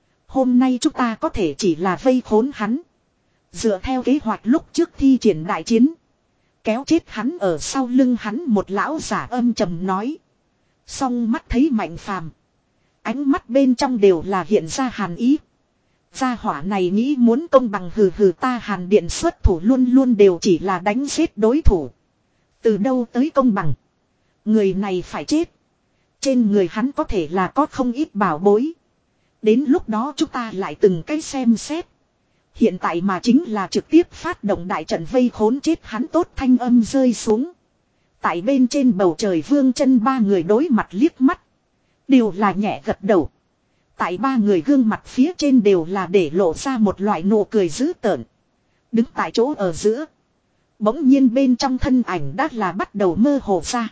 Hôm nay chúng ta có thể chỉ là vây khốn hắn. Dựa theo kế hoạch lúc trước thi triển đại chiến. Kéo chết hắn ở sau lưng hắn một lão giả âm trầm nói. Song mắt thấy Mạnh Phàm. Ánh mắt bên trong đều là hiện ra hàn ý. Gia hỏa này nghĩ muốn công bằng hừ hừ ta Hàn Điện xuất thủ luôn luôn đều chỉ là đánh giết đối thủ. Từ đâu tới công bằng. Người này phải chết. Trên người hắn có thể là có không ít bảo bối. Đến lúc đó chúng ta lại từng cái xem xét. Hiện tại mà chính là trực tiếp phát động đại trận vây khốn chết hắn tốt thanh âm rơi xuống. Tại bên trên bầu trời Vương Chân ba người đối mặt liếc mắt. Đều là nhẹ gật đầu. Tại ba người gương mặt phía trên đều là để lộ ra một loại nụ cười dữ tợn. Đứng tại chỗ ở giữa. Bỗng nhiên bên trong thân ảnh đã là bắt đầu mơ hồ ra.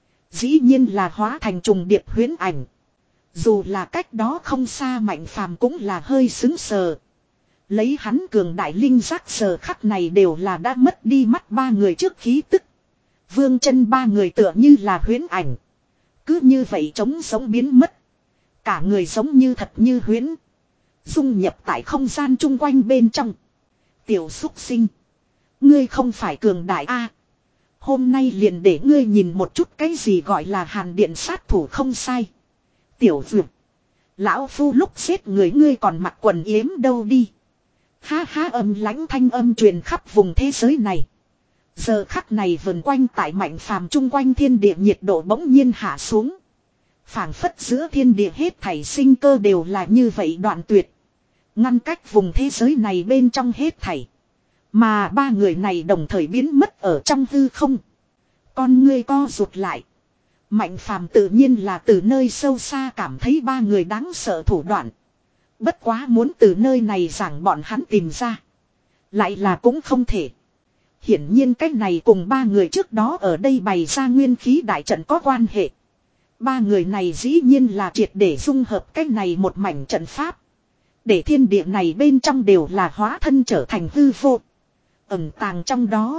Dĩ nhiên là hóa thành trùng điệp huyễn ảnh. Dù là cách đó không xa Mạnh Phàm cũng là hơi sững sờ. Lấy hắn cường đại linh giác sờ khắc này đều là đã mất đi mắt ba người trước khí tức. Vương Chân ba người tựa như là huyễn ảnh. Cứ như vậy trống sống biến mất. Cả người giống như thật như huyễn. Dung nhập tại không gian chung quanh bên trong. Tiểu xúc sinh. Ngươi không phải cường đại a. Hôm nay liền để ngươi nhìn một chút cái gì gọi là hàn điện sát thủ không sai. Tiểu dược. Lão phu lúc giết người ngươi còn mặc quần yếm đâu đi. Ha ha, âm lãnh thanh âm truyền khắp vùng thế giới này. Giờ khắc này vần quanh tại Mạnh Phàm chung quanh thiên địa nhiệt độ bỗng nhiên hạ xuống. Phảng phất giữa thiên địa hết thảy sinh cơ đều là như vậy đoạn tuyệt. Ngăn cách vùng thế giới này bên trong hết thảy. Mà ba người này đồng thời biến mất ở trong hư không. Con ngươi co rụt lại. Mạnh Phàm tự nhiên là từ nơi sâu xa cảm thấy ba người đáng sợ thủ đoạn. Bất quá muốn từ nơi này giảng bọn hắn tìm ra. Lại là cũng không thể. Hiển nhiên cách này cùng ba người trước đó ở đây bày ra nguyên khí đại trận có quan hệ. Ba người này dĩ nhiên là triệt để dung hợp cách này một mảnh trận pháp. Để thiên địa này bên trong đều là hóa thân trở thành hư vô. Ẩn tàng trong đó.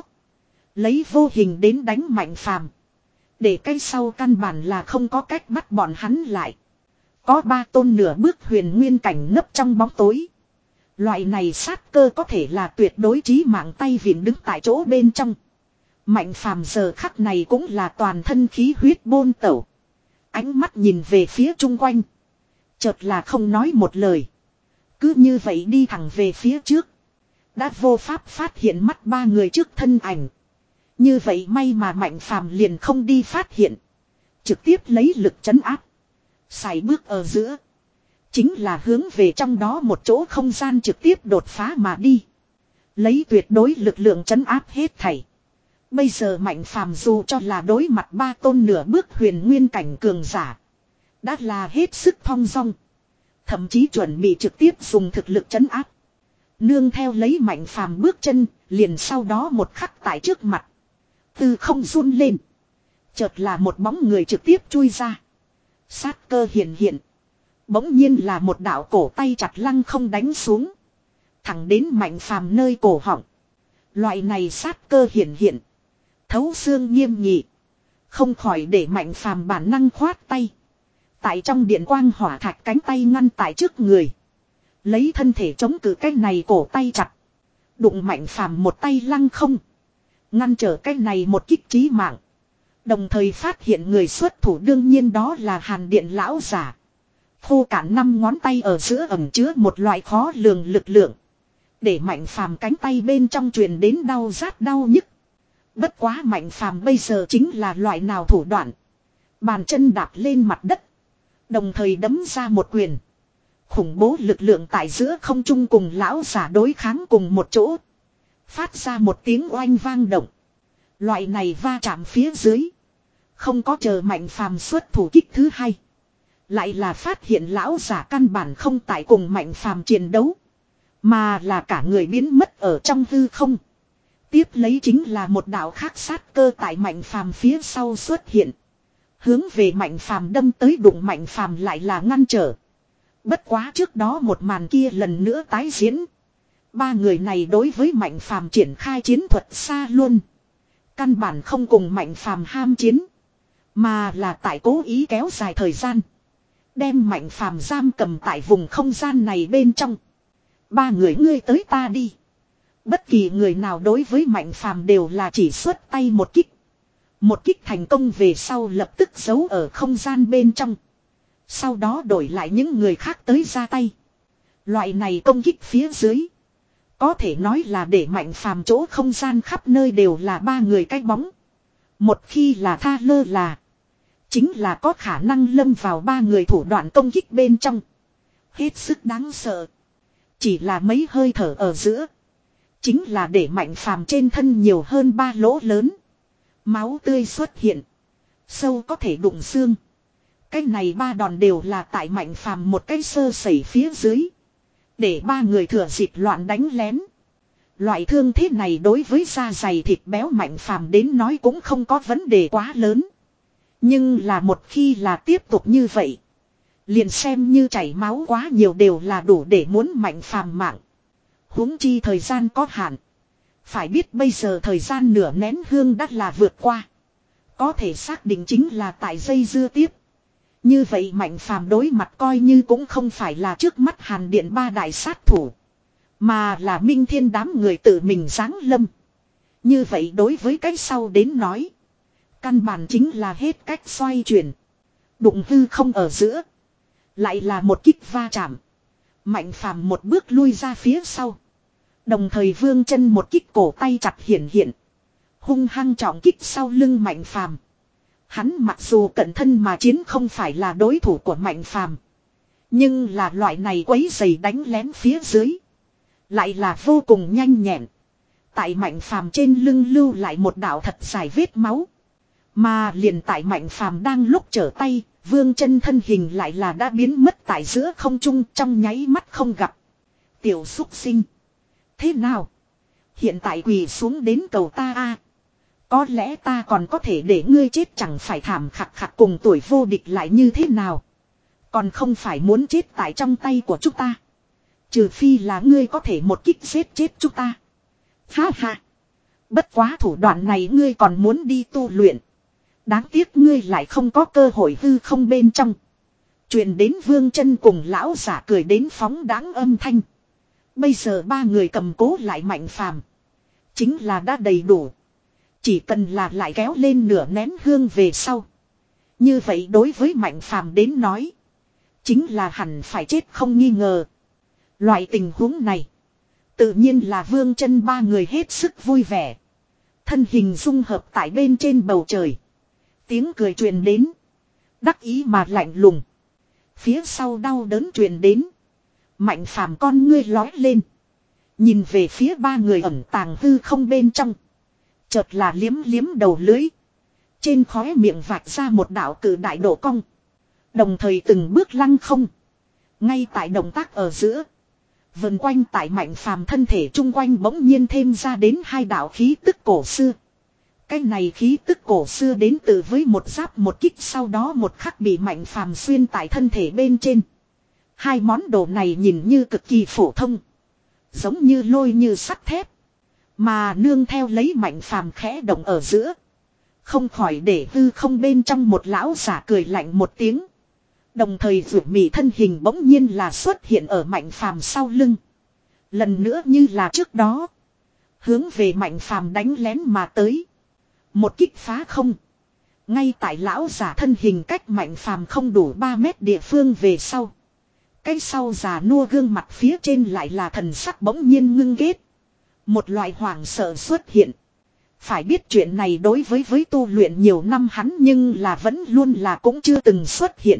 Lấy vô hình đến đánh Mạnh Phàm. Để cái sau căn bản là không có cách bắt bọn hắn lại. Có ba tôn nửa bước huyền nguyên cảnh nấp trong bóng tối. Loại này sát cơ có thể là tuyệt đối chí mạng, tay vịn đứng tại chỗ bên trong. Mạnh Phàm giờ khắc này cũng là toàn thân khí huyết bôn tẩu. Ánh mắt nhìn về phía chung quanh. Chợt là không nói một lời. Cứ như vậy đi thẳng về phía trước. Đã vô pháp phát hiện mắt ba người trước thân ảnh. Như vậy may mà Mạnh Phàm liền không đi phát hiện. Trực tiếp lấy lực trấn áp. Sải bước ở giữa. Chính là hướng về trong đó một chỗ không gian trực tiếp đột phá mà đi. Lấy tuyệt đối lực lượng trấn áp hết thảy. Bây giờ Mạnh Phàm dù cho là đối mặt ba tôn nửa bước huyền nguyên cảnh cường giả. Đã là hết sức thong dong. Thậm chí chuẩn bị trực tiếp dùng thực lực trấn áp. Nương theo lấy Mạnh Phàm bước chân, liền sau đó một khắc tại trước mặt. Từ không run lên. Chợt là một bóng người trực tiếp chui ra. Sát cơ hiện hiện. Bỗng nhiên là một đạo cổ tay chặt lăng không đánh xuống. Thẳng đến Mạnh Phàm nơi cổ họng. Loại này sát cơ hiện hiện. Thấu xương nghiêm nghị. Không khỏi để Mạnh Phàm bản năng khoát tay. Tại trong điện quang hỏa thạch cánh tay ngăn tại trước người. Lấy thân thể chống cự cái này cổ tay chặt. Đụng Mạnh Phàm một tay lăng không. Ngăn trở cái này một kích chí mạng. Đồng thời phát hiện người xuất thủ đương nhiên đó là Hàn Điện lão giả. Khô cạn năm ngón tay ở giữa ẩm chứa một loại khó lường lực lượng. Để Mạnh Phàm cánh tay bên trong truyền đến đau rát đau nhức. Bất quá Mạnh Phàm bây giờ chính là loại nào thủ đoạn. Bàn chân đạp lên mặt đất. Đồng thời đấm ra một quyền. Khủng bố lực lượng tại giữa không trung cùng lão giả đối kháng cùng một chỗ. Phát ra một tiếng oanh vang động. Loại này va chạm phía dưới. Không có chờ Mạnh Phàm xuất thủ kích thứ hai. Lại là phát hiện lão giả căn bản không tại cùng Mạnh Phàm chiến đấu. Mà là cả người biến mất ở trong hư không. Tiếp lấy chính là một đạo khác sát cơ tại Mạnh Phàm phía sau xuất hiện. Hướng về Mạnh Phàm đâm tới, đụng Mạnh Phàm lại là ngăn trở. Bất quá trước đó một màn kia lần nữa tái diễn. Ba người này đối với Mạnh Phàm triển khai chiến thuật xa luôn. Căn bản không cùng Mạnh Phàm ham chiến. Mà là tại cố ý kéo dài thời gian. Đem Mạnh Phàm giam cầm tại vùng không gian này bên trong. Ba người ngươi tới ta đi. Bất kỳ người nào đối với Mạnh Phàm đều là chỉ xuất tay một kích. Một kích thành công về sau lập tức giấu ở không gian bên trong. Sau đó đổi lại những người khác tới ra tay. Loại này công kích phía dưới. Có thể nói là để Mạnh Phàm chỗ không gian khắp nơi đều là ba người cái bóng. Một khi là tha lơ là. Chính là có khả năng lâm vào ba người thủ đoạn công kích bên trong. Hết sức đáng sợ. Chỉ là mấy hơi thở ở giữa. Chính là để Mạnh Phàm trên thân nhiều hơn ba lỗ lớn. Máu tươi xuất hiện. Sâu có thể đụng xương. Cái này ba đòn đều là tại Mạnh Phàm một cái sơ sẩy phía dưới. Để ba người thừa dịp loạn đánh lén. Loại thương thế này đối với da dày thịt béo Mạnh Phàm đến nói cũng không có vấn đề quá lớn. Nhưng là một khi là tiếp tục như vậy. Liền xem như chảy máu quá nhiều đều là đủ để muốn Mạnh Phàm mạng. Huống chi thời gian có hạn. Phải biết bây giờ thời gian nửa nén hương đã là vượt qua. Có thể xác định chính là tại dây dưa tiếp. Như vậy Mạnh Phàm đối mặt coi như cũng không phải là trước mắt Hàn Điện ba đại sát thủ. Mà là Minh Thiên đám người tự mình giáng lâm. Như vậy đối với cái sau đến nói. Căn bản chính là hết cách xoay chuyển. Đụng hư không ở giữa. Lại là một kích va chạm. Mạnh phàm một bước lui ra phía sau. Đồng thời vương chân một kích cổ tay chặt hiện hiện. Hung hăng trọng kích sau lưng mạnh phàm. Hắn mặc dù cận thân mà chiến không phải là đối thủ của mạnh phàm. Nhưng là loại này quấy giày đánh lén phía dưới. Lại là vô cùng nhanh nhẹn. Tại mạnh phàm trên lưng lưu lại một đạo thật dài vết máu. Mà liền tại mạnh phàm đang lúc trở tay, vương chân thân hình lại là đã biến mất tại giữa không trung trong nháy mắt không gặp. Tiểu xúc sinh. Thế nào? Hiện tại quỳ xuống đến cầu ta a. Có lẽ ta còn có thể để ngươi chết chẳng phải thảm khạc khạc cùng tuổi vô địch lại như thế nào. Còn không phải muốn chết tại trong tay của chúng ta. Trừ phi là ngươi có thể một kích giết chết chúng ta. Ha ha. Bất quá thủ đoạn này ngươi còn muốn đi tu luyện. Đáng tiếc ngươi lại không có cơ hội hư không bên trong. Truyền đến vương chân cùng lão giả cười đến phóng đáng âm thanh. Bây giờ ba người cầm cố lại mạnh phàm. Chính là đã đầy đủ. Chỉ cần là lại kéo lên nửa nén hương về sau. Như vậy đối với mạnh phàm đến nói. Chính là hẳn phải chết không nghi ngờ. Loại tình huống này. Tự nhiên là vương chân ba người hết sức vui vẻ. Thân hình dung hợp tại bên trên bầu trời. Tiếng cười truyền đến. Đắc ý mà lạnh lùng. Phía sau đau đớn truyền đến. Mạnh phàm con ngươi lói lên. Nhìn về phía ba người ẩn tàng hư không bên trong. Chợt là liếm liếm đầu lưới. Trên khóe miệng vạch ra một đạo cử đại độ cong. Đồng thời từng bước lăng không. Ngay tại động tác ở giữa. Vần quanh tại mạnh phàm thân thể chung quanh bỗng nhiên thêm ra đến hai đạo khí tức cổ xưa. Cái này khí tức cổ xưa đến từ với một giáp một kích sau đó một khắc bị mạnh phàm xuyên tại thân thể bên trên. Hai món đồ này nhìn như cực kỳ phổ thông. Giống như lôi như sắt thép. Mà nương theo lấy mạnh phàm khẽ động ở giữa. Không khỏi để hư không bên trong một lão giả cười lạnh một tiếng. Đồng thời rủ mị thân hình bỗng nhiên là xuất hiện ở mạnh phàm sau lưng. Lần nữa như là trước đó. Hướng về mạnh phàm đánh lén mà tới. Một kích phá không. Ngay tại lão giả thân hình cách mạnh phàm không đủ ba mét địa phương về sau. Cái sau già nua gương mặt phía trên lại là thần sắc bỗng nhiên ngưng ghét. Một loại hoảng sợ xuất hiện. Phải biết chuyện này đối với với tu luyện nhiều năm hắn nhưng là vẫn luôn là cũng chưa từng xuất hiện.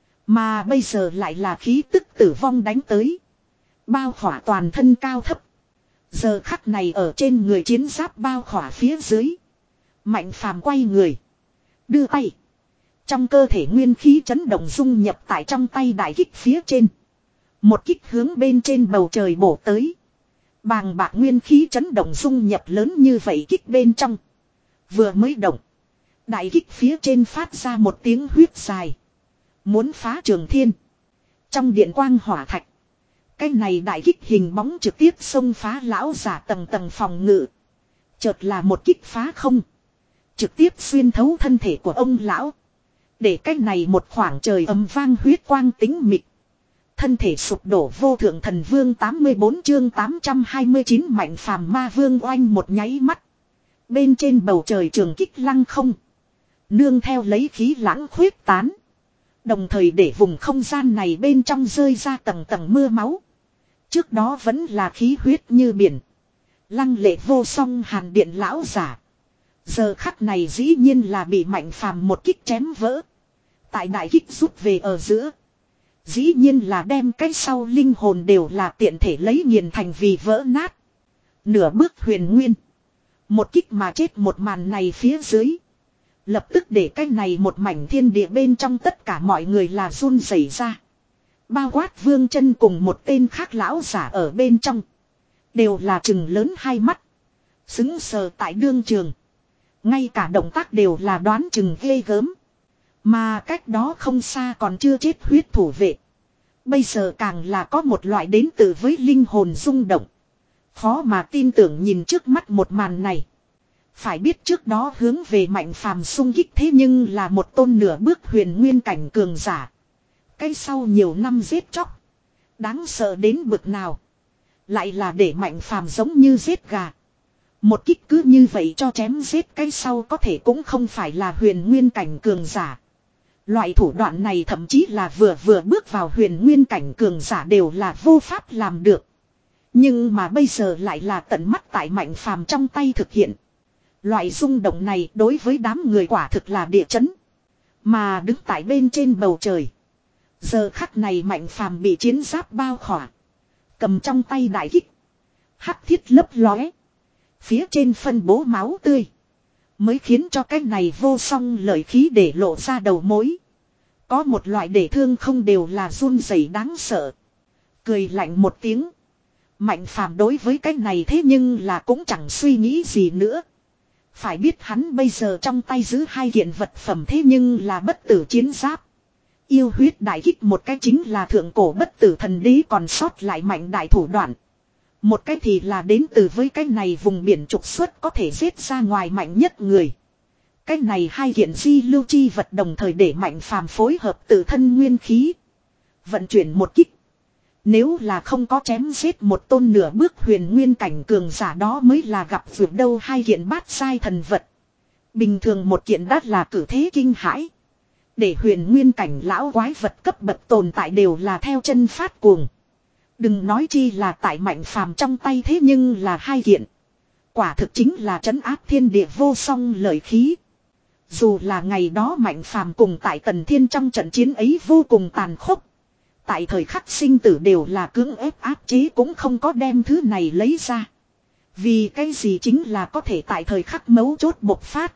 Mà bây giờ lại là khí tức tử vong đánh tới. Bao khỏa toàn thân cao thấp. Giờ khắc này ở trên người chiến giáp bao khỏa phía dưới. Mạnh phàm quay người. Đưa tay. Trong cơ thể nguyên khí chấn động dung nhập tại trong tay đại kích phía trên. Một kích hướng bên trên bầu trời bổ tới. Bàng bạc nguyên khí chấn động dung nhập lớn như vậy kích bên trong. Vừa mới động. Đại kích phía trên phát ra một tiếng huyết dài. Muốn phá trường thiên. Trong điện quang hỏa thạch. Cái này đại kích hình bóng trực tiếp xông phá lão giả tầng tầng phòng ngự. Chợt là một kích phá không. Trực tiếp xuyên thấu thân thể của ông lão. Để cái này một khoảng trời ấm vang huyết quang tính mịt. Thân thể sụp đổ vô thượng thần vương tám mươi bốn chương tám trăm hai mươi chín mạnh phàm ma vương oanh một nháy mắt. Bên trên bầu trời trường kích lăng không. Nương theo lấy khí lãng khuyết tán. Đồng thời để vùng không gian này bên trong rơi ra tầng tầng mưa máu. Trước đó vẫn là khí huyết như biển. Lăng lệ vô song hàn điện lão giả. Giờ khắc này dĩ nhiên là bị mạnh phàm một kích chém vỡ. Tại đại kích rút về ở giữa. Dĩ nhiên là đem cái sau linh hồn đều là tiện thể lấy nghiền thành vì vỡ nát. Nửa bước huyền nguyên. Một kích mà chết một màn này phía dưới. Lập tức để cái này một mảnh thiên địa bên trong tất cả mọi người là run rẩy ra. Bao quát vương chân cùng một tên khác lão giả ở bên trong. Đều là trừng lớn hai mắt. Xứng sờ tại đương trường. Ngay cả động tác đều là đoán chừng ghê gớm. Mà cách đó không xa còn chưa chết huyết thủ vệ. Bây giờ càng là có một loại đến từ với linh hồn rung động. Khó mà tin tưởng nhìn trước mắt một màn này. Phải biết trước đó hướng về mạnh phàm xung kích thế nhưng là một tôn nửa bước huyền nguyên cảnh cường giả. Cái sau nhiều năm giết chóc. Đáng sợ đến bực nào. Lại là để mạnh phàm giống như giết gà. Một kích cứ như vậy cho chém giết cái sau có thể cũng không phải là huyền nguyên cảnh cường giả. Loại thủ đoạn này thậm chí là vừa vừa bước vào huyền nguyên cảnh cường giả đều là vô pháp làm được. Nhưng mà bây giờ lại là tận mắt tại Mạnh Phàm trong tay thực hiện. Loại rung động này đối với đám người quả thực là địa chấn. Mà đứng tại bên trên bầu trời. Giờ khắc này Mạnh Phàm bị chiến giáp bao khỏa. Cầm trong tay đại kích. Hắc thiết lấp lóe. Phía trên phân bố máu tươi. Mới khiến cho cái này vô song lợi khí để lộ ra đầu mối. Có một loại để thương không đều là run rẩy đáng sợ. Cười lạnh một tiếng. Mạnh Phàm đối với cái này thế nhưng là cũng chẳng suy nghĩ gì nữa. Phải biết hắn bây giờ trong tay giữ hai kiện vật phẩm thế nhưng là bất tử chiến giáp. Yêu huyết đại kích một cái chính là thượng cổ bất tử thần đế còn sót lại mạnh đại thủ đoạn. Một cái thì là đến từ với cái này vùng biển trục xuất có thể giết ra ngoài mạnh nhất người. Cái này hai kiện di lưu chi vật đồng thời để Mạnh Phàm phối hợp tự thân nguyên khí. Vận chuyển một kích. Nếu là không có chém giết một tôn nửa bước huyền nguyên cảnh cường giả đó mới là gặp vượt đâu hai kiện bát sai thần vật. Bình thường một kiện đắt là cử thế kinh hãi. Để huyền nguyên cảnh lão quái vật cấp bậc tồn tại đều là theo chân phát cuồng. Đừng nói chi là tại Mạnh Phàm trong tay thế nhưng là hai kiện. Quả thực chính là trấn áp thiên địa vô song lợi khí. Dù là ngày đó Mạnh Phàm cùng tại Tần Thiên trong trận chiến ấy vô cùng tàn khốc. Tại thời khắc sinh tử đều là cưỡng ép áp chế cũng không có đem thứ này lấy ra. Vì cái gì chính là có thể tại thời khắc mấu chốt bộc phát.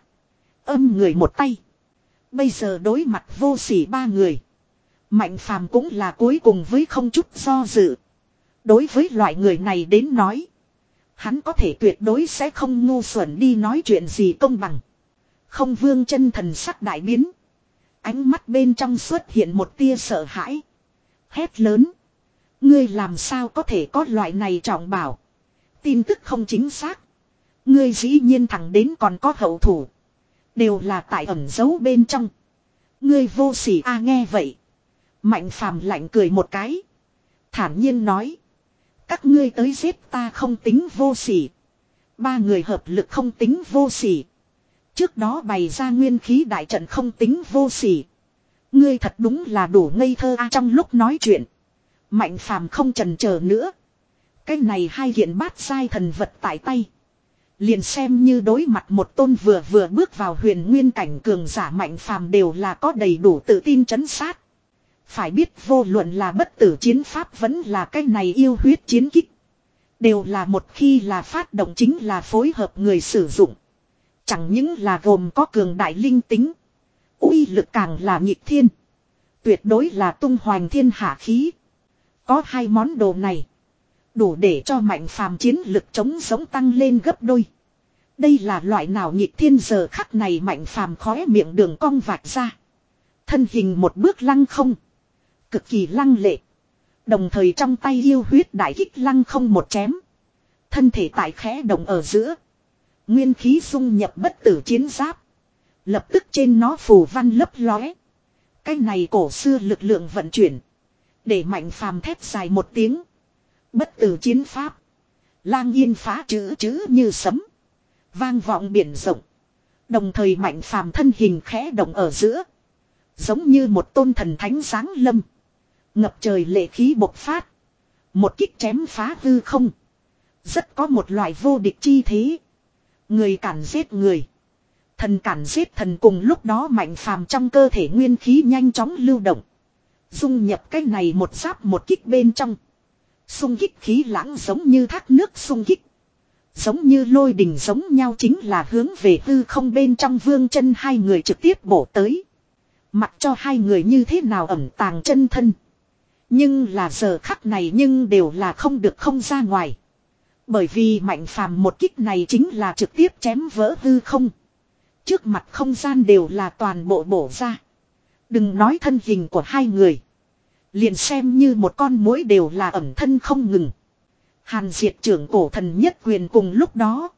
Âm người một tay. Bây giờ đối mặt vô sỉ ba người. Mạnh Phàm cũng là cuối cùng với không chút do dự. Đối với loại người này đến nói. Hắn có thể tuyệt đối sẽ không ngu xuẩn đi nói chuyện gì công bằng. Không Vương chân thần sắc đại biến. Ánh mắt bên trong xuất hiện một tia sợ hãi. Hét lớn. Ngươi làm sao có thể có loại này trọng bảo. Tin tức không chính xác. Ngươi dĩ nhiên thẳng đến còn có hậu thủ. Đều là tại ẩn giấu bên trong. Ngươi vô sỉ a nghe vậy. Mạnh Phàm lạnh cười một cái. Thản nhiên nói. Các ngươi tới giết ta không tính vô sỉ. Ba người hợp lực không tính vô sỉ. Trước đó bày ra nguyên khí đại trận không tính vô sỉ. Ngươi thật đúng là đủ ngây thơ a trong lúc nói chuyện. Mạnh Phàm không chần chờ nữa. Cái này hai kiện bát sai thần vật tại tay. Liền xem như đối mặt một tôn vừa vừa bước vào huyền nguyên cảnh cường giả Mạnh Phàm đều là có đầy đủ tự tin trấn sát. Phải biết vô luận là bất tử chiến pháp vẫn là cái này yêu huyết chiến kích. Đều là một khi là phát động chính là phối hợp người sử dụng. Chẳng những là gồm có cường đại linh tính. Uy lực càng là nghịch thiên. Tuyệt đối là tung hoành thiên hạ khí. Có hai món đồ này. Đủ để cho Mạnh Phàm chiến lực chống sống tăng lên gấp đôi. Đây là loại nào nghịch thiên giờ khắc này Mạnh Phàm khóe miệng đường cong vạch ra. Thân hình một bước lăng không. Cực kỳ lăng lệ. Đồng thời trong tay yêu huyết đại kích lăng không một chém. Thân thể tại khẽ động ở giữa. Nguyên khí xung nhập bất tử chiến giáp. Lập tức trên nó phù văn lấp lóe. Cái này cổ xưa lực lượng vận chuyển. Để Mạnh Phàm thét dài một tiếng. Bất tử chiến pháp. Lang yên phá chữ chữ như sấm. Vang vọng biển rộng. Đồng thời Mạnh Phàm thân hình khẽ động ở giữa. Giống như một tôn thần thánh giáng lâm. Ngập trời lệ khí bộc phát. Một kích chém phá hư không. Rất có một loại vô địch chi thế. Người cản giết người. Thần cản giết thần cùng lúc đó Mạnh Phàm trong cơ thể nguyên khí nhanh chóng lưu động. Dung nhập cái này một giáp một kích bên trong. Xung kích khí lãng giống như thác nước xung kích. Giống như lôi đình giống nhau chính là hướng về hư không bên trong Vương Chân hai người trực tiếp bổ tới. Mặc cho hai người như thế nào ẩn tàng chân thân. Nhưng là giờ khắc này nhưng đều là không được không ra ngoài. Bởi vì Mạnh Phàm một kích này chính là trực tiếp chém vỡ hư không. Trước mặt không gian đều là toàn bộ bổ ra. Đừng nói thân hình của hai người. Liền xem như một con muỗi đều là ẩn thân không ngừng. Hàn diệt trưởng cổ thần nhất quyền cùng lúc đó.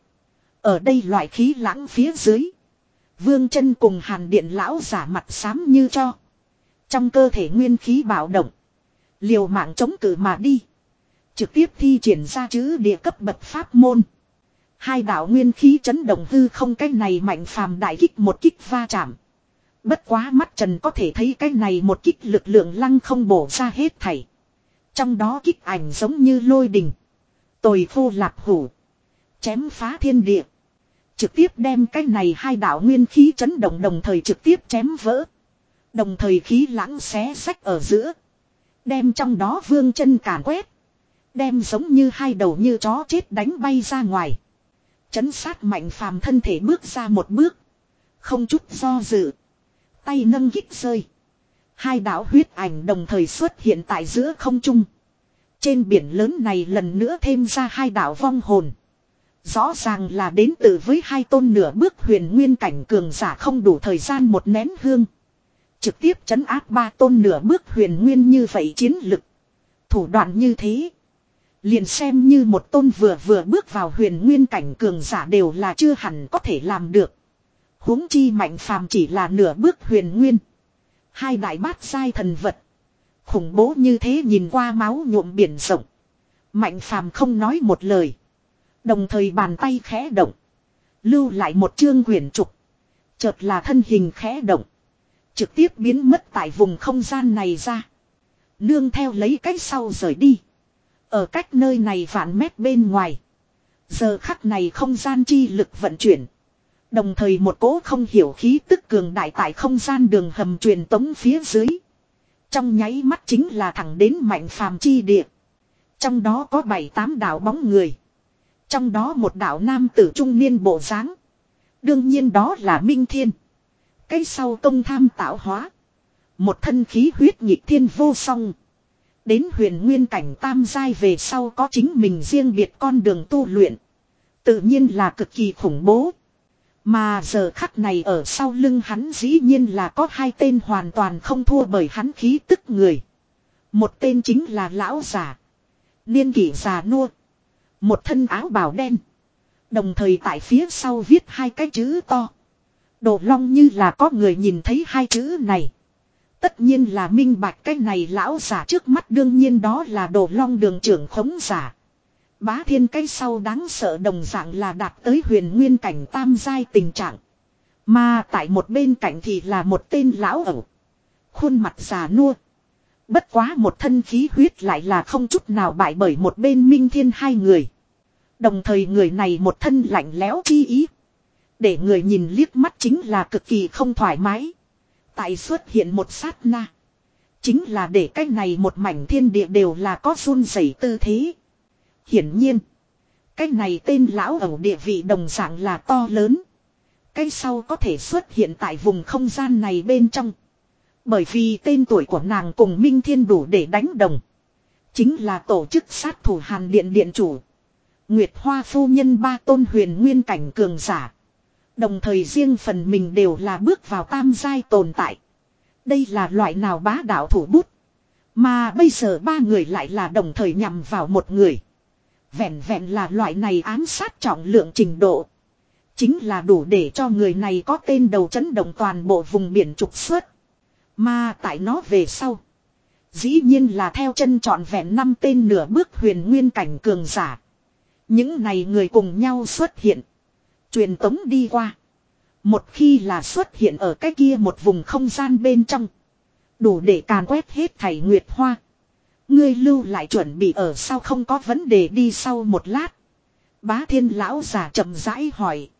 Ở đây loại khí lãng phía dưới. Vương Chân cùng Hàn Điện lão giả mặt xám như cho. Trong cơ thể nguyên khí bạo động. Liều mạng chống cự mà đi. Trực tiếp thi triển ra chữ địa cấp bậc pháp môn. Hai đạo nguyên khí chấn động hư không, cái này Mạnh Phàm đại kích một kích va chạm. Bất quá mắt trần có thể thấy cái này một kích lực lượng lăng không bổ ra hết thảy. Trong đó kích ảnh giống như lôi đình. Tồi khô lạp hủ. Chém phá thiên địa. Trực tiếp đem cái này hai đạo nguyên khí chấn động đồng thời trực tiếp chém vỡ. Đồng thời khí lãng xé sách ở giữa. Đem trong đó vương chân càn quét. Đem giống như hai đầu như chó chết đánh bay ra ngoài. Chấn sát Mạnh Phàm thân thể bước ra một bước. Không chút do dự. Tay nâng kích rơi. Hai đạo huyết ảnh đồng thời xuất hiện tại giữa không trung. Trên biển lớn này lần nữa thêm ra hai đạo vong hồn. Rõ ràng là đến từ với hai tôn nửa bước huyền nguyên cảnh cường giả, không đủ thời gian một nén hương. Trực tiếp trấn áp ba tôn nửa bước huyền nguyên như vậy chiến lực. Thủ đoạn như thế. Liền xem như một tôn vừa vừa bước vào huyền nguyên cảnh cường giả đều là chưa hẳn có thể làm được. Huống chi Mạnh Phàm chỉ là nửa bước huyền nguyên. Hai đại bát giai thần vật. Khủng bố như thế nhìn qua máu nhuộm biển rộng. Mạnh Phàm không nói một lời. Đồng thời bàn tay khẽ động. Lưu lại một chương quyển trục. Chợt là thân hình khẽ động. Trực tiếp biến mất tại vùng không gian này ra. Nương theo lấy cái sau rời đi. Ở cách nơi này vạn mét bên ngoài. Giờ khắc này không gian chi lực vận chuyển. Đồng thời một cỗ không hiểu khí tức cường đại tại không gian đường hầm truyền tống phía dưới. Trong nháy mắt chính là thẳng đến Mạnh Phàm chi địa. Trong đó có bảy tám đạo bóng người. Trong đó một đạo nam tử trung niên bộ dáng. Đương nhiên đó là Minh Thiên. Cái sau công tham tạo hóa. Một thân khí huyết nhịp thiên vô song. Đến huyền nguyên cảnh tam giai về sau có chính mình riêng biệt con đường tu luyện. Tự nhiên là cực kỳ khủng bố. Mà giờ khắc này ở sau lưng hắn dĩ nhiên là có hai tên hoàn toàn không thua bởi hắn khí tức người. Một tên chính là lão già. Niên kỷ già nua. Một thân áo bào đen. Đồng thời tại phía sau viết hai cái chữ to. Đồ Long, như là có người nhìn thấy hai chữ này. Tất nhiên là minh bạch cái này lão giả trước mắt, đương nhiên đó là Đồ Long đường trưởng khống giả. Bá Thiên cái sau đáng sợ đồng dạng là đạt tới huyền nguyên cảnh tam giai tình trạng. Mà tại một bên cạnh thì là một tên lão ẩu. Khuôn mặt già nua. Bất quá một thân khí huyết lại là không chút nào bại bởi một bên Minh Thiên hai người. Đồng thời người này một thân lạnh lẽo chi ý. Để người nhìn liếc mắt chính là cực kỳ không thoải mái. Tại xuất hiện một sát na. Chính là để cái này một mảnh thiên địa đều là có run rẩy tư thế. Hiển nhiên. Cái này tên lão ẩu địa vị đồng dạng là to lớn. Cái sau có thể xuất hiện tại vùng không gian này bên trong. Bởi vì tên tuổi của nàng cùng Minh Thiên đủ để đánh đồng. Chính là tổ chức sát thủ Hàn Điện điện chủ. Nguyệt Hoa phu nhân ba tôn huyền nguyên cảnh cường giả. Đồng thời riêng phần mình đều là bước vào tam giai tồn tại. Đây là loại nào bá đạo thủ bút. Mà bây giờ ba người lại là đồng thời nhằm vào một người. Vẹn vẹn là loại này ám sát trọng lượng trình độ. Chính là đủ để cho người này có tên đầu chấn động toàn bộ vùng biển trục xuất. Mà tại nó về sau. Dĩ nhiên là theo chân trọn vẹn năm tên nửa bước huyền nguyên cảnh cường giả. Những này người cùng nhau xuất hiện. Truyền tống đi qua. Một khi là xuất hiện ở cái kia một vùng không gian bên trong. Đủ để càn quét hết thảy Nguyệt Hoa. Ngươi lưu lại chuẩn bị ở sau không có vấn đề đi sau một lát. Bá Thiên lão già chậm rãi hỏi.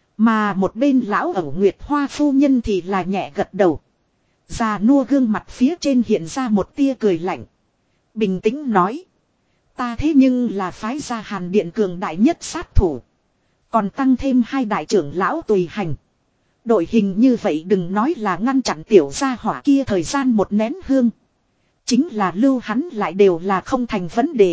Mà một bên lão ẩu Nguyệt Hoa phu nhân thì là nhẹ gật đầu. Già nua gương mặt phía trên hiện ra một tia cười lạnh. Bình tĩnh nói. Ta thế nhưng là phái ra Hàn Điện cường đại nhất sát thủ. Còn tăng thêm hai đại trưởng lão tùy hành. Đội hình như vậy đừng nói là ngăn chặn tiểu gia hỏa kia thời gian một nén hương. Chính là lưu hắn lại đều là không thành vấn đề.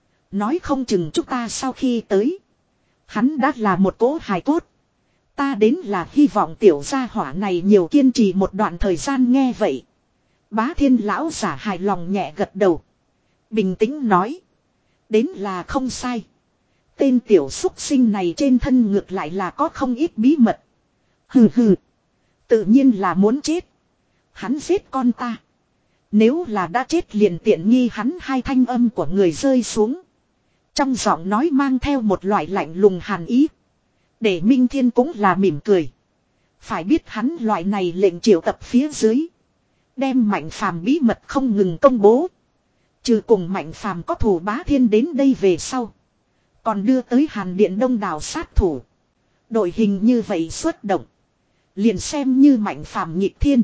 Nói không chừng chúng ta sau khi tới. Hắn đã là một cỗ hài cốt. Ta đến là hy vọng tiểu gia hỏa này nhiều kiên trì một đoạn thời gian nghe vậy. Bá Thiên lão giả hài lòng nhẹ gật đầu. Bình tĩnh nói. Đến là không sai. Tên tiểu xúc sinh này trên thân ngược lại là có không ít bí mật. Hừ hừ. Tự nhiên là muốn chết. Hắn giết con ta. Nếu là đã chết liền tiện nghi hắn, hai thanh âm của người rơi xuống. Trong giọng nói mang theo một loại lạnh lùng hàn ý. Để Minh Thiên cũng là mỉm cười. Phải biết hắn loại này lệnh triệu tập phía dưới. Đem Mạnh Phàm bí mật không ngừng công bố. Trừ cùng Mạnh Phàm có thù bá thiên đến đây về sau. Còn đưa tới Hàn Điện đông đảo sát thủ. Đội hình như vậy xuất động. Liền xem như Mạnh Phàm nhịp thiên.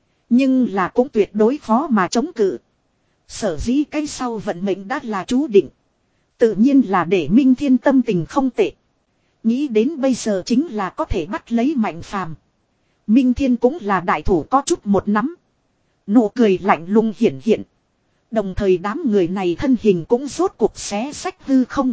Nhưng là cũng tuyệt đối khó mà chống cự. Sở dĩ cái sau vận mệnh đã là chú định. Tự nhiên là để Minh Thiên tâm tình không tệ. Nghĩ đến bây giờ chính là có thể bắt lấy Mạnh Phàm. Minh Thiên cũng là đại thủ có chút một nắm. Nụ cười lạnh lùng hiển hiện. Đồng thời đám người này thân hình cũng rốt cuộc xé sách hư không.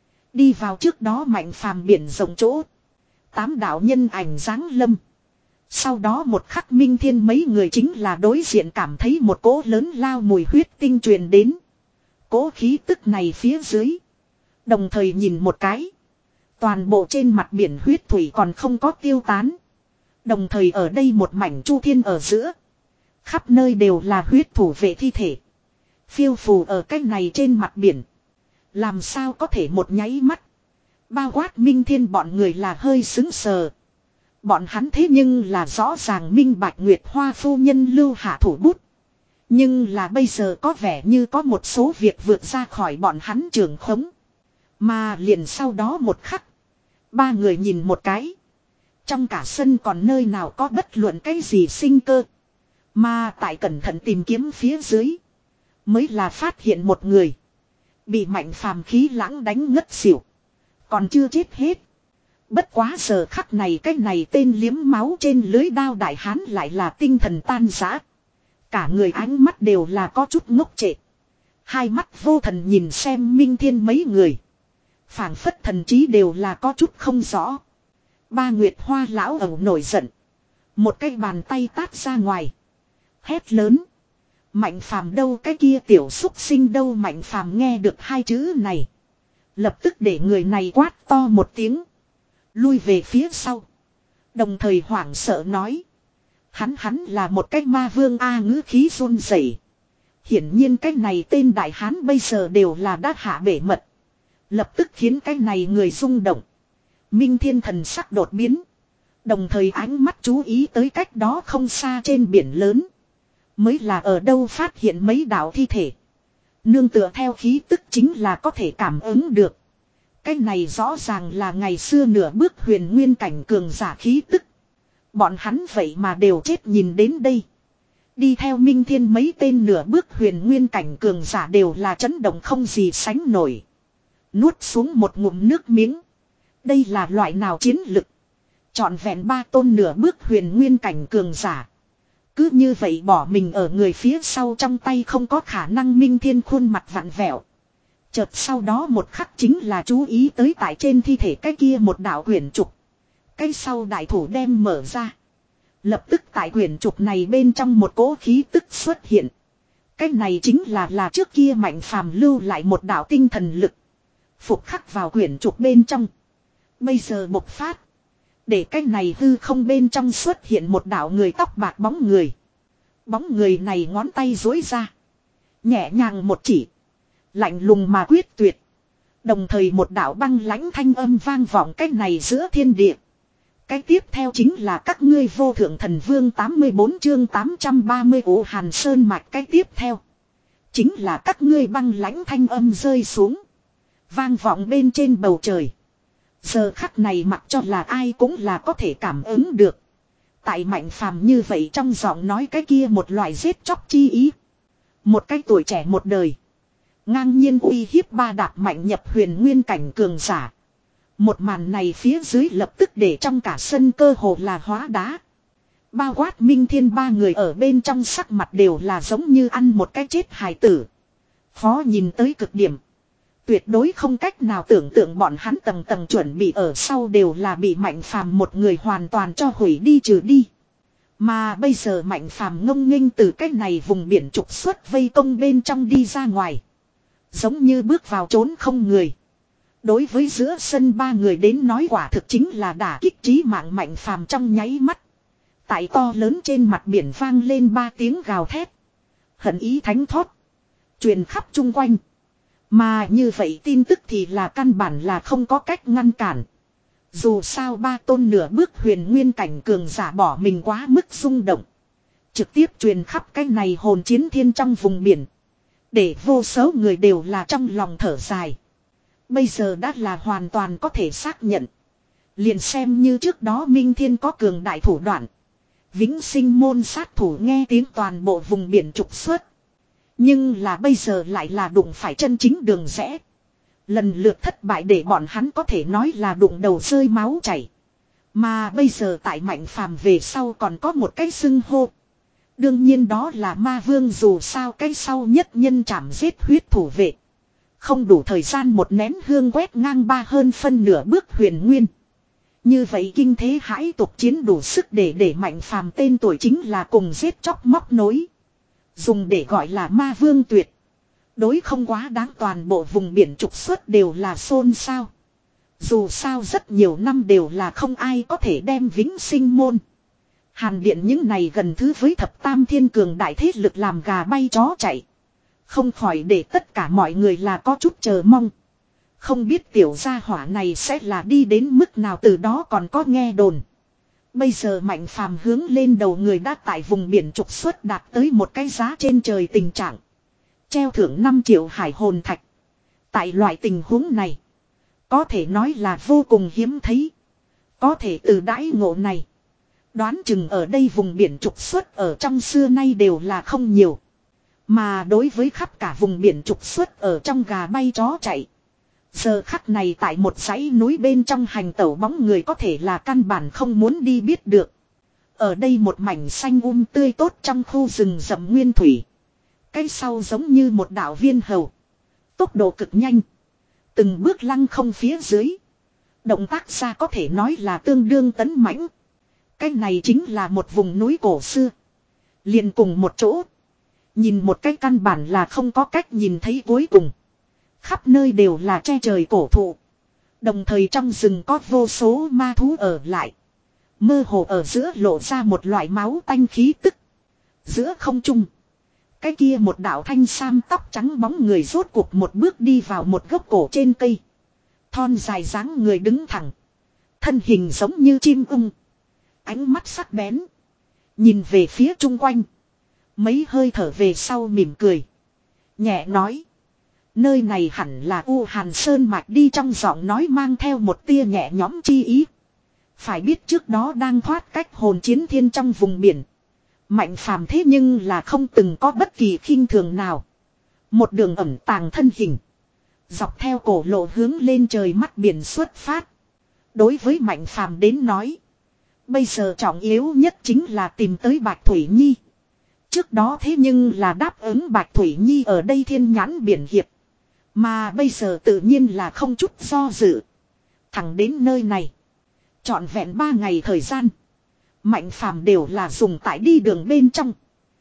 Đi vào trước đó Mạnh Phàm biển rộng chỗ. Tám đạo nhân ảnh giáng lâm. Sau đó một khắc Minh Thiên mấy người chính là đối diện cảm thấy một cỗ lớn lao mùi huyết tinh truyền đến. Cỗ khí tức này phía dưới. Đồng thời nhìn một cái. Toàn bộ trên mặt biển huyết thủy còn không có tiêu tán. Đồng thời ở đây một mảnh chu thiên ở giữa. Khắp nơi đều là huyết thủ vệ thi thể. Phiêu phù ở cái này trên mặt biển. Làm sao có thể một nháy mắt. Bao quát Minh Thiên bọn người là hơi xứng sờ. Bọn hắn thế nhưng là rõ ràng minh bạch Nguyệt Hoa phu nhân lưu hạ thủ bút. Nhưng là bây giờ có vẻ như có một số việc vượt ra khỏi bọn hắn trường khống. Mà liền sau đó một khắc. Ba người nhìn một cái. Trong cả sân còn nơi nào có bất luận cái gì sinh cơ. Mà tại cẩn thận tìm kiếm phía dưới. Mới là phát hiện một người. Bị Mạnh Phàm khí lãng đánh ngất xỉu. Còn chưa chết hết. Bất quá giờ khắc này cái này tên liếm máu trên lưới đao đại hán lại là tinh thần tan rã. Cả người ánh mắt đều là có chút ngốc trệ. Hai mắt vô thần nhìn xem Minh Thiên mấy người. Phảng phất thần trí đều là có chút không rõ. Ba Nguyệt Hoa lão ẩu nổi giận. Một cái bàn tay tát ra ngoài. Hét lớn. Mạnh Phàm đâu cái kia tiểu xúc sinh đâu Mạnh Phàm nghe được hai chữ này. Lập tức để người này quát to một tiếng. Lui về phía sau. Đồng thời hoảng sợ nói. Hắn hắn là một cái ma vương A ngữ khí run rẩy. Hiển nhiên cái này tên đại hán bây giờ đều là đã hạ bể mật. Lập tức khiến cái này người rung động. Minh Thiên thần sắc đột biến. Đồng thời ánh mắt chú ý tới cách đó không xa trên biển lớn. Mới là ở đâu phát hiện mấy đạo thi thể. Nương tựa theo khí tức chính là có thể cảm ứng được. Cái này rõ ràng là ngày xưa nửa bước huyền nguyên cảnh cường giả khí tức. Bọn hắn vậy mà đều chết nhìn đến đây. Đi theo Minh Thiên mấy tên nửa bước huyền nguyên cảnh cường giả đều là chấn động không gì sánh nổi. Nuốt xuống một ngụm nước miếng. Đây là loại nào chiến lực. Chọn vẹn ba tôn nửa bước huyền nguyên cảnh cường giả. Cứ như vậy bỏ mình ở người phía sau trong tay không có khả năng. Minh Thiên khuôn mặt vặn vẹo. Chợt sau đó một khắc chính là chú ý tới tại trên thi thể cái kia một đạo quyển trục. Cái sau đại thủ đem mở ra. Lập tức tại quyển trục này bên trong một cỗ khí tức xuất hiện. Cái này chính là là trước kia Mạnh Phàm lưu lại một đạo tinh thần lực. Phục khắc vào quyển trục bên trong. Bây giờ bộc phát. Để cái này hư không bên trong xuất hiện một đạo người tóc bạc bóng người. Bóng người này ngón tay duỗi ra. Nhẹ nhàng một chỉ. Lạnh lùng mà quyết tuyệt. Đồng thời một đạo băng lãnh thanh âm vang vọng cái này giữa thiên địa. Cái tiếp theo chính là các ngươi vô thượng thần vương tám mươi bốn chương tám trăm ba mươi ổ Hàn Sơn mạch. Cái tiếp theo. Chính là các ngươi băng lãnh thanh âm rơi xuống. Vang vọng bên trên bầu trời. Giờ khắc này mặc cho là ai cũng là có thể cảm ứng được. Tại Mạnh Phàm như vậy trong giọng nói cái kia một loại giết chóc chi ý. Một cái tuổi trẻ một đời. Ngang nhiên uy hiếp ba đạp mạnh nhập huyền nguyên cảnh cường giả. Một màn này phía dưới lập tức để trong cả sân cơ hồ là hóa đá. Bao quát Minh Thiên ba người ở bên trong sắc mặt đều là giống như ăn một cái chết hài tử. Khó nhìn tới cực điểm. Tuyệt đối không cách nào tưởng tượng bọn hắn tầng tầng chuẩn bị ở sau đều là bị Mạnh Phàm một người hoàn toàn cho hủy đi trừ đi. Mà bây giờ Mạnh Phàm ngông nghênh từ cái này vùng biển trục xuất vây công bên trong đi ra ngoài. Giống như bước vào trốn không người. Đối với giữa sân ba người đến nói quả thực chính là đả kích trí mạng Mạnh Phàm trong nháy mắt. Tại to lớn trên mặt biển vang lên ba tiếng gào thét. Hận ý thánh thót. Truyền khắp chung quanh. Mà như vậy tin tức thì là căn bản là không có cách ngăn cản. Dù sao ba tôn nửa bước huyền nguyên cảnh cường giả bỏ mình quá mức rung động. Trực tiếp truyền khắp cái này hồn chiến thiên trong vùng biển. Để vô số người đều là trong lòng thở dài. Bây giờ đã là hoàn toàn có thể xác nhận. Liền xem như trước đó Minh Thiên có cường đại thủ đoạn. Vĩnh sinh môn sát thủ nghe tiếng toàn bộ vùng biển trục xuất. Nhưng là bây giờ lại là đụng phải chân chính đường rẽ. Lần lượt thất bại để bọn hắn có thể nói là đụng đầu rơi máu chảy. Mà bây giờ tại Mạnh Phàm về sau còn có một cái xưng hô. Đương nhiên đó là ma vương, dù sao cái sau nhất nhân chảm giết huyết thủ vệ. Không đủ thời gian một nén hương quét ngang ba hơn phân nửa bước huyền nguyên. Như vậy kinh thế hãi tục chiến đủ sức để để Mạnh Phàm tên tuổi chính là cùng giết chóc móc nối. Dùng để gọi là ma vương tuyệt. Đối không quá đáng, toàn bộ vùng biển trục xuất đều là xôn xao. Dù sao rất nhiều năm đều là không ai có thể đem Vĩnh Sinh môn, Hàn Điện những này gần thứ với thập tam thiên cường đại thế lực làm gà bay chó chạy. Không khỏi để tất cả mọi người là có chút chờ mong. Không biết tiểu gia hỏa này sẽ là đi đến mức nào, từ đó còn có nghe đồn. Bây giờ Mạnh Phàm hướng lên đầu người đã tại vùng biển trục xuất đạt tới một cái giá trên trời tình trạng. Treo thưởng năm triệu hải hồn thạch. Tại loại tình huống này, có thể nói là vô cùng hiếm thấy. Có thể từ đãi ngộ này, đoán chừng ở đây vùng biển trục xuất ở trong xưa nay đều là không nhiều. Mà đối với khắp cả vùng biển trục xuất ở trong gà bay chó chạy, giờ khắc này tại một dãy núi bên trong hành tẩu bóng người có thể là căn bản không muốn đi biết được. Ở đây một mảnh xanh um tươi tốt trong khu rừng rậm nguyên thủy. Cái sau giống như một đạo viên hầu. Tốc độ cực nhanh. Từng bước lăng không phía dưới. Động tác ra có thể nói là tương đương tấn mãnh. Cái này chính là một vùng núi cổ xưa. Liền cùng một chỗ. Nhìn một cái căn bản là không có cách nhìn thấy cuối cùng. Khắp nơi đều là che trời cổ thụ. Đồng thời trong rừng có vô số ma thú ở lại. Mơ hồ ở giữa lộ ra một loại máu tanh khí tức. Giữa không trung, cái kia một đạo thanh sam tóc trắng bóng người rốt cuộc một bước đi vào một gốc cổ trên cây. Thon dài dáng người đứng thẳng. Thân hình giống như chim ưng. Ánh mắt sắc bén. Nhìn về phía chung quanh. Mấy hơi thở về sau mỉm cười. Nhẹ nói. Nơi này hẳn là U Hàn Sơn Mạch đi, trong giọng nói mang theo một tia nhẹ nhõm chi ý. Phải biết trước đó đang thoát cách hồn chiến thiên trong vùng biển. Mạnh Phàm thế nhưng là không từng có bất kỳ khinh thường nào. Một đường ẩn tàng thân hình. Dọc theo cổ lộ hướng lên trời mắt biển xuất phát. Đối với Mạnh Phàm đến nói, bây giờ trọng yếu nhất chính là tìm tới Bạch Thủy Nhi. Trước đó thế nhưng là đáp ứng Bạch Thủy Nhi ở đây thiên nhãn biển hiệp. Mà bây giờ tự nhiên là không chút do dự. Thẳng đến nơi này. Trọn vẹn ba ngày thời gian. Mạnh Phàm đều là dùng tại đi đường bên trong.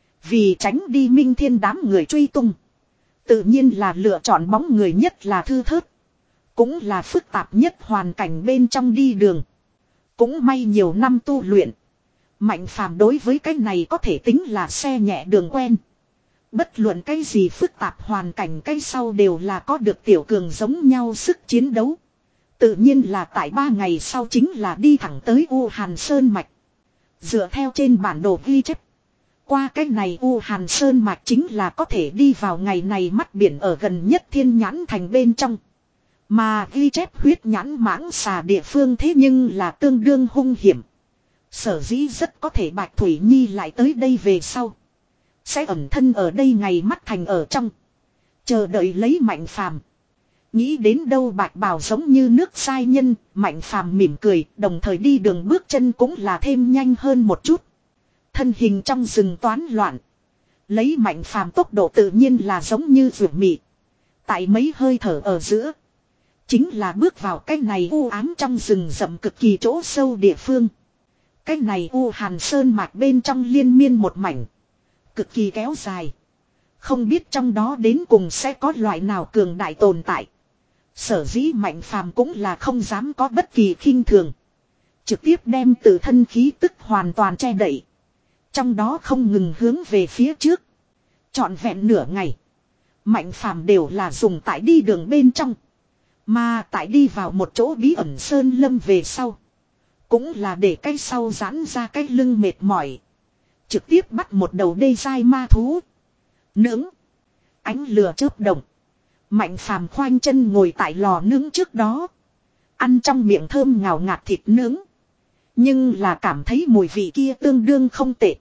Vì tránh đi Minh Thiên đám người truy tung. Tự nhiên là lựa chọn bóng người nhất là thư thớt. Cũng là phức tạp nhất hoàn cảnh bên trong đi đường. Cũng may nhiều năm tu luyện. Mạnh Phàm đối với cái này có thể tính là xe nhẹ đường quen. Bất luận cái gì phức tạp hoàn cảnh cái sau đều là có được tiểu cường giống nhau sức chiến đấu. Tự nhiên là tại ba ngày sau chính là đi thẳng tới U Hàn Sơn Mạch. Dựa theo trên bản đồ ghi chép, qua cái này U Hàn Sơn Mạch chính là có thể đi vào ngày này mắt biển ở gần nhất Thiên Nhãn Thành bên trong. Mà ghi chép huyết nhãn mãng xà địa phương thế nhưng là tương đương hung hiểm. Sở dĩ rất có thể Bạch Thủy Nhi lại tới đây về sau, sẽ ẩn thân ở đây ngày mắt thành ở trong. Chờ đợi lấy Mạnh Phàm. Nghĩ đến đâu Bạch Bào giống như nước sai nhân, Mạnh Phàm mỉm cười, đồng thời đi đường bước chân cũng là thêm nhanh hơn một chút. Thân hình trong rừng toán loạn. Lấy Mạnh Phàm tốc độ tự nhiên là giống như ruột mị. Tại mấy hơi thở ở giữa, chính là bước vào cái này u ám trong rừng rậm cực kỳ chỗ sâu địa phương. Cái này U Hàn Sơn Mạch bên trong liên miên một mảnh. Cực kỳ kéo dài. Không biết trong đó đến cùng sẽ có loại nào cường đại tồn tại. Sở dĩ Mạnh Phàm cũng là không dám có bất kỳ khinh thường. Trực tiếp đem tự thân khí tức hoàn toàn che đậy. Trong đó không ngừng hướng về phía trước. Trọn vẹn nửa ngày. Mạnh phàm đều là dùng tại đi đường bên trong. Mà tại đi vào một chỗ bí ẩn sơn lâm về sau. Cũng là để cái sau giãn ra cái lưng mệt mỏi. Trực tiếp bắt một đầu đê dai ma thú. Nướng. Ánh lửa chớp động. Mạnh phàm khoanh chân ngồi tại lò nướng trước đó. Ăn trong miệng thơm ngào ngạt thịt nướng. Nhưng là cảm thấy mùi vị kia tương đương không tệ.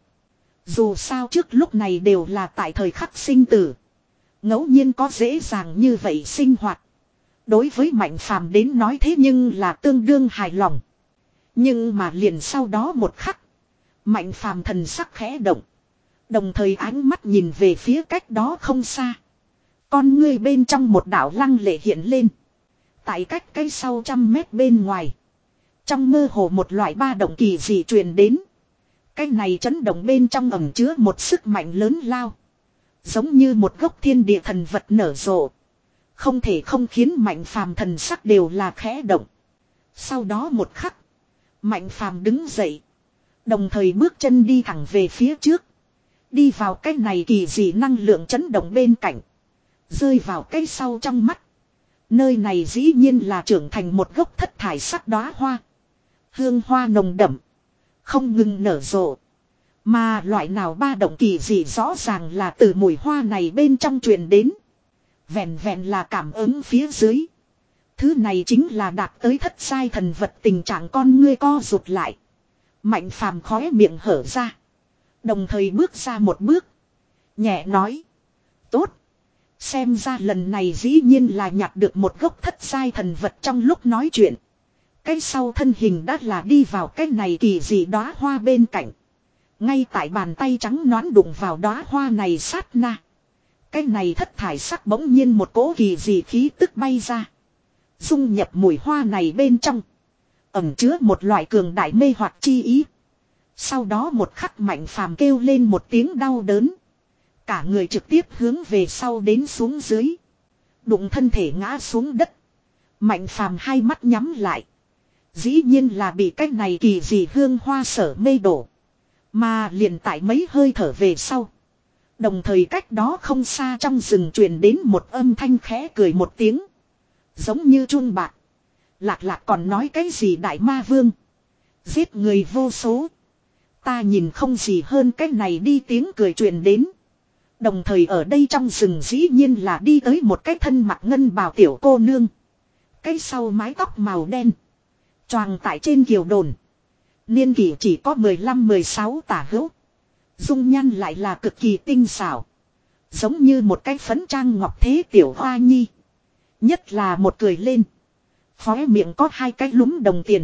Dù sao trước lúc này đều là tại thời khắc sinh tử. Ngẫu nhiên có dễ dàng như vậy sinh hoạt. Đối với Mạnh phàm đến nói thế nhưng là tương đương hài lòng. Nhưng mà liền sau đó một khắc. Mạnh phàm thần sắc khẽ động. Đồng thời ánh mắt nhìn về phía cách đó không xa. Con ngươi bên trong một đảo lăng lệ hiện lên. Tại cách cái sau trăm mét bên ngoài. Trong mơ hồ một loại ba động kỳ dị truyền đến. Cái này chấn động bên trong ẩn chứa một sức mạnh lớn lao. Giống như một gốc thiên địa thần vật nở rộ. Không thể không khiến Mạnh phàm thần sắc đều là khẽ động. Sau đó một khắc. Mạnh phàm đứng dậy. Đồng thời bước chân đi thẳng về phía trước. Đi vào cái này kỳ dị năng lượng chấn động bên cạnh. Rơi vào cái sau trong mắt. Nơi này dĩ nhiên là trưởng thành một gốc thất thải sắc đóa hoa. Hương hoa nồng đậm. Không ngừng nở rộ. Mà loại nào ba động kỳ dị rõ ràng là từ mùi hoa này bên trong truyền đến. Vẹn vẹn là cảm ứng phía dưới. Thứ này chính là đạt tới thất sai thần vật tình trạng con ngươi co rụt lại. Mạnh phàm khóe miệng hở ra. Đồng thời bước ra một bước. Nhẹ nói. Tốt. Xem ra lần này dĩ nhiên là nhặt được một gốc thất sai thần vật trong lúc nói chuyện. Cái sau thân hình đã là đi vào cái này kỳ dị đóa hoa bên cạnh. Ngay tại bàn tay trắng nõn đụng vào đóa hoa này sát na. Cái này thất thải sắc bỗng nhiên một cỗ kỳ dị khí tức bay ra. Dung nhập mùi hoa này bên trong. Ẩm chứa một loại cường đại mê hoặc chi ý. Sau đó một khắc Mạnh phàm kêu lên một tiếng đau đớn. Cả người trực tiếp hướng về sau đến xuống dưới. Đụng thân thể ngã xuống đất. Mạnh phàm hai mắt nhắm lại. Dĩ nhiên là bị cái này kỳ dị hương hoa sở mê đổ. Mà liền tại mấy hơi thở về sau. Đồng thời cách đó không xa trong rừng truyền đến một âm thanh khẽ cười một tiếng. Giống như chun bạc. Lạc lạc còn nói cái gì đại ma vương. Giết người vô số. Ta nhìn không gì hơn cái này đi tiếng cười truyền đến. Đồng thời ở đây trong rừng dĩ nhiên là đi tới một cái thân mặc ngân bào tiểu cô nương. Cái sau mái tóc màu đen. Choàng tại trên kiều đồn. Niên kỷ chỉ có mười lăm mười sáu tả hữu. Dung nhan lại là cực kỳ tinh xảo. Giống như một cái phấn trang ngọc thế tiểu hoa nhi. Nhất là một cười lên. Khóe miệng có hai cái lúm đồng tiền.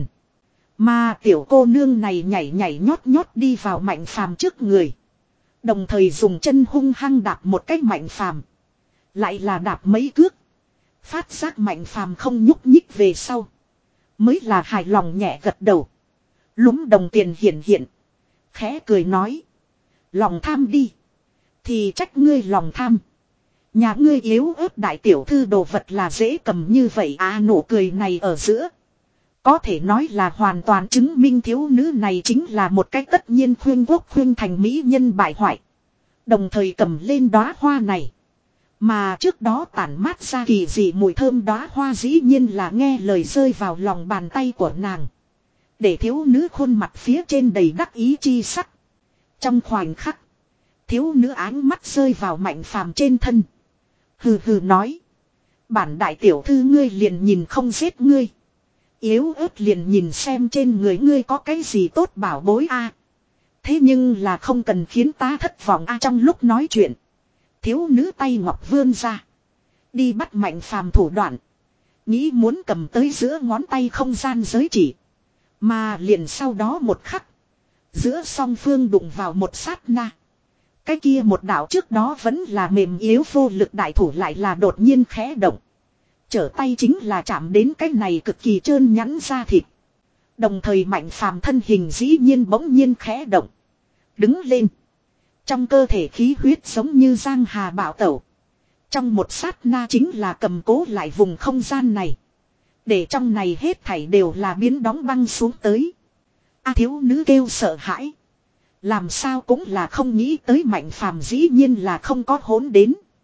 Mà tiểu cô nương này nhảy nhảy nhót nhót đi vào Mạnh phàm trước người. Đồng thời dùng chân hung hăng đạp một cách Mạnh phàm. Lại là đạp mấy cước. Phát giác Mạnh phàm không nhúc nhích về sau. Mới là hài lòng nhẹ gật đầu. Lúm đồng tiền hiện hiện. Khẽ cười nói. Lòng tham đi. Thì trách ngươi lòng tham. Nhà ngươi yếu ớt đại tiểu thư đồ vật là dễ cầm như vậy à, nụ cười này ở giữa. Có thể nói là hoàn toàn chứng minh thiếu nữ này chính là một cái tất nhiên khuyên quốc khuyên thành mỹ nhân bại hoại. Đồng thời cầm lên đóa hoa này. Mà trước đó tản mát ra kỳ dị mùi thơm đóa hoa dĩ nhiên là nghe lời rơi vào lòng bàn tay của nàng. Để thiếu nữ khuôn mặt phía trên đầy đắc ý chi sắc. Trong khoảnh khắc, thiếu nữ ánh mắt rơi vào Mạnh phàm trên thân. Hừ hừ nói. Bản đại tiểu thư ngươi liền nhìn không giết ngươi. Yếu ớt liền nhìn xem trên người ngươi có cái gì tốt bảo bối a. Thế nhưng là không cần khiến ta thất vọng a. Trong lúc nói chuyện, thiếu nữ tay ngọc vươn ra. Đi bắt Mạnh phàm thủ đoạn. Nghĩ muốn cầm tới giữa ngón tay không gian giới chỉ. Mà liền sau đó một khắc. Giữa song phương đụng vào một sát na. Cái kia một đạo trước đó vẫn là mềm yếu vô lực đại thủ lại là đột nhiên khẽ động. Trở tay chính là chạm đến cái này cực kỳ trơn nhẵn da thịt. Đồng thời Mạnh phàm thân hình dĩ nhiên bỗng nhiên khẽ động. Đứng lên. Trong cơ thể khí huyết giống như giang hà bạo tẩu. Trong một sát na chính là cầm cố lại vùng không gian này. Để trong này hết thảy đều là biến đóng băng xuống tới. A thiếu nữ kêu sợ hãi. Làm sao cũng là không nghĩ tới Mạnh phàm dĩ nhiên là không có hỗn đến.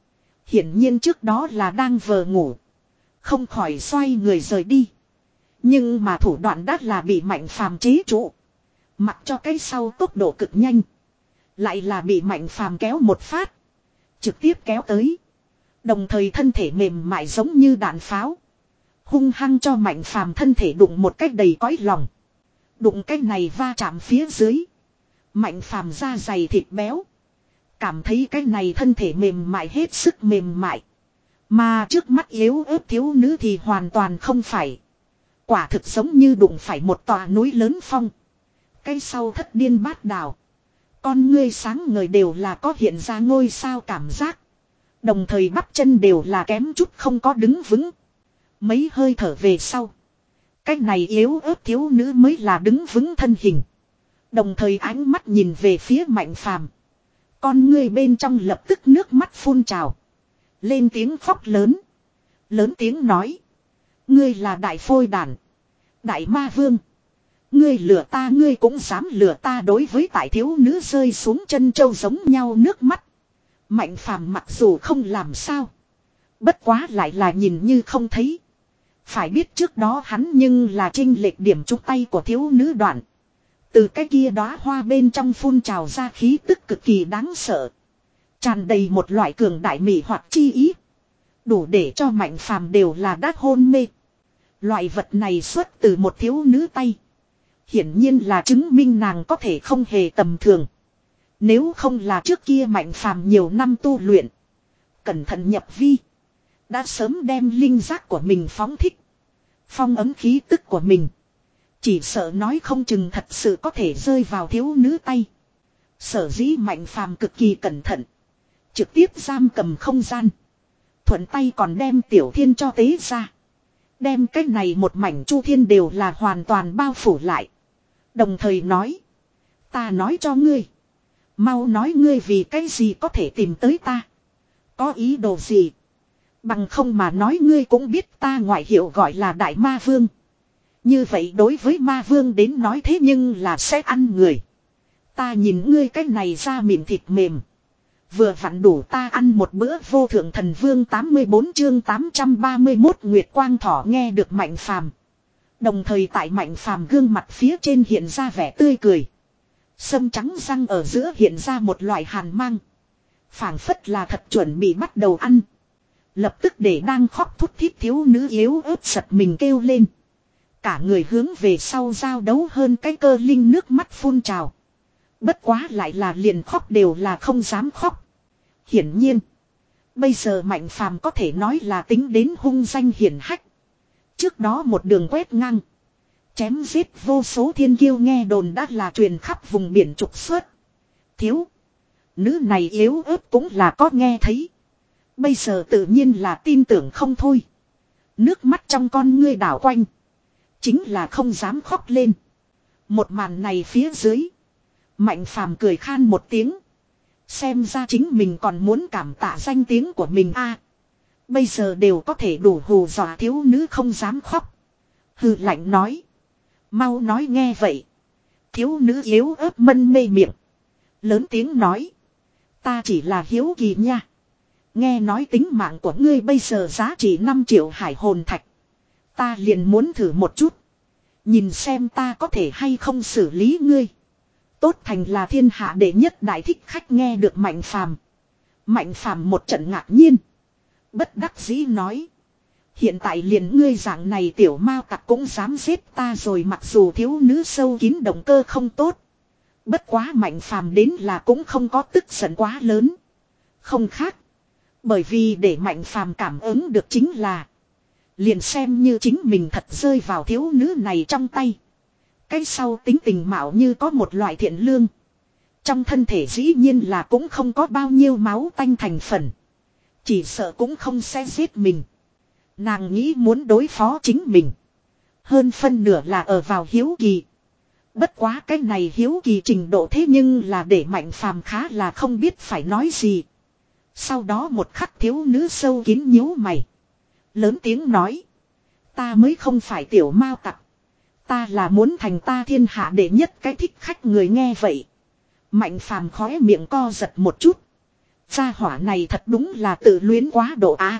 Hiển nhiên trước đó là đang vờ ngủ. Không khỏi xoay người rời đi. Nhưng mà thủ đoạn đã là bị Mạnh Phàm chế trụ. Mặc cho cái sau tốc độ cực nhanh. Lại là bị Mạnh Phàm kéo một phát. Trực tiếp kéo tới. Đồng thời thân thể mềm mại giống như đạn pháo. Hung hăng cho Mạnh Phàm thân thể đụng một cách đầy cõi lòng. Đụng cái này va chạm phía dưới. Mạnh Phàm da dày thịt béo. Cảm thấy cái này thân thể mềm mại hết sức mềm mại. Mà trước mắt yếu ớt thiếu nữ thì hoàn toàn không phải. Quả thực giống như đụng phải một tòa núi lớn phong. Cái sau thất điên bát đảo. Con ngươi sáng ngời đều là có hiện ra ngôi sao cảm giác. Đồng thời bắp chân đều là kém chút không có đứng vững. Mấy hơi thở về sau. Cái này yếu ớt thiếu nữ mới là đứng vững thân hình. Đồng thời ánh mắt nhìn về phía Mạnh Phàm. Con ngươi bên trong lập tức nước mắt phun trào. Lên tiếng khóc lớn. Lớn tiếng nói. Ngươi là đại phôi đản. Đại ma vương. Ngươi lừa ta, ngươi cũng dám lừa ta. Đối với tại thiếu nữ rơi xuống chân châu giống nhau nước mắt. Mạnh Phàm mặc dù không làm sao. Bất quá lại là nhìn như không thấy. Phải biết trước đó hắn nhưng là chênh lệch điểm trúng tay của thiếu nữ đoạn. Từ cái kia đóa hoa bên trong phun trào ra khí tức cực kỳ đáng sợ. Tràn đầy một loại cường đại mị hoặc chi ý. Đủ để cho Mạnh Phàm đều là đát hôn mê. Loại vật này xuất từ một thiếu nữ tay. Hiển nhiên là chứng minh nàng có thể không hề tầm thường. Nếu không là trước kia Mạnh Phàm nhiều năm tu luyện. Cẩn thận nhập vi. Đã sớm đem linh giác của mình phóng thích. Phong ấm khí tức của mình. Chỉ sợ nói không chừng thật sự có thể rơi vào thiếu nữ tay. Sở dĩ Mạnh Phàm cực kỳ cẩn thận. Trực tiếp giam cầm không gian. Thuận tay còn đem Tiểu Thiên cho tế ra. Đem cái này một mảnh chu thiên đều là hoàn toàn bao phủ lại. Đồng thời nói. Ta nói cho ngươi. Mau nói ngươi vì cái gì có thể tìm tới ta. Có ý đồ gì. Bằng không mà nói ngươi cũng biết ta ngoại hiệu gọi là Đại Ma Vương. Như vậy đối với Ma Vương đến nói thế nhưng là sẽ ăn người. Ta nhìn ngươi cái này ra mịn thịt mềm. Vừa vặn đủ ta ăn một bữa. Vô thượng thần vương tám mươi bốn chương tám trăm ba mươi mốt Nguyệt Quang Thỏ nghe được Mạnh Phàm. Đồng thời tại Mạnh Phàm gương mặt phía trên hiện ra vẻ tươi cười. Sâm trắng răng ở giữa hiện ra một loại hàn mang. Phảng phất là thật chuẩn bị bắt đầu ăn. Lập tức để đang khóc thút thít thiếu nữ yếu ớt giật mình kêu lên. Cả người hướng về sau giao đấu hơn cái cơ linh nước mắt phun trào. Bất quá lại là liền khóc đều là không dám khóc. Hiển nhiên. Bây giờ Mạnh Phàm có thể nói là tính đến hung danh hiển hách. Trước đó một đường quét ngang. Chém giết vô số thiên kiêu nghe đồn đã là truyền khắp vùng biển trục xuất. Thiếu. Nữ này yếu ớt cũng là có nghe thấy. Bây giờ tự nhiên là tin tưởng không thôi. Nước mắt trong con ngươi đảo quanh. Chính là không dám khóc lên. Một màn này phía dưới. Mạnh Phàm cười khan một tiếng. Xem ra chính mình còn muốn cảm tạ danh tiếng của mình a. Bây giờ đều có thể đủ hù dọa thiếu nữ không dám khóc. Hừ lạnh nói. Mau nói nghe vậy. Thiếu nữ yếu ớt mân mê miệng. Lớn tiếng nói. Ta chỉ là hiếu kỳ nha. Nghe nói tính mạng của ngươi bây giờ giá trị năm triệu hải hồn thạch. Ta liền muốn thử một chút. Nhìn xem ta có thể hay không xử lý ngươi. Tốt thành là thiên hạ đệ nhất đại thích khách nghe được Mạnh Phàm. Mạnh Phàm một trận ngạc nhiên. Bất đắc dĩ nói. Hiện tại liền ngươi dạng này tiểu mao tặc cũng dám giết ta rồi, mặc dù thiếu nữ sâu kín động cơ không tốt. Bất quá Mạnh Phàm đến là cũng không có tức giận quá lớn. Không khác. Bởi vì để Mạnh Phàm cảm ứng được chính là. Liền xem như chính mình thật rơi vào thiếu nữ này trong tay. Cái sau tính tình mạo như có một loại thiện lương. Trong thân thể dĩ nhiên là cũng không có bao nhiêu máu tanh thành phần. Chỉ sợ cũng không sẽ giết mình. Nàng nghĩ muốn đối phó chính mình. Hơn phân nửa là ở vào hiếu kỳ. Bất quá cái này hiếu kỳ trình độ thế nhưng là để Mạnh Phàm khá là không biết phải nói gì. Sau đó một khắc thiếu nữ sâu kín nhíu mày. Lớn tiếng nói. Ta mới không phải tiểu mao tặc. Ta là muốn thành ta thiên hạ đệ nhất cái thích khách. Người nghe vậy. Mạnh Phàm khóe miệng co giật một chút. Gia hỏa này thật đúng là tự luyến quá độ á.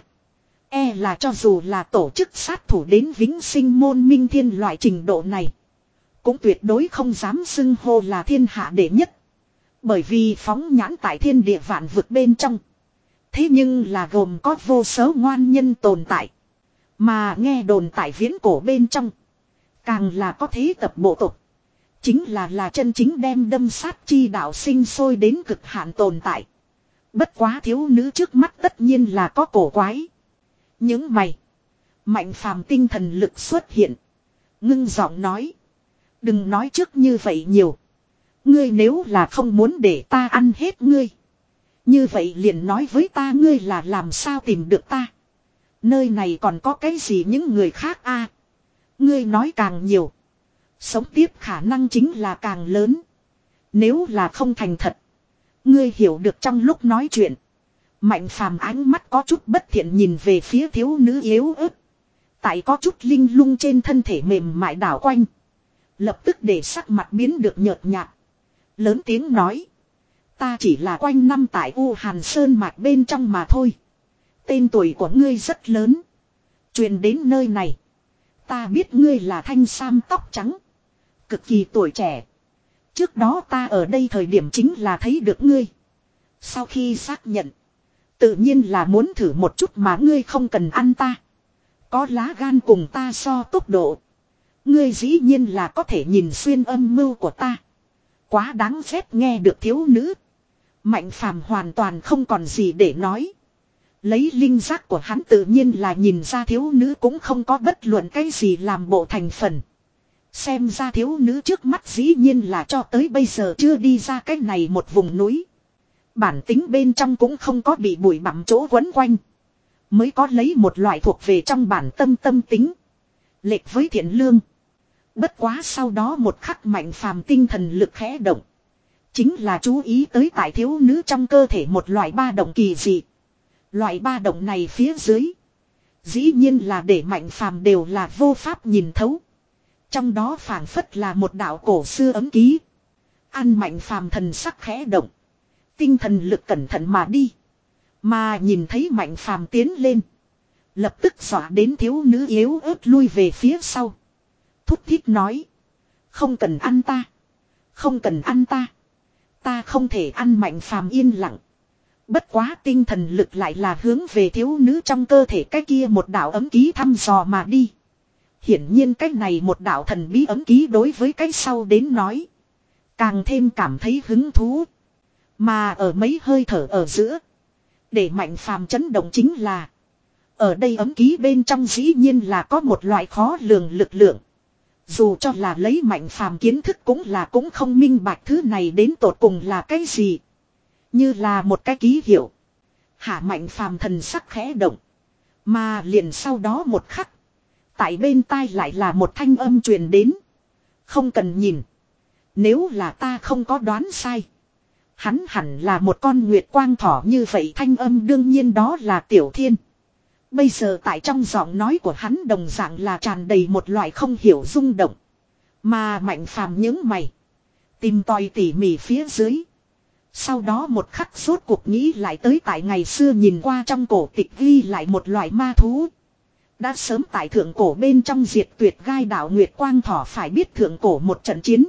E là cho dù là tổ chức sát thủ đến vĩnh sinh môn minh thiên loại trình độ này, cũng tuyệt đối không dám xưng hô là thiên hạ đệ nhất. Bởi vì phóng nhãn tại thiên địa vạn vực bên trong, thế nhưng là gồm có vô số ngoan nhân tồn tại. Mà nghe đồn tại viễn cổ bên trong, càng là có thế tập bộ tộc, chính là là chân chính đem đâm sát chi đạo sinh sôi đến cực hạn tồn tại. Bất quá thiếu nữ trước mắt tất nhiên là có cổ quái. Những mày, Mạnh Phàm tinh thần lực xuất hiện, ngưng giọng nói: đừng nói trước như vậy nhiều. Ngươi nếu là không muốn để ta ăn hết ngươi, như vậy liền nói với ta ngươi là làm sao tìm được ta. Nơi này còn có cái gì những người khác a? À, ngươi nói càng nhiều, sống tiếp khả năng chính là càng lớn. Nếu là không thành thật, ngươi hiểu được. Trong lúc nói chuyện, Mạnh Phàm ánh mắt có chút bất thiện nhìn về phía thiếu nữ yếu ớt, tại có chút linh lung trên thân thể mềm mại đảo quanh, lập tức để sắc mặt biến được nhợt nhạt. Lớn tiếng nói: ta chỉ là quanh năm tại U Hàn Sơn mạch bên trong mà thôi. Tên tuổi của ngươi rất lớn, truyền đến nơi này. Ta biết ngươi là thanh sam tóc trắng, cực kỳ tuổi trẻ. Trước đó ta ở đây thời điểm chính là thấy được ngươi. Sau khi xác nhận, tự nhiên là muốn thử một chút mà ngươi không cần ăn ta. Có lá gan cùng ta so tốc độ, ngươi dĩ nhiên là có thể nhìn xuyên âm mưu của ta. Quá đáng ghét. Nghe được thiếu nữ, Mạnh Phàm hoàn toàn không còn gì để nói. Lấy linh giác của hắn tự nhiên là nhìn ra thiếu nữ cũng không có bất luận cái gì làm bộ thành phần. Xem ra thiếu nữ trước mắt dĩ nhiên là cho tới bây giờ chưa đi ra cái này một vùng núi. Bản tính bên trong cũng không có bị bụi bặm chỗ quấn quanh, mới có lấy một loại thuộc về trong bản tâm tâm tính, lệch với thiện lương. Bất quá sau đó một khắc Mạnh Phàm tinh thần lực khẽ động, chính là chú ý tới tại thiếu nữ trong cơ thể một loại ba động kỳ dị. Loại ba động này phía dưới, dĩ nhiên là để Mạnh Phàm đều là vô pháp nhìn thấu. Trong đó phảng phất là một đạo cổ xưa ấm ký. Ăn Mạnh Phàm thần sắc khẽ động, tinh thần lực cẩn thận mà đi, mà nhìn thấy Mạnh Phàm tiến lên, lập tức dọa đến thiếu nữ yếu ớt lui về phía sau, thúc thiết nói: không cần ăn ta, không cần ăn ta, ta không thể ăn. Mạnh Phàm yên lặng, bất quá tinh thần lực lại là hướng về thiếu nữ trong cơ thể cái kia một đạo ấm ký thăm dò mà đi. Hiển nhiên cái này một đạo thần bí ấm ký đối với cái sau đến nói, càng thêm cảm thấy hứng thú. Mà ở mấy hơi thở ở giữa, để Mạnh Phàm chấn động chính là, ở đây ấm ký bên trong dĩ nhiên là có một loại khó lường lực lượng. Dù cho là lấy Mạnh Phàm kiến thức cũng là cũng không minh bạch thứ này đến tột cùng là cái gì. Như là một cái ký hiệu. Hạ Mạnh Phàm thần sắc khẽ động, mà liền sau đó một khắc, tại bên tai lại là một thanh âm truyền đến: không cần nhìn. Nếu là ta không có đoán sai, hắn hẳn là một con nguyệt quang thỏ. Như vậy thanh âm đương nhiên đó là Tiểu Thiên. Bây giờ tại trong giọng nói của hắn đồng dạng là tràn đầy một loại không hiểu rung động. Mà Mạnh Phàm nhướng mày, tìm tòi tỉ mỉ phía dưới. Sau đó một khắc rốt cuộc nghĩ lại tới tại ngày xưa nhìn qua trong cổ tịch ghi lại một loại ma thú. Đã sớm tại thượng cổ bên trong diệt tuyệt gai đạo Nguyệt Quang Thỏ. Phải biết thượng cổ một trận chiến,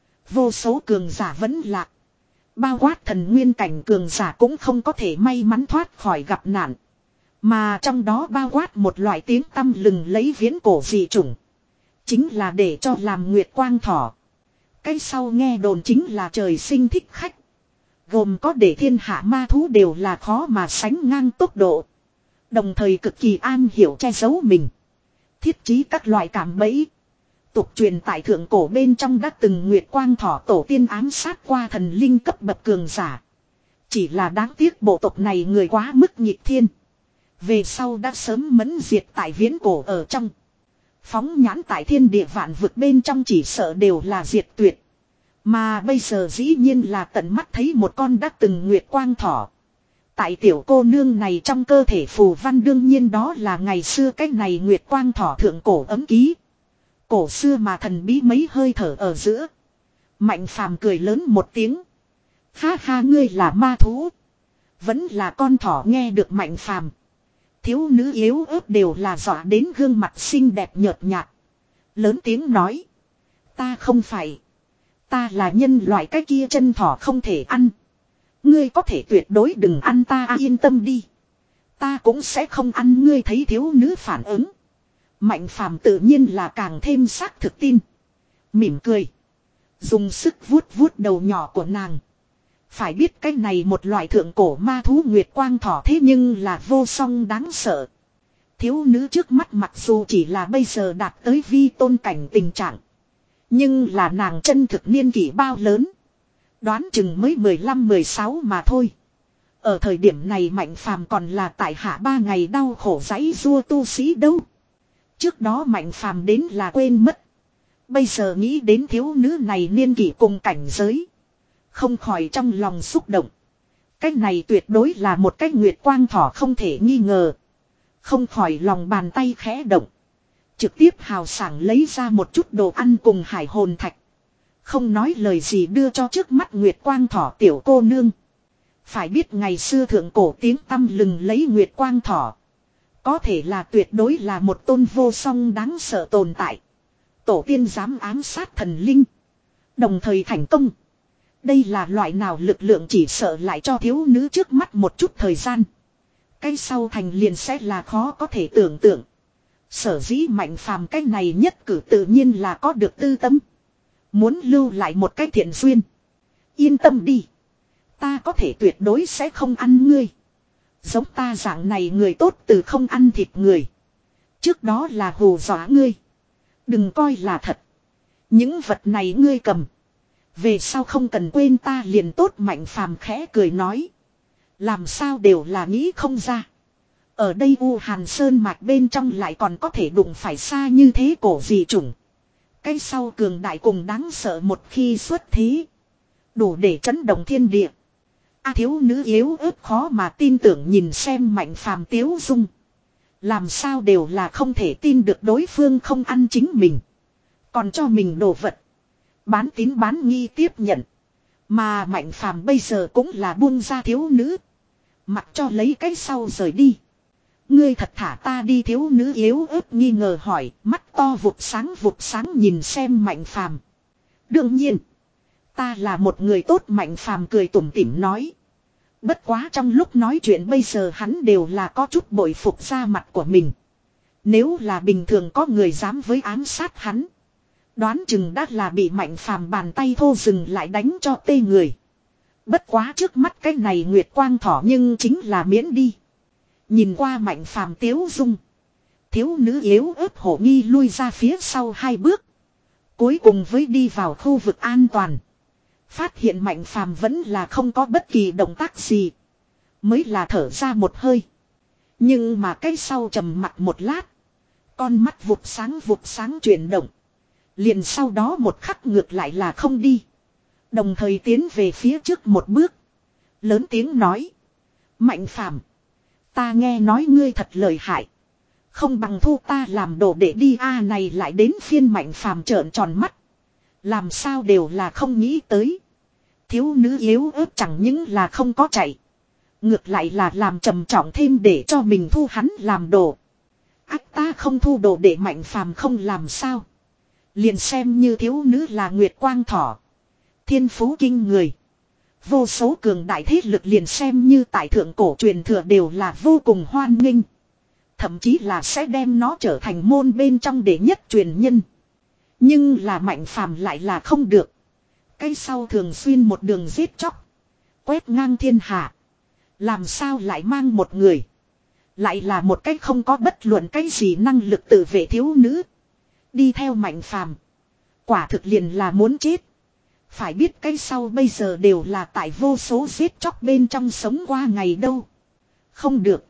vô số cường giả vẫn lạc. Bao quát thần nguyên cảnh cường giả cũng không có thể may mắn thoát khỏi gặp nạn. Mà trong đó bao quát một loại tiếng tăm lừng lấy viễn cổ dị chủng, chính là để cho làm Nguyệt Quang Thỏ. Cái sau nghe đồn chính là trời sinh thích khách, gồm có để thiên hạ ma thú đều là khó mà sánh ngang tốc độ, đồng thời cực kỳ an hiểu che giấu mình, thiết trí các loại cảm bẫy. Tục truyền tại thượng cổ bên trong đã từng Nguyệt Quang Thỏ tổ tiên ám sát qua thần linh cấp bậc cường giả. Chỉ là đáng tiếc bộ tộc này người quá mức nghịch thiên, về sau đã sớm mẫn diệt tại viễn cổ ở trong. Phóng nhãn tại thiên địa vạn vực bên trong chỉ sợ đều là diệt tuyệt. Mà bây giờ dĩ nhiên là tận mắt thấy một con đã từng Nguyệt Quang Thỏ. Tại tiểu cô nương này trong cơ thể phù văn đương nhiên đó là ngày xưa cái này Nguyệt Quang Thỏ thượng cổ ấm ký. Cổ xưa mà thần bí mấy hơi thở ở giữa. Mạnh Phàm cười lớn một tiếng. Ha ha, ngươi là ma thú. Vẫn là con thỏ nghe được Mạnh Phàm. Thiếu nữ yếu ớt đều là dọa đến gương mặt xinh đẹp nhợt nhạt. Lớn tiếng nói. Ta không phải. Ta là nhân loại, cái kia chân thỏ không thể ăn. Ngươi có thể tuyệt đối đừng ăn ta, à, yên tâm đi. Ta cũng sẽ không ăn ngươi. Thấy thiếu nữ phản ứng. Mạnh Phàm tự nhiên là càng thêm xác thực tin. Mỉm cười. Dùng sức vuốt vuốt đầu nhỏ của nàng. Phải biết cái này một loại thượng cổ ma thú nguyệt quang thỏ thế nhưng là vô song đáng sợ. Thiếu nữ trước mắt mặc dù chỉ là bây giờ đạt tới vi tôn cảnh tình trạng. Nhưng là nàng chân thực niên kỷ bao lớn. Đoán chừng mới mười lăm mười sáu mà thôi. Ở thời điểm này Mạnh Phàm còn là tại hạ ba ngày đau khổ giãy giụa tu sĩ đâu. Trước đó Mạnh Phàm đến là quên mất. Bây giờ nghĩ đến thiếu nữ này niên kỷ cùng cảnh giới. Không khỏi trong lòng xúc động. Cái này tuyệt đối là một cái nguyệt quang thỏ không thể nghi ngờ. Không khỏi lòng bàn tay khẽ động. Trực tiếp hào sảng lấy ra một chút đồ ăn cùng hải hồn thạch. Không nói lời gì đưa cho trước mắt nguyệt quang thỏ tiểu cô nương. Phải biết ngày xưa thượng cổ tiếng tăm lừng lấy nguyệt quang thỏ. Có thể là tuyệt đối là một tôn vô song đáng sợ tồn tại. Tổ tiên dám ám sát thần linh. Đồng thời thành công. Đây là loại nào lực lượng, chỉ sợ lại cho thiếu nữ trước mắt một chút thời gian. Cái sau thành liền sẽ là khó có thể tưởng tượng. Sở dĩ Mạnh Phàm cái này nhất cử tự nhiên là có được tư tâm. Muốn lưu lại một cái thiện duyên. Yên tâm đi. Ta có thể tuyệt đối sẽ không ăn ngươi. Giống ta dạng này người tốt từ không ăn thịt người. Trước đó là hù dọa ngươi. Đừng coi là thật. Những vật này ngươi cầm. Về sau không cần quên ta liền tốt. Mạnh Phàm khẽ cười nói. Làm sao đều là nghĩ không ra. Ở đây U Hàn Sơn mạch bên trong lại còn có thể đụng phải xa như thế cổ dị chủng. Cái sau cường đại cùng đáng sợ một khi xuất thế. Đủ để chấn động thiên địa. A thiếu nữ yếu ớt khó mà tin tưởng nhìn xem Mạnh Phàm tiếu dung. Làm sao đều là không thể tin được đối phương không ăn chính mình. Còn cho mình đồ vật. Bán tín bán nghi tiếp nhận. Mà Mạnh Phàm bây giờ cũng là buông ra thiếu nữ. Mặc cho lấy cái sau rời đi. Ngươi thật thả ta đi, thiếu nữ yếu ớt nghi ngờ hỏi, mắt to vụt sáng vụt sáng nhìn xem Mạnh Phàm. Đương nhiên, ta là một người tốt. Mạnh Phàm cười tủm tỉm nói. Bất quá trong lúc nói chuyện bây giờ hắn đều là có chút bội phục ra mặt của mình. Nếu là bình thường có người dám với ám sát hắn, đoán chừng đã là bị Mạnh Phàm bàn tay thô dừng lại đánh cho tê người. Bất quá trước mắt cái này nguyệt quang thỏ nhưng chính là miễn đi. Nhìn qua Mạnh Phàm tiếu dung. Thiếu nữ yếu ớt hổ nghi lui ra phía sau hai bước. Cuối cùng với đi vào khu vực an toàn. Phát hiện Mạnh Phàm vẫn là không có bất kỳ động tác gì. Mới là thở ra một hơi. Nhưng mà cái sau trầm mặt một lát. Con mắt vụt sáng vụt sáng chuyển động. Liền sau đó một khắc ngược lại là không đi. Đồng thời tiến về phía trước một bước. Lớn tiếng nói. Mạnh Phàm, ta nghe nói ngươi thật lợi hại. Không bằng thu ta làm đồ để đi. A này lại đến phiên Mạnh Phàm trợn tròn mắt. Làm sao đều là không nghĩ tới. Thiếu nữ yếu ớt chẳng những là không có chạy. Ngược lại là làm trầm trọng thêm để cho mình thu hắn làm đồ. Ác ta không thu đồ để. Mạnh Phàm không làm sao. Liền xem như thiếu nữ là nguyệt quang thỏ. Thiên phú kinh người. Vô số cường đại thế lực liền xem như tại thượng cổ truyền thừa đều là vô cùng hoan nghênh. Thậm chí là sẽ đem nó trở thành môn bên trong đệ nhất truyền nhân. Nhưng là Mạnh Phàm lại là không được. Cái sau thường xuyên một đường giết chóc. Quét ngang thiên hạ. Làm sao lại mang một người. Lại là một cách không có bất luận cái gì năng lực tự vệ thiếu nữ. Đi theo Mạnh Phàm, quả thực liền là muốn chết. Phải biết cái sau bây giờ đều là tại vô số giết chóc bên trong sống qua ngày đâu. Không được.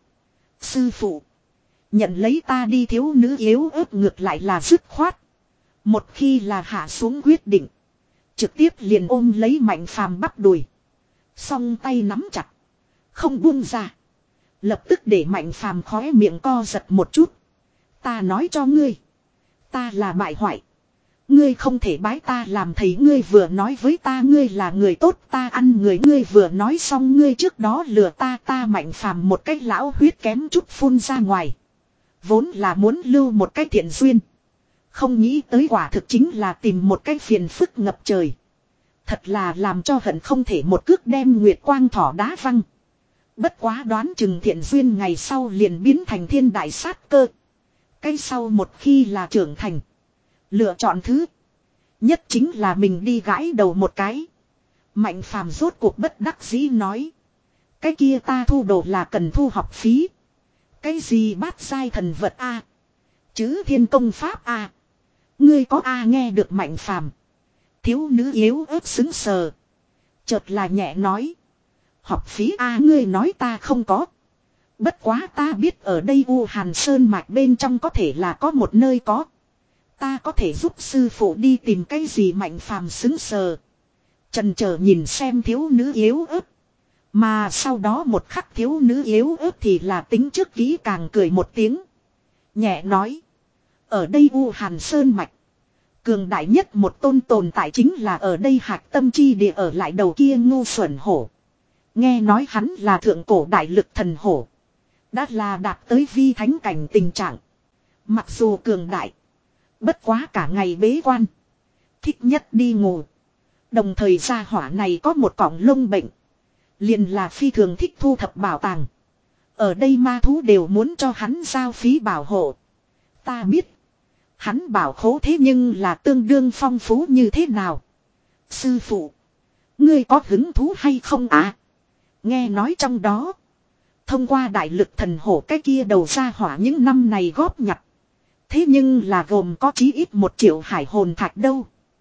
Sư phụ, nhận lấy ta đi. Thiếu nữ yếu ớt ngược lại là dứt khoát. Một khi là hạ xuống quyết định, trực tiếp liền ôm lấy Mạnh Phàm bắp đùi. Song tay nắm chặt. Không buông ra. Lập tức để Mạnh Phàm khóe miệng co giật một chút. Ta nói cho ngươi. Ta là bại hoại. Ngươi không thể bái ta làm thầy, ngươi vừa nói với ta ngươi là người tốt, ta ăn người, ngươi vừa nói xong ngươi trước đó lừa ta, ta Mạnh Phàm một cái lão huyết kém chút phun ra ngoài. Vốn là muốn lưu một cái thiện duyên. Không nghĩ tới quả thực chính là tìm một cái phiền phức ngập trời. Thật là làm cho hận không thể một cước đem Nguyệt Quang thỏ đá văng. Bất quá đoán chừng thiện duyên ngày sau liền biến thành thiên đại sát cơ. Cái sau một khi là trưởng thành. Lựa chọn thứ nhất chính là mình đi gãi đầu một cái. Mạnh Phàm rốt cuộc bất đắc dĩ nói. Cái kia ta thu đồ là cần thu học phí. Cái gì bát giai thần vật a à? Chứ thiên công pháp a à? Ngươi có a à nghe được Mạnh Phàm. Thiếu nữ yếu ớt xứng sờ. Chợt là nhẹ nói. Học phí a à, ngươi nói ta không có. Bất quá ta biết ở đây U Hàn Sơn mạch bên trong có thể là có một nơi có. Ta có thể giúp sư phụ đi tìm cái gì. Mạnh Phàm xứng sờ. Chần chờ nhìn xem thiếu nữ yếu ớt. Mà sau đó một khắc thiếu nữ yếu ớt thì là tính trước kỹ càng cười một tiếng. Nhẹ nói. Ở đây U Hàn Sơn mạch. Cường đại nhất một tôn tồn tại chính là ở đây hạc tâm chi địa ở lại đầu kia ngu xuẩn hổ. Nghe nói hắn là thượng cổ đại lực thần hổ. Đã là đạt tới vi thánh cảnh tình trạng. Mặc dù cường đại. Bất quá cả ngày bế quan. Thích nhất đi ngủ. Đồng thời gia hỏa này có một cọng lông bệnh. Liền là phi thường thích thu thập bảo tàng. Ở đây ma thú đều muốn cho hắn giao phí bảo hộ. Ta biết. Hắn bảo khố thế nhưng là tương đương phong phú như thế nào. Sư phụ. Ngươi có hứng thú hay không à? Nghe nói trong đó. Thông qua đại lực thần hổ cái kia đầu ra hỏa những năm này góp nhặt. Thế nhưng là gồm có chí ít một triệu hải hồn thạch đâu.